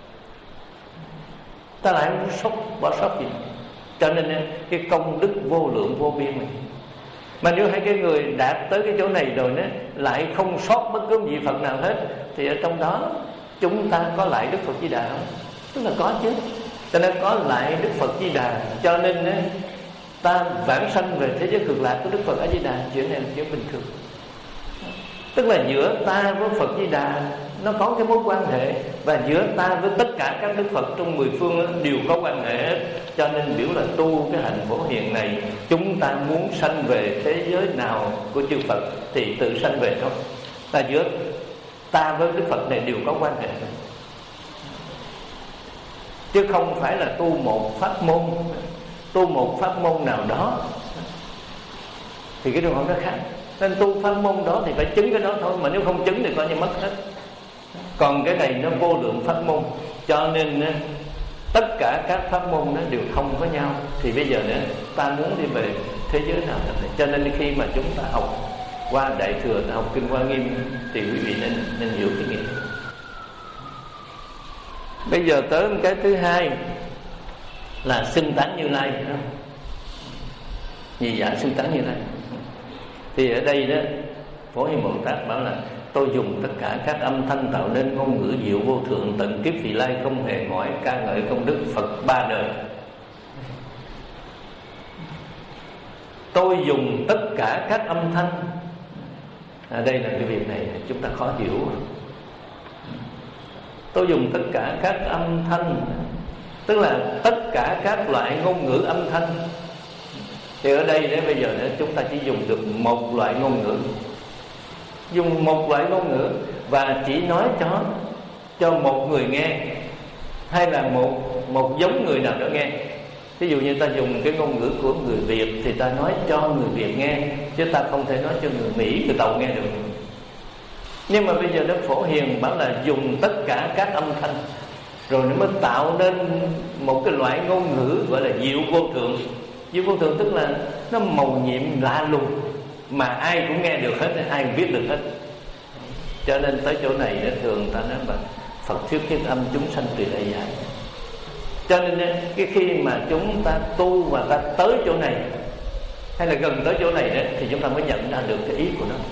ta lại không sót, bỏ sót gì. Cho nên cái công đức vô lượng vô biên này. Mà nếu hai cái người đạt tới cái chỗ này rồi đó, lại không sót bất cứ vị Phật nào hết, thì ở trong đó chúng ta có lại Đức Phật Di Đà không? Tức là có chứ. Cho nên có lại Đức Phật Di Đà. Cho nên đó, ta vãng sanh về thế giới cực lạc của Đức Phật A Di Đà, chuyện này là chuyện bình thường. Tức là giữa ta với Phật Di Đà nó có cái mối quan hệ, và giữa ta với tất cả các Đức Phật trong mười phương đều có quan hệ hết. Cho nên biểu là tu cái hạnh Phổ Hiền này, chúng ta muốn sanh về thế giới nào của chư Phật thì tự sanh về thôi. Là giữa ta với Đức Phật này đều có quan hệ, chứ không phải là tu một pháp môn, tu một pháp môn nào đó thì cái trường hợp nó khác. Nên tu pháp môn đó thì phải chứng cái đó thôi, mà nếu không chứng thì coi như mất hết. Còn cái này nó vô lượng pháp môn, cho nên tất cả các pháp môn nó đều thông với nhau. Thì bây giờ nữa ta muốn đi về thế giới nào đó. Cho nên khi mà chúng ta học qua Đại Thừa, học Kinh Hoa Nghiêm, thì quý vị nên, nên hiểu cái nghĩa. Bây giờ tới cái thứ hai là xưng tán Như Lai đó. Nhị giả xưng tán Như Lai. Thì ở đây đó Phổ Hiền Bồ Tát bảo là tôi dùng tất cả các âm thanh tạo nên ngôn ngữ diệu vô thượng, tận kiếp vị lai không hề mỏi, ca ngợi công đức Phật ba đời. Tôi dùng tất cả các âm thanh. À, đây là cái việc này chúng ta khó hiểu. Tôi dùng tất cả các âm thanh, tức là tất cả các loại ngôn ngữ âm thanh. Thì ở đây đấy bây giờ đấy, chúng ta chỉ dùng được một loại ngôn ngữ, dùng một loại ngôn ngữ và chỉ nói cho cho một người nghe, hay là một một giống người nào đó nghe. Ví dụ như ta dùng cái ngôn ngữ của người Việt thì ta nói cho người Việt nghe, chứ ta không thể nói cho người Mỹ, người Tàu nghe được. Nhưng mà bây giờ Đức Phổ Hiền bảo là dùng tất cả các âm thanh, rồi nó mới tạo nên một cái loại ngôn ngữ gọi là diệu vô thượng. Diệu vô thượng tức là nó mầu nhiệm lạ lùng, mà ai cũng nghe được hết, ai cũng biết được hết. Cho nên tới chỗ này thường ta nói là Phật thuyết thiết âm chúng sanh tùy đại giải. Cho nên cái khi mà chúng ta tu và ta tới chỗ này, hay là gần tới chỗ này đó, thì chúng ta mới nhận ra được cái ý của nó.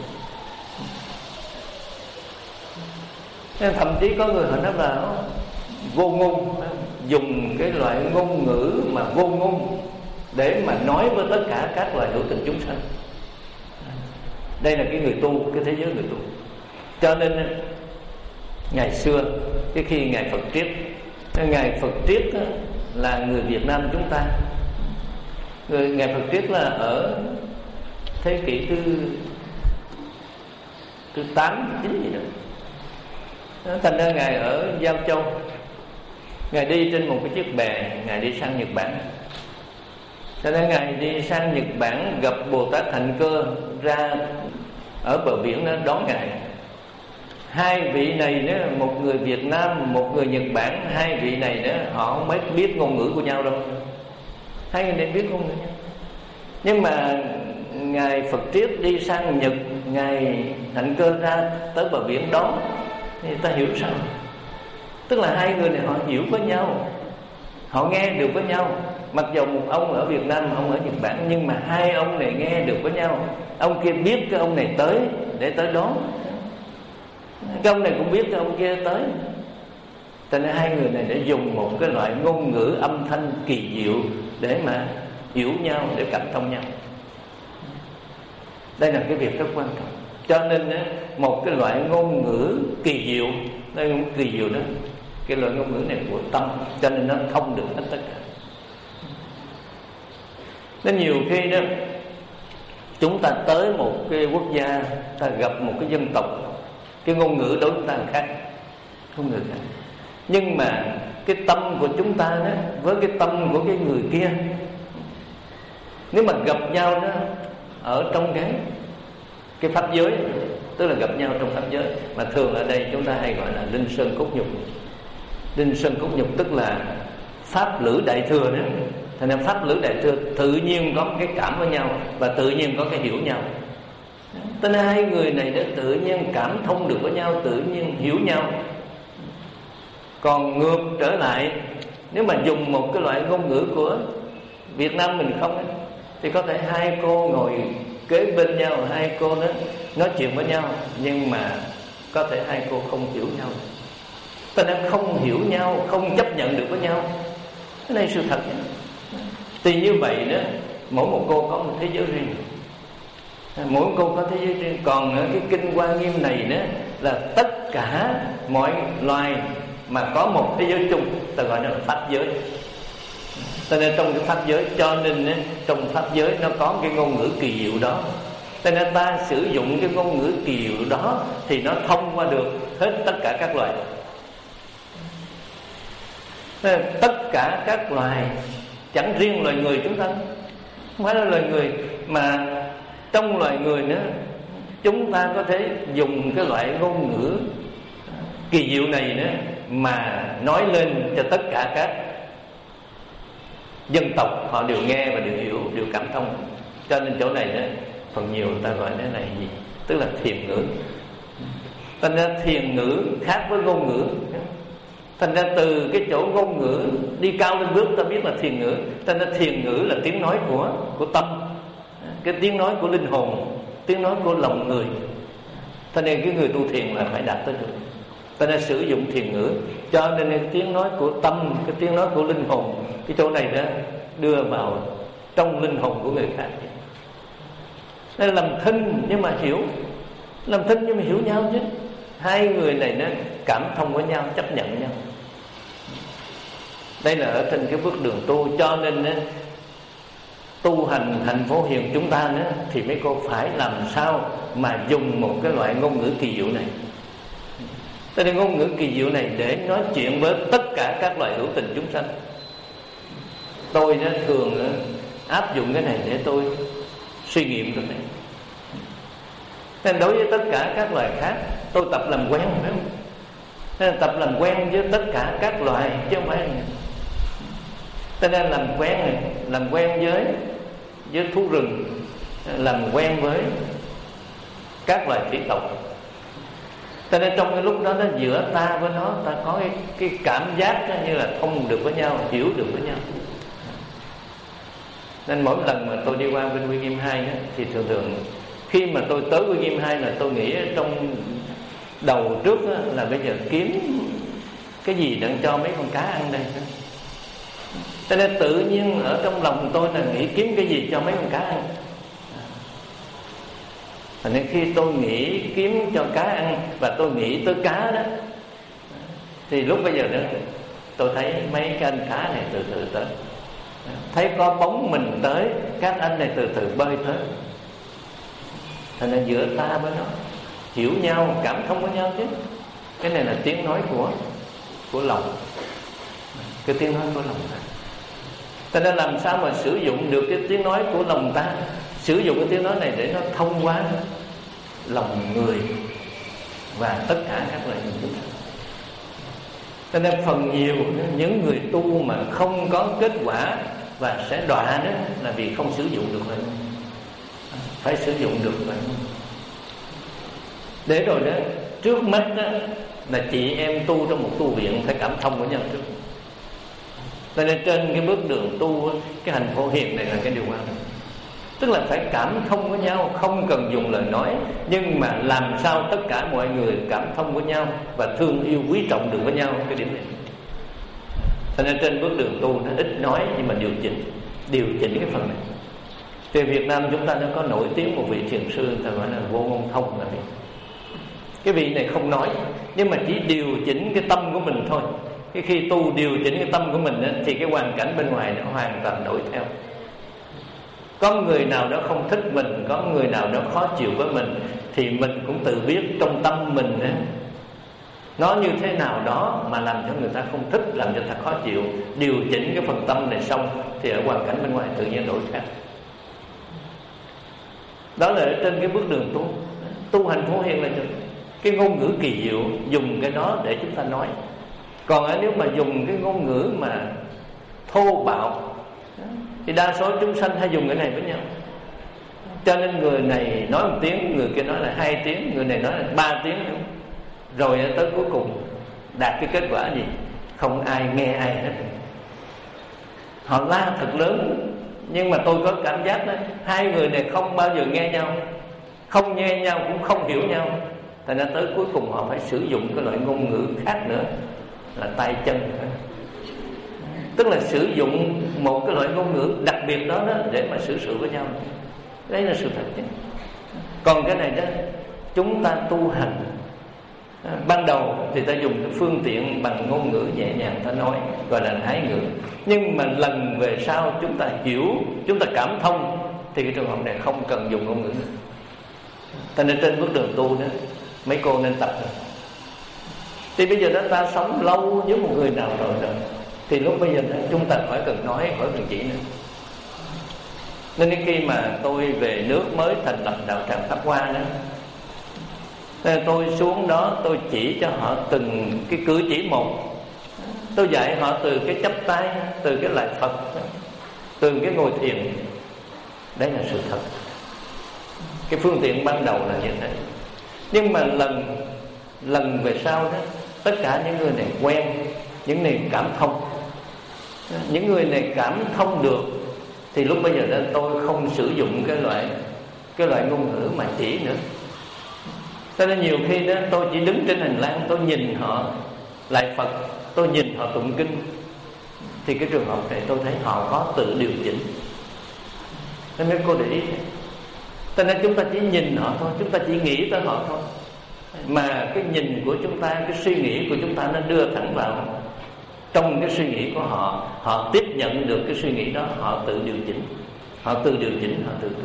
Nên thậm chí có người họ nói là vô ngôn, dùng cái loại ngôn ngữ mà vô ngôn để mà nói với tất cả các loài hữu tình chúng sanh. Đây là cái người tu, cái thế giới người tu. Cho nên ngày xưa, cái khi Ngài Phật Triết, Ngài Phật Triết là người Việt Nam chúng ta. Người Ngài Phật Triết là ở thế kỷ thứ thứ tám, chín gì đó. Thành ra Ngài ở Giao Châu, Ngài đi trên một cái chiếc bè, Ngài đi sang Nhật Bản. Cho nên Ngài đi sang Nhật Bản gặp Bồ Tát Hạnh Cơ ra ở bờ biển đó đón Ngài. Hai vị này đó, một người Việt Nam, một người Nhật Bản, hai vị này đó họ không mấy biết ngôn ngữ của nhau đâu. Hai người này biết ngôn ngữ nhau. Nhưng mà Ngài Phật Triết đi sang Nhật, Ngài Hạnh Cơ ra tới bờ biển đón, thì ta hiểu sao? Tức là hai người này họ hiểu với nhau, họ nghe được với nhau. Mặc dù một ông ở Việt Nam, ông ở Nhật Bản, nhưng mà hai ông này nghe được với nhau. Ông kia biết cái ông này tới để tới đón, cái ông này cũng biết cái ông kia tới. Cho nên hai người này để dùng một cái loại ngôn ngữ âm thanh kỳ diệu để mà hiểu nhau, để cảm thông nhau. Đây là cái việc rất quan trọng. Cho nên một cái loại ngôn ngữ kỳ diệu, đây là kỳ diệu đó, cái loại ngôn ngữ này của tâm, cho nên nó thông được hết tất cả. Nên nhiều khi đó chúng ta tới một cái quốc gia, ta gặp một cái dân tộc, cái ngôn ngữ đối với ta khác, không ngữ khác. Nhưng mà cái tâm của chúng ta đó với cái tâm của cái người kia, nếu mà gặp nhau đó ở trong cái cái pháp giới, tức là gặp nhau trong pháp giới, mà thường ở đây chúng ta hay gọi là linh sơn cốt nhục. Linh sơn cốt nhục tức là pháp lữ đại thừa đó. Thành ra pháp lữ đại thừa tự nhiên có cái cảm với nhau và tự nhiên có cái hiểu nhau. Cho nên hai người này đã tự nhiên cảm thông được với nhau, tự nhiên hiểu nhau. Còn ngược trở lại, nếu mà dùng một cái loại ngôn ngữ của Việt Nam mình không ấy, thì có thể hai cô ngồi kế bên nhau, hai cô đó nói chuyện với nhau, nhưng mà có thể hai cô không hiểu nhau. Cho nên không hiểu nhau, không chấp nhận được với nhau. Cái này sự thật nhé. Thì như vậy đó, mỗi một cô có một thế giới riêng, mỗi một cô có thế giới riêng. Còn cái kinh Hoa Nghiêm này đó là tất cả mọi loài mà có một thế giới chung, ta gọi nó là pháp giới. Cho nên trong cái pháp giới, cho nên trong pháp giới nó có cái ngôn ngữ kỳ diệu đó. Cho nên ta sử dụng cái ngôn ngữ kỳ diệu đó thì nó thông qua được hết tất cả các loài. Tất cả các loài, chẳng riêng loài người chúng ta, không phải là loài người, mà trong loài người nữa, chúng ta có thể dùng cái loại ngôn ngữ kỳ diệu này nữa mà nói lên cho tất cả các dân tộc, họ đều nghe và đều hiểu, đều cảm thông. Cho nên chỗ này đó, phần nhiều người ta gọi cái này gì? Tức là thiền ngữ. Thành ra thiền ngữ khác với ngôn ngữ. Thành ra từ cái chỗ ngôn ngữ đi cao lên bước ta biết là thiền ngữ. Thành ra thiền ngữ là tiếng nói của của tâm, cái tiếng nói của linh hồn, tiếng nói của lòng người. Cho nên cái người tu thiền là phải đạt tới được. Ta nên sử dụng thiền ngữ, cho nên cái tiếng nói của tâm, cái tiếng nói của linh hồn, cái chỗ này đó đưa vào trong linh hồn của người khác. Nên làm thinh nhưng mà hiểu, làm thinh nhưng mà hiểu nhau chứ. Hai người này nó cảm thông với nhau, chấp nhận nhau. Đây là ở trên cái bước đường tu. Cho nên đó, tu hành hạnh Phổ Hiền chúng ta nữa, thì mấy cô phải làm sao mà dùng một cái loại ngôn ngữ kỳ diệu này. Cho nên ngôn ngữ kỳ diệu này để nói chuyện với tất cả các loài hữu tình chúng sanh. Tôi đó thường áp dụng cái này để tôi suy nghiệm được này. Nên đối với tất cả các loài khác, tôi tập làm quen, phải không? Nên tập làm quen với tất cả các loài chứ không phải. Cho nên làm quen này, làm quen với với thú rừng, làm quen với các loài thủy tộc. Cho nên trong cái lúc đó, nó giữa ta với nó, ta có cái, cái cảm giác như là thông được với nhau, hiểu được với nhau. Nên mỗi lần mà tôi đi qua bên Quy Nghiêm hai đó, thì thường thường khi mà tôi tới Quy Nghiêm hai là tôi nghĩ trong đầu trước đó, là bây giờ kiếm cái gì để cho mấy con cá ăn đây. Cho nên tự nhiên ở trong lòng tôi là nghĩ kiếm cái gì cho mấy con cá ăn. Cho nên khi tôi nghĩ kiếm cho cá ăn và tôi nghĩ tới cá đó, thì lúc bây giờ đó tôi thấy mấy cái anh cá này từ từ tới, thấy có bóng mình tới, các anh này từ từ bơi tới. Cho nên giữa ta với nó hiểu nhau, cảm thông với nhau chứ. Cái này là tiếng nói của của lòng, cái tiếng nói của lòng ta. Cho nên làm sao mà sử dụng được cái tiếng nói của lòng ta, sử dụng cái tiếng nói này để nó thông qua lòng người và tất cả các loài người chúng sanh. Cho nên phần nhiều những người tu mà không có kết quả và sẽ đọa đó là vì không sử dụng được. Phải sử dụng được vậy. Để rồi đó, trước mắt đó là chị em tu trong một tu viện phải cảm thông với nhau trước. Cho nên trên cái bước đường tu, cái hành Phổ Hiền này là cái điều quan trọng. Tức là phải cảm thông với nhau, không cần dùng lời nói, nhưng mà làm sao tất cả mọi người cảm thông với nhau và thương yêu quý trọng được với nhau, cái điểm này. Cho nên trên bước đường tu nó ít nói nhưng mà điều chỉnh, điều chỉnh cái phần này. Thì Việt Nam chúng ta nó có nổi tiếng một vị thiền sư, ta gọi là Vô Ngôn Thông là vậy. Cái vị này không nói, nhưng mà chỉ điều chỉnh cái tâm của mình thôi. Cái khi tu điều chỉnh cái tâm của mình đó, thì cái hoàn cảnh bên ngoài nó hoàn toàn đổi theo. Có người nào đó không thích mình, có người nào đó khó chịu với mình, thì mình cũng tự biết trong tâm mình đó, nó như thế nào đó mà làm cho người ta không thích, làm cho người ta khó chịu. Điều chỉnh cái phần tâm này xong thì ở hoàn cảnh bên ngoài tự nhiên đổi khác. Đó là trên cái bước đường tu. Tu hành Phổ Hiền là cái ngôn ngữ kỳ diệu, dùng cái đó để chúng ta nói. Còn nếu mà dùng cái ngôn ngữ mà thô bạo thì đa số chúng sanh hay dùng cái này với nhau. Cho nên người này nói một tiếng, người kia nói là hai tiếng, người này nói là ba tiếng nữa. Rồi tới cuối cùng đạt cái kết quả gì? Không ai nghe ai hết. Họ la thật lớn, nhưng mà tôi có cảm giác đó, hai người này không bao giờ nghe nhau, không nghe nhau cũng không hiểu nhau. Thành ra tới cuối cùng họ phải sử dụng cái loại ngôn ngữ khác nữa, là tay chân. Tức là sử dụng một cái loại ngôn ngữ đặc biệt đó, đó để mà xử sự với nhau. Đấy là sự thật chứ. Còn cái này đó, chúng ta tu hành ban đầu thì ta dùng cái phương tiện bằng ngôn ngữ nhẹ nhàng ta nói, gọi là ái ngữ. Nhưng mà lần về sau chúng ta hiểu, chúng ta cảm thông, thì cái trường hợp này không cần dùng ngôn ngữ nữa. Cho nên trên bước đường tu đó, mấy cô nên tập rồi. Thì bây giờ đó ta sống lâu với một người nào rồi rồi, thì lúc bây giờ đó, chúng ta khỏi cần nói, khỏi cần chỉ nữa. Nên khi mà tôi về nước mới thành lập đạo tràng Pháp Hoa đó, tôi xuống đó tôi chỉ cho họ từng cái cử chỉ một. Tôi dạy họ từ cái chắp tay, từ cái lại Phật, từ cái ngồi thiền. Đấy là sự thật. Cái phương tiện ban đầu là như thế. Nhưng mà lần lần về sau đó, tất cả những người này quen những này cảm thông. Những người này cảm thông được thì lúc bây giờ đó tôi không sử dụng cái loại cái loại ngôn ngữ mà chỉ nữa. Cho nên nhiều khi đó tôi chỉ đứng trên hành lang, tôi nhìn họ lại Phật, tôi nhìn họ tụng kinh, thì cái trường hợp này tôi thấy họ có tự điều chỉnh. Cho nên cô để ý, cho nên chúng ta chỉ nhìn họ thôi, chúng ta chỉ nghĩ tới họ thôi, mà cái nhìn của chúng ta, cái suy nghĩ của chúng ta nó đưa thẳng vào trong cái suy nghĩ của họ. Họ tiếp nhận được cái suy nghĩ đó, họ tự điều chỉnh, họ tự điều chỉnh, họ tự tu.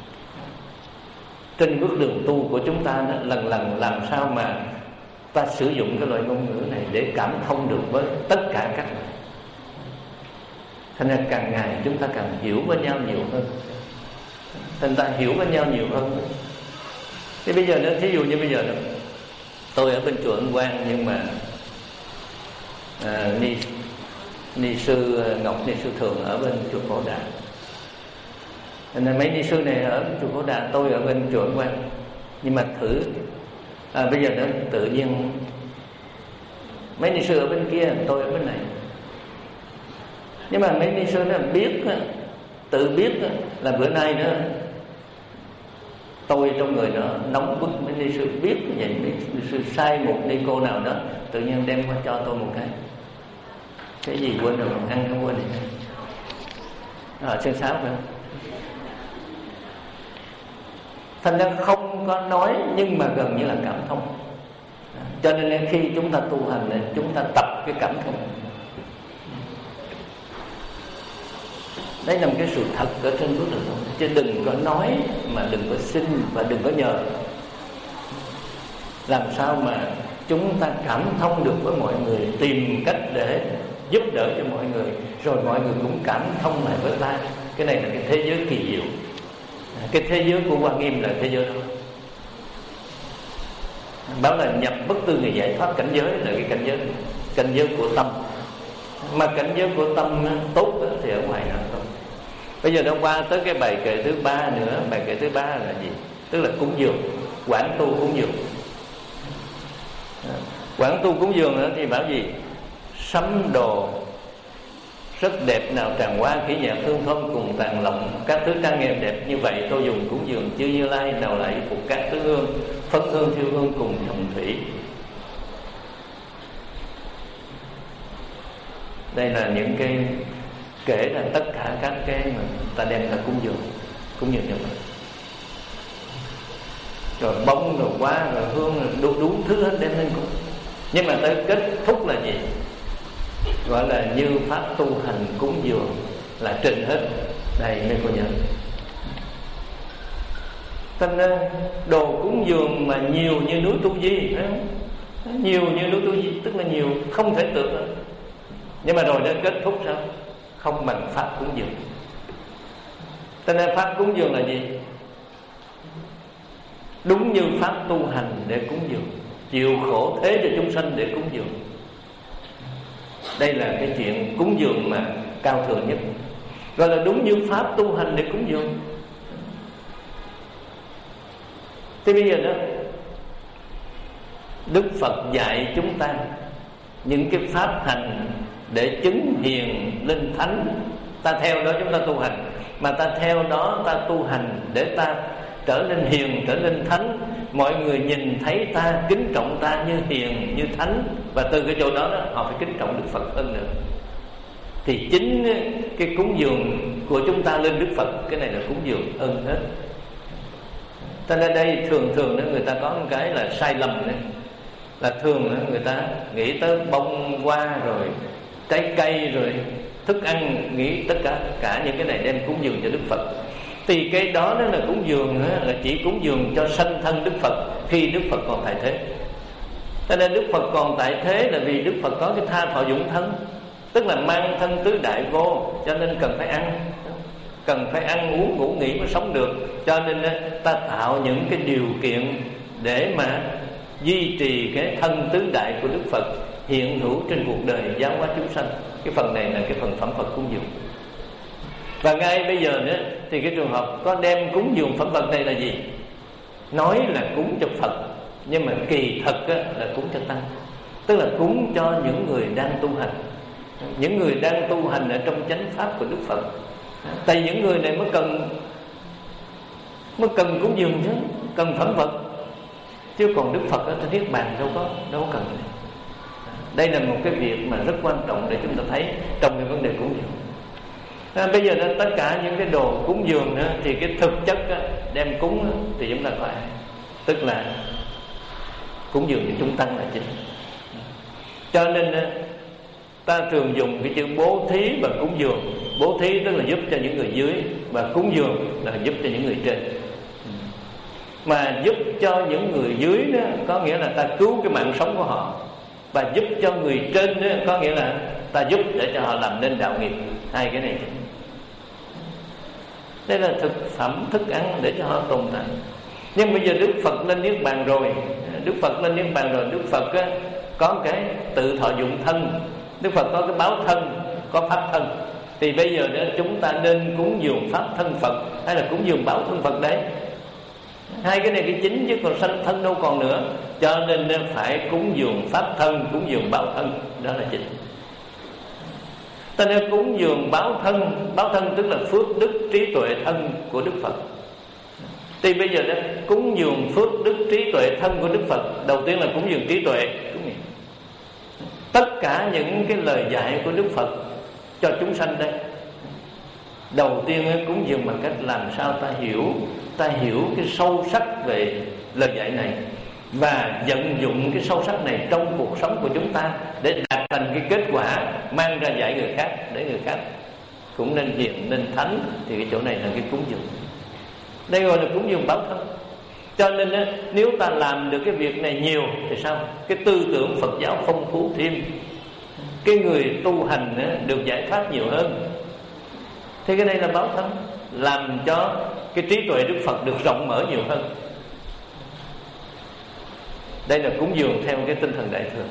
Trên bước đường tu của chúng ta đó, lần lần làm sao mà ta sử dụng cái loại ngôn ngữ này để cảm thông được với tất cả các loài. Thành ra càng ngày chúng ta càng hiểu với nhau nhiều hơn, thành ta hiểu với nhau nhiều hơn. Thế bây giờ nữa, thí dụ như bây giờ nữa, tôi ở bên chùa Ân Quang, nhưng mà à, ni ni sư Ngọc, ni sư Thường ở bên chùa Phổ Đà. Nên mấy ni sư này ở chùa Phổ Đà, tôi ở bên chùa Ân Quang. Nhưng mà thử à, bây giờ nó tự nhiên mấy ni sư ở bên kia, tôi ở bên này. Nhưng mà mấy ni sư nó biết, tự biết là bữa nay đó tôi trong người nó nóng bức. Mấy ni sư biết như vậy, mấy ni sư sai một ni cô nào đó tự nhiên đem qua cho tôi một cái cái gì quên rồi, ăn không quên đi. Ở sơn sáo phải không? Thành ra không có nói nhưng mà gần như là cảm thông. Cho nên khi chúng ta tu hành này, chúng ta tập cái cảm thông. Đấy là một cái sự thật ở trên bước đường. Chứ đừng có nói mà đừng có xin và đừng có nhờ. Làm sao mà chúng ta cảm thông được với mọi người, tìm cách để giúp đỡ cho mọi người, rồi mọi người cũng cảm thông lại với ta. Cái này là cái thế giới kỳ diệu. Cái thế giới của Hoa Nghiêm là thế giới đó. Bảo là nhập bất tư người giải thoát cảnh giới là cái cảnh giới, cảnh giới của tâm. Mà cảnh giới của tâm tốt thì ở ngoài nào không. Bây giờ nó qua tới cái bài kệ thứ ba nữa. Bài kệ thứ ba là gì? Tức là cúng dường, quán tu cúng dường. Quán tu cúng dường đó thì bảo gì? Sắm đồ rất đẹp nào tràn hoa, kỹ nhạc thương thơm cùng tàn lòng, các thứ trang nghiêm đẹp như vậy tôi dùng cúng dường chư Như Lai, nào lại phục các thứ hương, phấn hương thiêu hương cùng hồng thủy. Đây là những cái kể là tất cả các cái mà ta đem ra cúng dường, cúng dường cho mình. Rồi bông, rồi hoa, rồi hương, rồi đủ, đủ thứ hết đem lên cúng. Nhưng mà tới kết thúc là gì? Gọi là như pháp tu hành cúng dường là trình hết. Đây mấy cô nhớ. Thành ra đồ cúng dường mà nhiều như núi Tu Di, phải không? Nhiều như núi Tu Di, tức là nhiều không thể tưởng được. Nhưng mà rồi nó kết thúc sao? Không bằng pháp cúng dường. Cho nên pháp cúng dường là gì? Đúng như pháp tu hành để cúng dường, chịu khổ thế cho chúng sanh để cúng dường. Đây là cái chuyện cúng dường mà cao thượng nhất. Gọi là đúng như pháp tu hành để cúng dường. Thế bây giờ đó, Đức Phật dạy chúng ta những cái pháp hành để chứng hiền linh thánh. Ta theo đó chúng ta tu hành. Mà ta theo đó ta tu hành để ta trở nên hiền, trở nên thánh. Mọi người nhìn thấy ta, kính trọng ta như hiền, như thánh. Và từ cái chỗ đó, đó họ phải kính trọng Đức Phật hơn nữa. Thì chính cái cúng dường của chúng ta lên Đức Phật, cái này là cúng dường ơn hết. Cho nên đây thường thường đó, người ta có một cái là sai lầm đấy. Là thường đó, người ta nghĩ tới bông hoa, rồi trái cây, rồi thức ăn, nghĩ tất cả cả những cái này đem cúng dường cho Đức Phật. Thì cái đó đó là cúng dường, là chỉ cúng dường cho sanh thân Đức Phật khi Đức Phật còn tại thế. Cho nên Đức Phật còn tại thế là vì Đức Phật có cái tha thọ dụng thân, tức là mang thân tứ đại vô, cho nên cần phải ăn, cần phải ăn uống ngủ nghỉ mới sống được. Cho nên ta tạo những cái điều kiện để mà duy trì cái thân tứ đại của Đức Phật hiện hữu trên cuộc đời giáo hóa chúng sanh. Cái phần này là cái phần phẩm vật cúng dường. Và ngay bây giờ nữa thì cái trường hợp có đem cúng dường phẩm vật này là gì? Nói là cúng cho Phật, nhưng mà kỳ thật á, là cúng cho Tăng. tức là cúng cho những người đang tu hành, những người đang tu hành ở trong chánh pháp của Đức Phật. Tại vì những người này mới cần mới cần cúng dường chứ, cần phẩm vật, chứ còn Đức Phật ở trên Niết Bàn đâu có đâu có cần. Đây là một cái việc mà rất quan trọng để chúng ta thấy trong cái vấn đề cúng dường. À, bây giờ đó, tất cả những cái đồ cúng dường đó, thì cái thực chất đó, đem cúng đó, thì chúng ta phải, tức là cúng dường cho chúng tăng là chính. Cho nên đó, ta thường dùng cái chữ bố thí và cúng dường. Bố thí tức là giúp cho những người dưới, và cúng dường là giúp cho những người trên. Mà giúp cho những người dưới đó có nghĩa là ta cứu cái mạng sống của họ, và giúp cho người trên đó có nghĩa là ta giúp để cho họ làm nên đạo nghiệp. Hai cái này đây là thực phẩm, thức ăn để cho họ tồn tại. Nhưng bây giờ Đức Phật lên Niết Bàn rồi, Đức Phật lên Niết Bàn rồi, Đức Phật á, có cái tự thọ dụng thân, Đức Phật có cái báo thân, có pháp thân. Thì bây giờ đó chúng ta nên cúng dường pháp thân Phật hay là cúng dường báo thân Phật đấy? Hai cái này cái chính, chứ còn sanh thân đâu còn nữa. Cho nên phải cúng dường pháp thân, cúng dường báo thân, đó là chính. Ta nên cúng dường báo thân. Báo thân tức là phước đức trí tuệ thân của Đức Phật. Thì bây giờ đó cúng dường phước đức trí tuệ thân của Đức Phật, đầu tiên là cúng dường trí tuệ. Tất cả những cái lời dạy của Đức Phật cho chúng sanh đây, đầu tiên cúng dường bằng cách làm sao ta hiểu, ta hiểu cái sâu sắc về lời dạy này, và vận dụng cái sâu sắc này trong cuộc sống của chúng ta để đạt thành cái kết quả mang ra dạy người khác, để người khác cũng nên hiền, nên thánh. Thì cái chỗ này là cái cúng dường. Đây gọi là cúng dường báo thân. Cho nên nếu ta làm được cái việc này nhiều thì sao? Cái tư tưởng Phật giáo phong phú thêm, cái người tu hành được giải thoát nhiều hơn. Thì cái này là báo thân, làm cho cái trí tuệ Đức Phật được rộng mở nhiều hơn. Đây là cúng dường theo cái tinh thần đại thừa.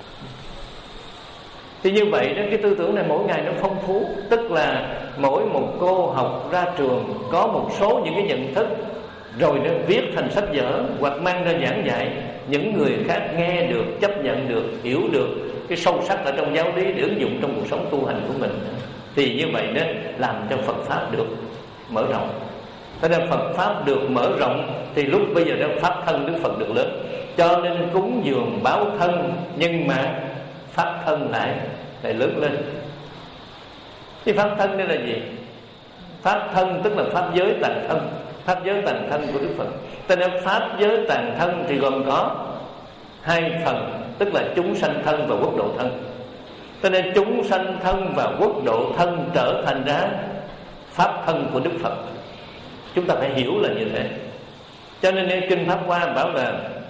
Thì như vậy đó, cái tư tưởng này mỗi ngày nó phong phú. Tức là mỗi một cô học ra trường có một số những cái nhận thức, rồi nó viết thành sách vở hoặc mang ra giảng dạy. Những người khác nghe được, chấp nhận được, hiểu được cái sâu sắc ở trong giáo lý để ứng dụng trong cuộc sống tu hành của mình. Thì như vậy đó làm cho Phật Pháp được mở rộng. Thế nên Phật Pháp được mở rộng thì lúc bây giờ đó Pháp thân Đức Phật được lớn. Cho nên cúng dường báo thân, nhưng mà Pháp thân lại lại lớn lên. Thì Pháp thân đây là gì? Pháp thân tức là Pháp giới tàn thân. Pháp giới tàn thân của Đức Phật. Thế nên Pháp giới tàn thân thì gồm có hai phần, tức là chúng sanh thân và quốc độ thân. Cho nên chúng sanh thân và quốc độ thân trở thành ra Pháp thân của Đức Phật. Chúng ta phải hiểu là như thế. Cho nên Kinh Pháp Hoa bảo là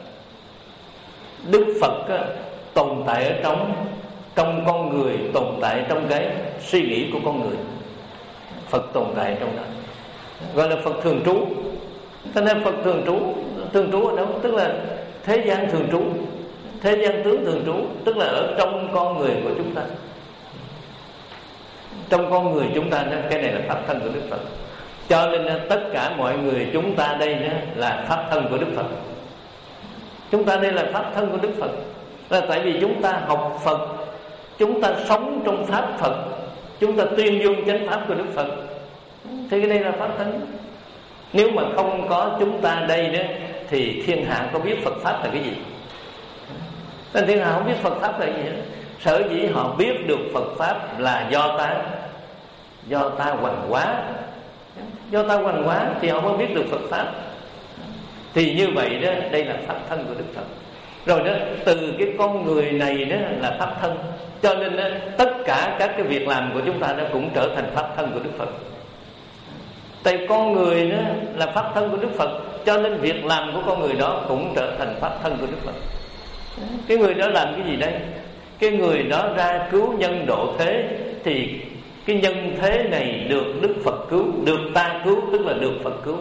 Đức Phật á, tồn tại ở trong Trong con người, tồn tại trong cái suy nghĩ của con người. Phật tồn tại trong đó, gọi là Phật thường trú. Cho nên Phật thường trú. Thường trú ở đâu? Tức là thế gian thường trú, thế gian tướng thường trú, tức là ở trong con người của chúng ta. Trong con người chúng ta đó, cái này là Pháp thân của Đức Phật. Cho nên tất cả mọi người chúng ta đây đó là Pháp thân của Đức Phật. Chúng ta đây là Pháp thân của Đức Phật. Là tại vì chúng ta học Phật, chúng ta sống trong Pháp Phật, chúng ta tuyên dương chánh Pháp của Đức Phật. Thì cái đây là Pháp thân. Nếu mà không có chúng ta đây đó thì thiên hạ có biết Phật Pháp là cái gì? Nên thiên hạ không biết Phật Pháp là gì hết. Sở dĩ họ biết được Phật Pháp là do ta Do ta hoằng hóa. Do ta hoằng hóa thì họ mới biết được Phật Pháp. Thì như vậy đó, đây là Pháp thân của Đức Phật. Rồi đó, từ cái con người này đó là Pháp thân. Cho nên đó, tất cả các cái việc làm của chúng ta nó cũng trở thành Pháp thân của Đức Phật. Tại con người đó là Pháp thân của Đức Phật, cho nên việc làm của con người đó cũng trở thành Pháp thân của Đức Phật. Cái người đó làm cái gì đây? Cái người đó ra cứu nhân độ thế, thì cái nhân thế này được Đức Phật cứu, được ta cứu, tức là được Phật cứu.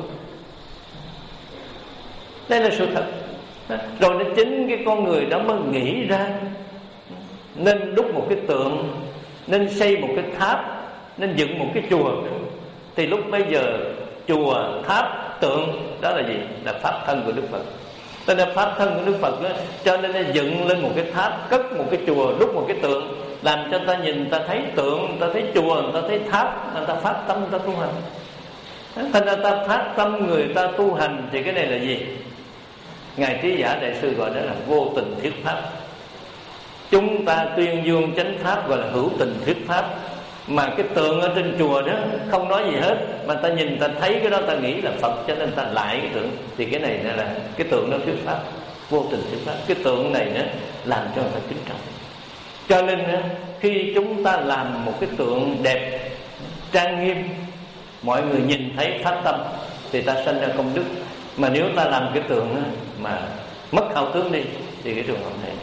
Đây là sự thật. Rồi nó chính cái con người đó mới nghĩ ra nên đúc một cái tượng, nên xây một cái tháp, nên dựng một cái chùa. Thì lúc bây giờ chùa, tháp, tượng đó là gì? Là Pháp thân của Đức Phật. Cho nên pháp thân của Đức Phật đó, cho nên nó dựng lên một cái tháp, cất một cái chùa, đúc một cái tượng, làm cho ta nhìn, ta thấy tượng, ta thấy chùa, ta thấy tháp, ta phát tâm, ta tu hành. Thành ra ta phát tâm người ta tu hành thì cái này là gì? Ngài Trí Giả Đại Sư gọi đó là vô tình thuyết pháp. Chúng ta tuyên dương chánh pháp gọi là hữu tình thuyết pháp. Mà cái tượng ở trên chùa đó không nói gì hết, mà ta nhìn ta thấy cái đó ta nghĩ là Phật, cho nên ta lại cái tượng. Thì cái này là cái tượng đó thuyết pháp, vô tình thuyết pháp. Cái tượng này đó làm cho người ta kính trọng. Cho nên khi chúng ta làm một cái tượng đẹp, trang nghiêm, mọi người nhìn thấy phát tâm thì ta sanh ra công đức. Mà nếu ta làm cái tượng mà mất hào tướng đi thì cái trường hợp này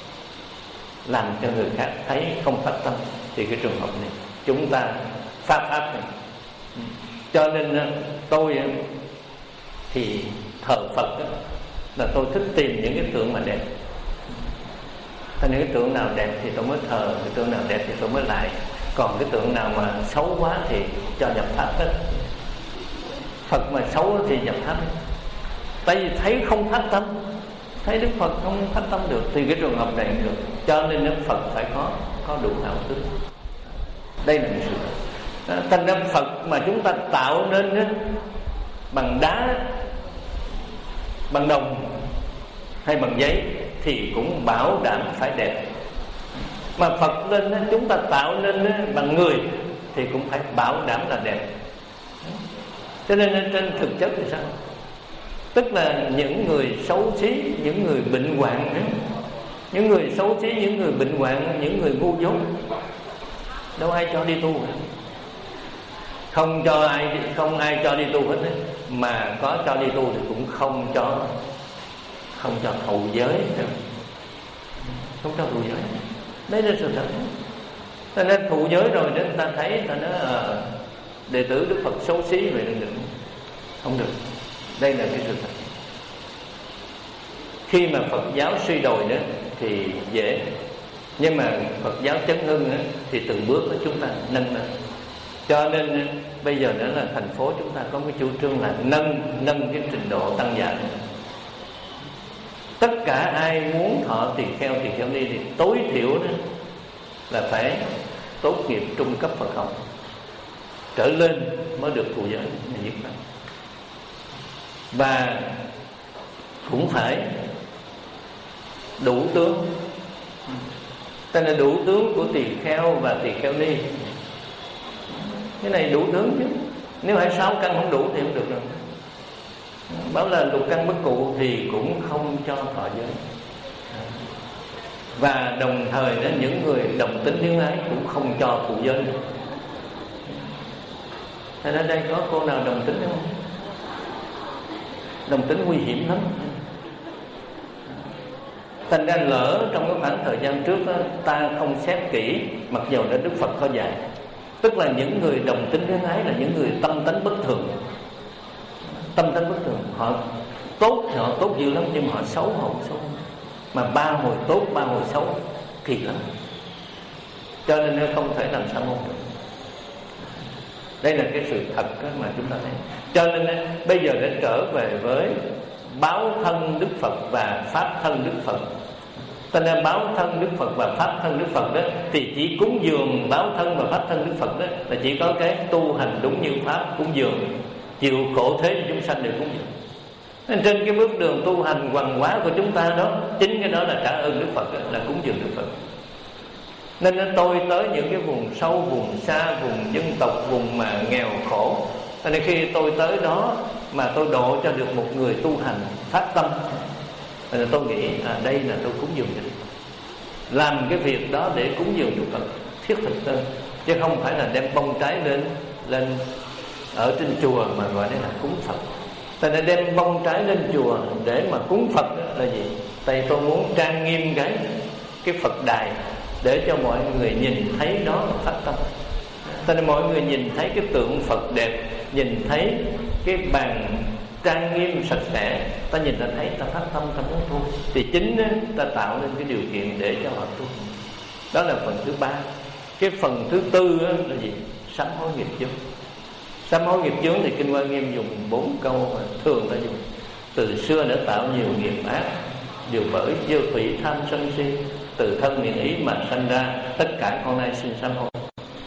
làm cho người khác thấy không phát tâm thì cái trường hợp này chúng ta pháp pháp này. Cho nên tôi thì thờ Phật là tôi thích tìm những cái tượng mà đẹp. Thành những cái tượng nào đẹp thì tôi mới thờ, cái tượng nào đẹp thì tôi mới lại. Còn cái tượng nào mà xấu quá thì cho nhập pháp hết. Phật mà xấu thì nhập pháp hết. Tại vì thấy không phát tâm, thấy Đức Phật không phát tâm được thì cái trường hợp này được. Cho nên Đức Phật phải có có đủ hảo tướng. Đây là sự thật. Thành ra Phật mà chúng ta tạo nên đó, bằng đá, bằng đồng hay bằng giấy thì cũng bảo đảm phải đẹp. Mà Phật lên đó, chúng ta tạo nên đó, bằng người thì cũng phải bảo đảm là đẹp. Cho nên trên thực chất thì sao? Tức là những người xấu xí, những người bệnh hoạn đó, những người xấu xí, những người bệnh hoạn, những người ngu dốt, đâu ai cho đi tu hết. Không cho ai, không ai cho đi tu hết. Mà có cho đi tu thì cũng không cho, không cho thụ giới, không cho thụ giới. Đấy là sự thật. Cho nên thụ giới rồi đến ta thấy ta nói à, đệ tử Đức Phật xấu xí vậy đừng được, không được. Đây là cái sự thật. Khi mà Phật giáo suy đồi đó thì dễ, nhưng mà Phật giáo chấn hưng đó, thì từng bước đó chúng ta nâng lên. Cho nên bây giờ nữa là thành phố chúng ta có cái chủ trương là nâng nâng cái trình độ tăng giả. Tất cả ai muốn thọ tỳ kheo tỳ kheo ni thì tối thiểu đó là phải tốt nghiệp trung cấp Phật học trở lên mới được thụ giới là nhất pháp. Và cũng phải đủ tướng. Tên là đủ tướng của tỳ kheo và tỳ kheo ni. Cái này đủ tướng chứ. Nếu hai sáu căn không đủ thì không được rồi. Bảo là lục căn bất cụ thì cũng không cho thọ giới. Và đồng thời đó, những người đồng tính hiếu ái cũng không cho thụ giới nữa. Thế nên đây có cô nào đồng tính không? Đồng tính nguy hiểm lắm. Thành ra lỡ trong cái khoảng thời gian trước đó, ta không xét kỹ, mặc dù đã Đức Phật có dạy. Tức là những người đồng tính hiếu ái là những người tâm tánh bất thường. Tâm tánh bất thường. Họ tốt thì họ tốt dữ lắm, nhưng mà họ xấu họ không xấu. Mà ba hồi tốt, ba hồi xấu kỳ lắm. Cho nên nó không thể làm sao mong được. Đây là cái sự thật mà chúng ta thấy. Cho nên bây giờ đã trở về với báo thân Đức Phật và pháp thân Đức Phật. Cho nên báo thân Đức Phật và pháp thân Đức Phật đó thì chỉ cúng dường báo thân và pháp thân Đức Phật đó là chỉ có cái tu hành đúng như pháp cúng dường, chịu khổ thế cho chúng sanh đều cúng dường. Nên trên cái bước đường tu hành hoằng hóa của chúng ta đó, chính cái đó là trả ơn Đức Phật, là cúng dường Đức Phật. Nên tôi tới những cái vùng sâu, vùng xa, vùng dân tộc, vùng mà nghèo khổ. Nên khi tôi tới đó mà tôi độ cho được một người tu hành phát tâm, thì tôi nghĩ à, đây là tôi cúng dường cho Đức Phật. Làm cái việc đó để cúng dường Đức Phật thiết thực hơn, chứ không phải là đem bông trái lên lên ở trên chùa mà gọi đây là cúng Phật. Tại nên đem bông trái lên chùa để mà cúng Phật là gì? Tại tôi muốn trang nghiêm cái cái Phật đài để cho mọi người nhìn thấy đó là phát tâm. Cho nên mọi người nhìn thấy cái tượng Phật đẹp, nhìn thấy cái bàn trang nghiêm sạch sẽ, ta nhìn ta thấy ta phát tâm ta muốn tu, thì chính ta tạo nên cái điều kiện để cho họ tu. Đó là phần thứ ba. Cái phần thứ tư là gì? Sám hối nghiệp chướng. Sám hối nghiệp chướng thì Kinh Hoa Nghiêm dùng bốn câu mà thường ta dùng từ xưa đã tạo nhiều nghiệp ác, đều bởi vô thủy tham sân si, từ thân miệng ý mà sanh ra, tất cả con nay sinh sám hối.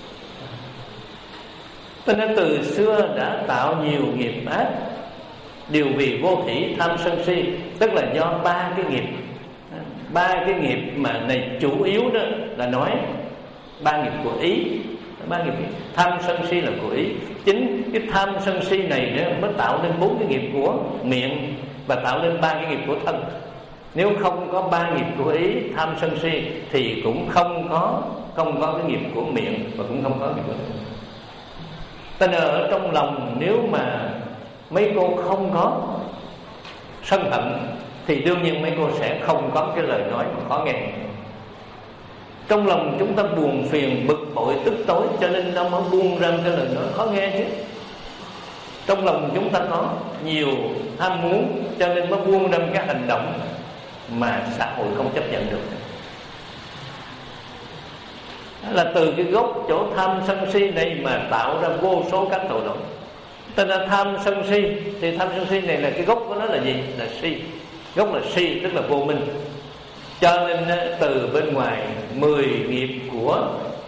Cho nên từ xưa đã tạo nhiều nghiệp ác, đều vì vô thủy tham sân si, tức là do ba cái nghiệp. Ba cái nghiệp mà này chủ yếu đó là nói ba nghiệp của ý. Ba nghiệp tham sân si là của ý. Chính cái tham sân si này đó mới tạo nên bốn cái nghiệp của miệng và tạo nên ba cái nghiệp của thân. Nếu không có ba nghiệp của ý, tham sân si, thì cũng không có không có cái nghiệp của miệng và cũng không có nghiệp của thân. Cho nên ở trong lòng nếu mà mấy cô không có sân hận thì đương nhiên mấy cô sẽ không có cái lời nói mà khó nghe. Trong lòng chúng ta buồn phiền, bực bội, tức tối, cho nên nó mới buông ra cái lời nói khó nghe chứ. Trong lòng chúng ta có nhiều ham muốn, cho nên mới buông ra cái hành động mà xã hội không chấp nhận được. Đó là từ cái gốc chỗ tham sân si này mà tạo ra vô số các tội lỗi. Tên là tham sân si, thì tham sân si này là cái gốc của nó là gì? Là si. Gốc là si, tức là vô minh. Cho nên từ bên ngoài mười nghiệp của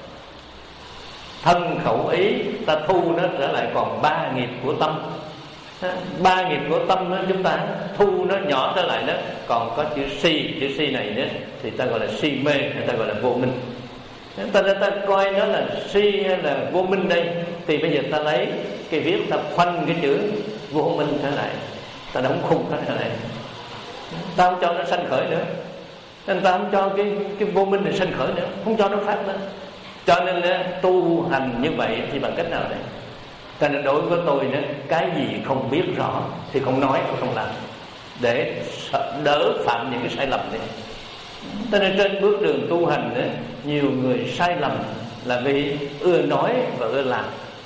thân khẩu ý ta thu nó trở lại còn ba nghiệp của tâm. Ba nghiệp của tâm đó, chúng ta thu nó nhỏ trở lại đó, còn có chữ si. Chữ si này đó thì ta gọi là si mê, người ta gọi là vô minh. Ta, ta coi nó là si hay là vô minh đây, thì bây giờ ta lấy cái viết, ta khoanh cái chữ vô minh trở lại, ta đóng khung nó trở lại, ta không cho nó sanh khởi nữa. Nên ta không cho cái, cái vô minh này sanh khởi nữa, không cho nó phát lên. Cho nên tu hành như vậy thì bằng cách nào đây? Cho nên đối với tôi đó, cái gì không biết rõ thì không nói, không làm, để đỡ phạm những cái sai lầm này. Cho nên trên bước đường tu hành đó, nhiều người sai lầm là vì ưa nói và ưa làm.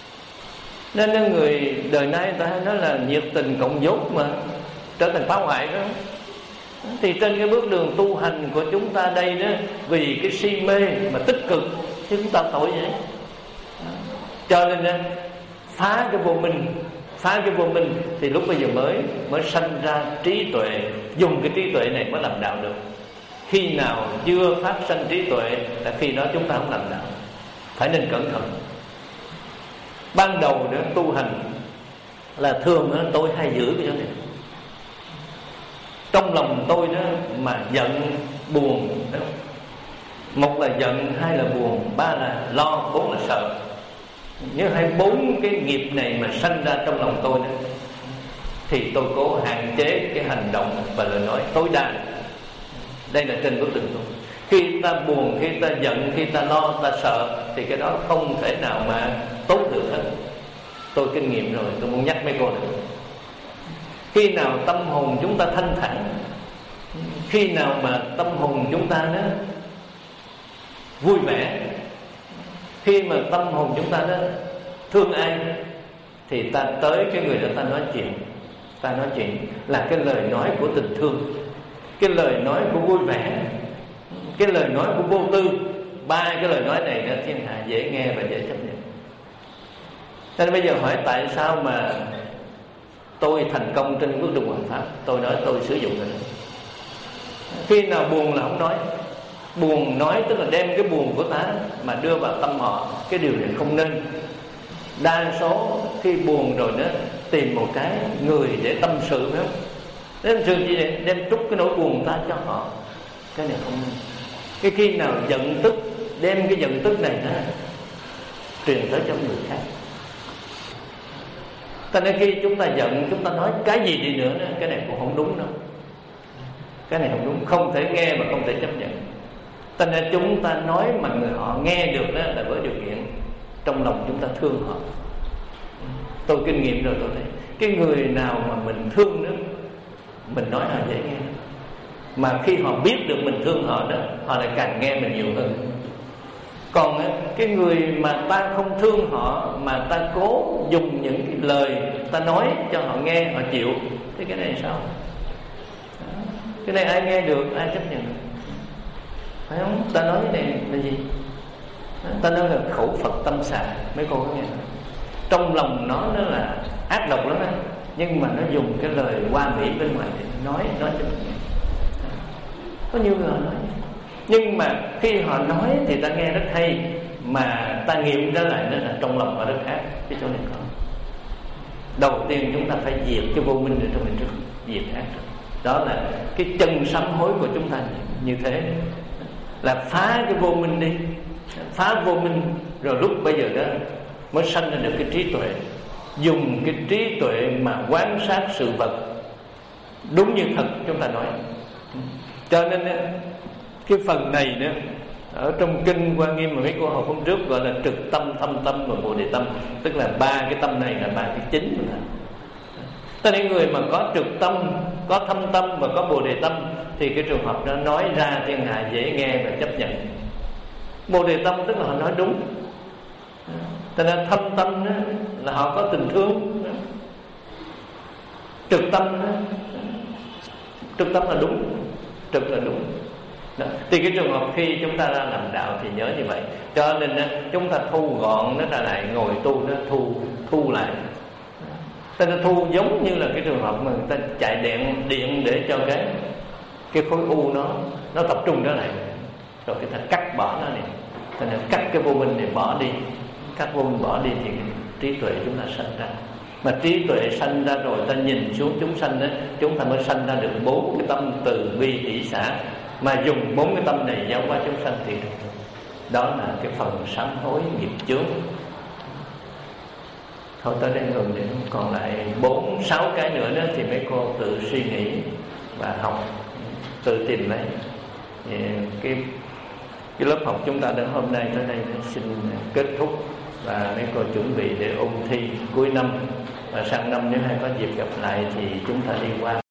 Nên người đời nay ta nói là nhiệt tình cộng dốt mà trở thành phá hoại đó. Thì trên cái bước đường tu hành của chúng ta đây đó, vì cái si mê mà tích cực thì chúng ta tội vậy. Cho nên phá cái vô minh, phá cái vô minh thì lúc bây giờ mới mới sanh ra trí tuệ, dùng cái trí tuệ này mới làm đạo được. Khi nào chưa phát sanh trí tuệ là khi đó chúng ta không làm đạo. Phải nên cẩn thận. Ban đầu để tu hành là thường đó, tôi hay giữ cái chỗ này. Trong lòng tôi đó mà giận, buồn đó. Một là giận, hai là buồn, ba là lo, bốn là sợ. Nếu hai bốn cái nghiệp này mà sanh ra trong lòng tôi đó, thì tôi cố hạn chế cái hành động và lời nói tối đa. Đây là trên bước đường tu. Khi ta buồn, khi ta giận, khi ta lo, ta sợ, thì cái đó không thể nào mà tốt được hết. Tôi kinh nghiệm rồi, tôi muốn nhắc mấy cô nữa. Khi nào tâm hồn chúng ta thanh thản, khi nào mà tâm hồn chúng ta đó vui vẻ, khi mà tâm hồn chúng ta đó thương ai, thì ta tới cái người đó ta nói chuyện. Ta nói chuyện là cái lời nói của tình thương, cái lời nói của vui vẻ, cái lời nói của vô tư. Ba cái lời nói này đó thiên hạ dễ nghe và dễ chấp nhận. Cho nên bây giờ hỏi tại sao mà tôi thành công trên bước đường hoàn pháp? Tôi nói tôi sử dụng rồi. Khi nào buồn là không nói. Buồn nói tức là đem cái buồn của ta mà đưa vào tâm họ. Cái điều này không nên. Đa số khi buồn rồi đó tìm một cái người để tâm sự, phải không? Đem sự gì để đem trút cái nỗi buồn ta cho họ. Cái này không nên. Cái khi nào giận tức, đem cái giận tức này đó truyền tới cho người khác. Cho nên khi chúng ta giận, chúng ta nói cái gì đi nữa đó, cái này cũng không đúng đâu. Cái này không đúng, không thể nghe mà không thể chấp nhận. Cho nên chúng ta nói mà người họ nghe được đó là với điều kiện trong lòng chúng ta thương họ. Tôi kinh nghiệm rồi, tôi thấy cái người nào mà mình thương nữa, mình nói họ dễ nghe. Mà khi họ biết được mình thương họ đó, họ lại càng nghe mình nhiều hơn. Còn cái người mà ta không thương họ, mà ta cố dùng những cái lời ta nói cho họ nghe, họ chịu, thế cái này sao? Cái này ai nghe được, ai chấp nhận được? Phải không? Ta nói cái này là gì? Ta nói là khẩu Phật tâm xà. Mấy cô có nghe không? Trong lòng nó nó là ác độc lắm đó. nhưng mà nó dùng cái lời hoa mỹ bên ngoài để nói nói cho mình. Có nhiều người họ nói, nhưng mà khi họ nói thì ta nghe rất hay, mà ta nghiệm ra lại đó là trong lòng họ rất ác. Cái chỗ này có. Đầu tiên chúng ta phải diệt cái vô minh ở trong mình trước, diệt ác trước. Đó là cái chân sám hối của chúng ta như thế, là phá cái vô minh đi, phá vô minh, rồi lúc bây giờ đó mới sanh ra được cái trí tuệ. Dùng cái trí tuệ mà quan sát sự vật đúng như thật chúng ta nói. Cho nên cái phần này nữa ở trong kinh Hoa Nghiêm mà mấy cô học hôm trước gọi là trực tâm, thâm tâm và bồ đề tâm, tức là ba cái tâm này là ba cái chính của ta. Tất cả những người mà có trực tâm, có thâm tâm và có bồ đề tâm thì cái trường hợp đó nói ra thiên hạ dễ nghe và chấp nhận. Bồ đề tâm tức là họ nói đúng. Cho nên thâm tâm đó là họ có tình thương. Trực tâm đó, trực tâm là đúng, trực là đúng. Đó. Thì cái trường hợp khi chúng ta ra làm đạo thì nhớ như vậy. Cho nên chúng ta thu gọn nó ra lại, ngồi tu nó thu thu lại. Ta thu giống như là cái trường hợp mà người ta chạy điện điện để cho cái cái khối u nó nó tập trung trở lại, rồi người ta cắt bỏ nó này, ta cắt cái vô minh này bỏ đi, cắt vô minh bỏ đi thì trí tuệ chúng ta sanh ra. Mà trí tuệ sanh ra rồi ta nhìn xuống chúng sanh đó, chúng ta mới sanh ra được bốn cái tâm từ bi hỷ xả, mà dùng bốn cái tâm này giáo hóa chúng sanh thì được. Đó là cái phần sám hối nghiệp chướng. Thôi tới đây ngừng để còn lại bốn sáu cái nữa đó thì mấy cô tự suy nghĩ và học, tự tìm lấy. Cái cái lớp học chúng ta đến hôm nay tới đây xin kết thúc, và mấy cô chuẩn bị để ôn thi cuối năm, và sang năm nếu hay có dịp gặp lại thì chúng ta đi qua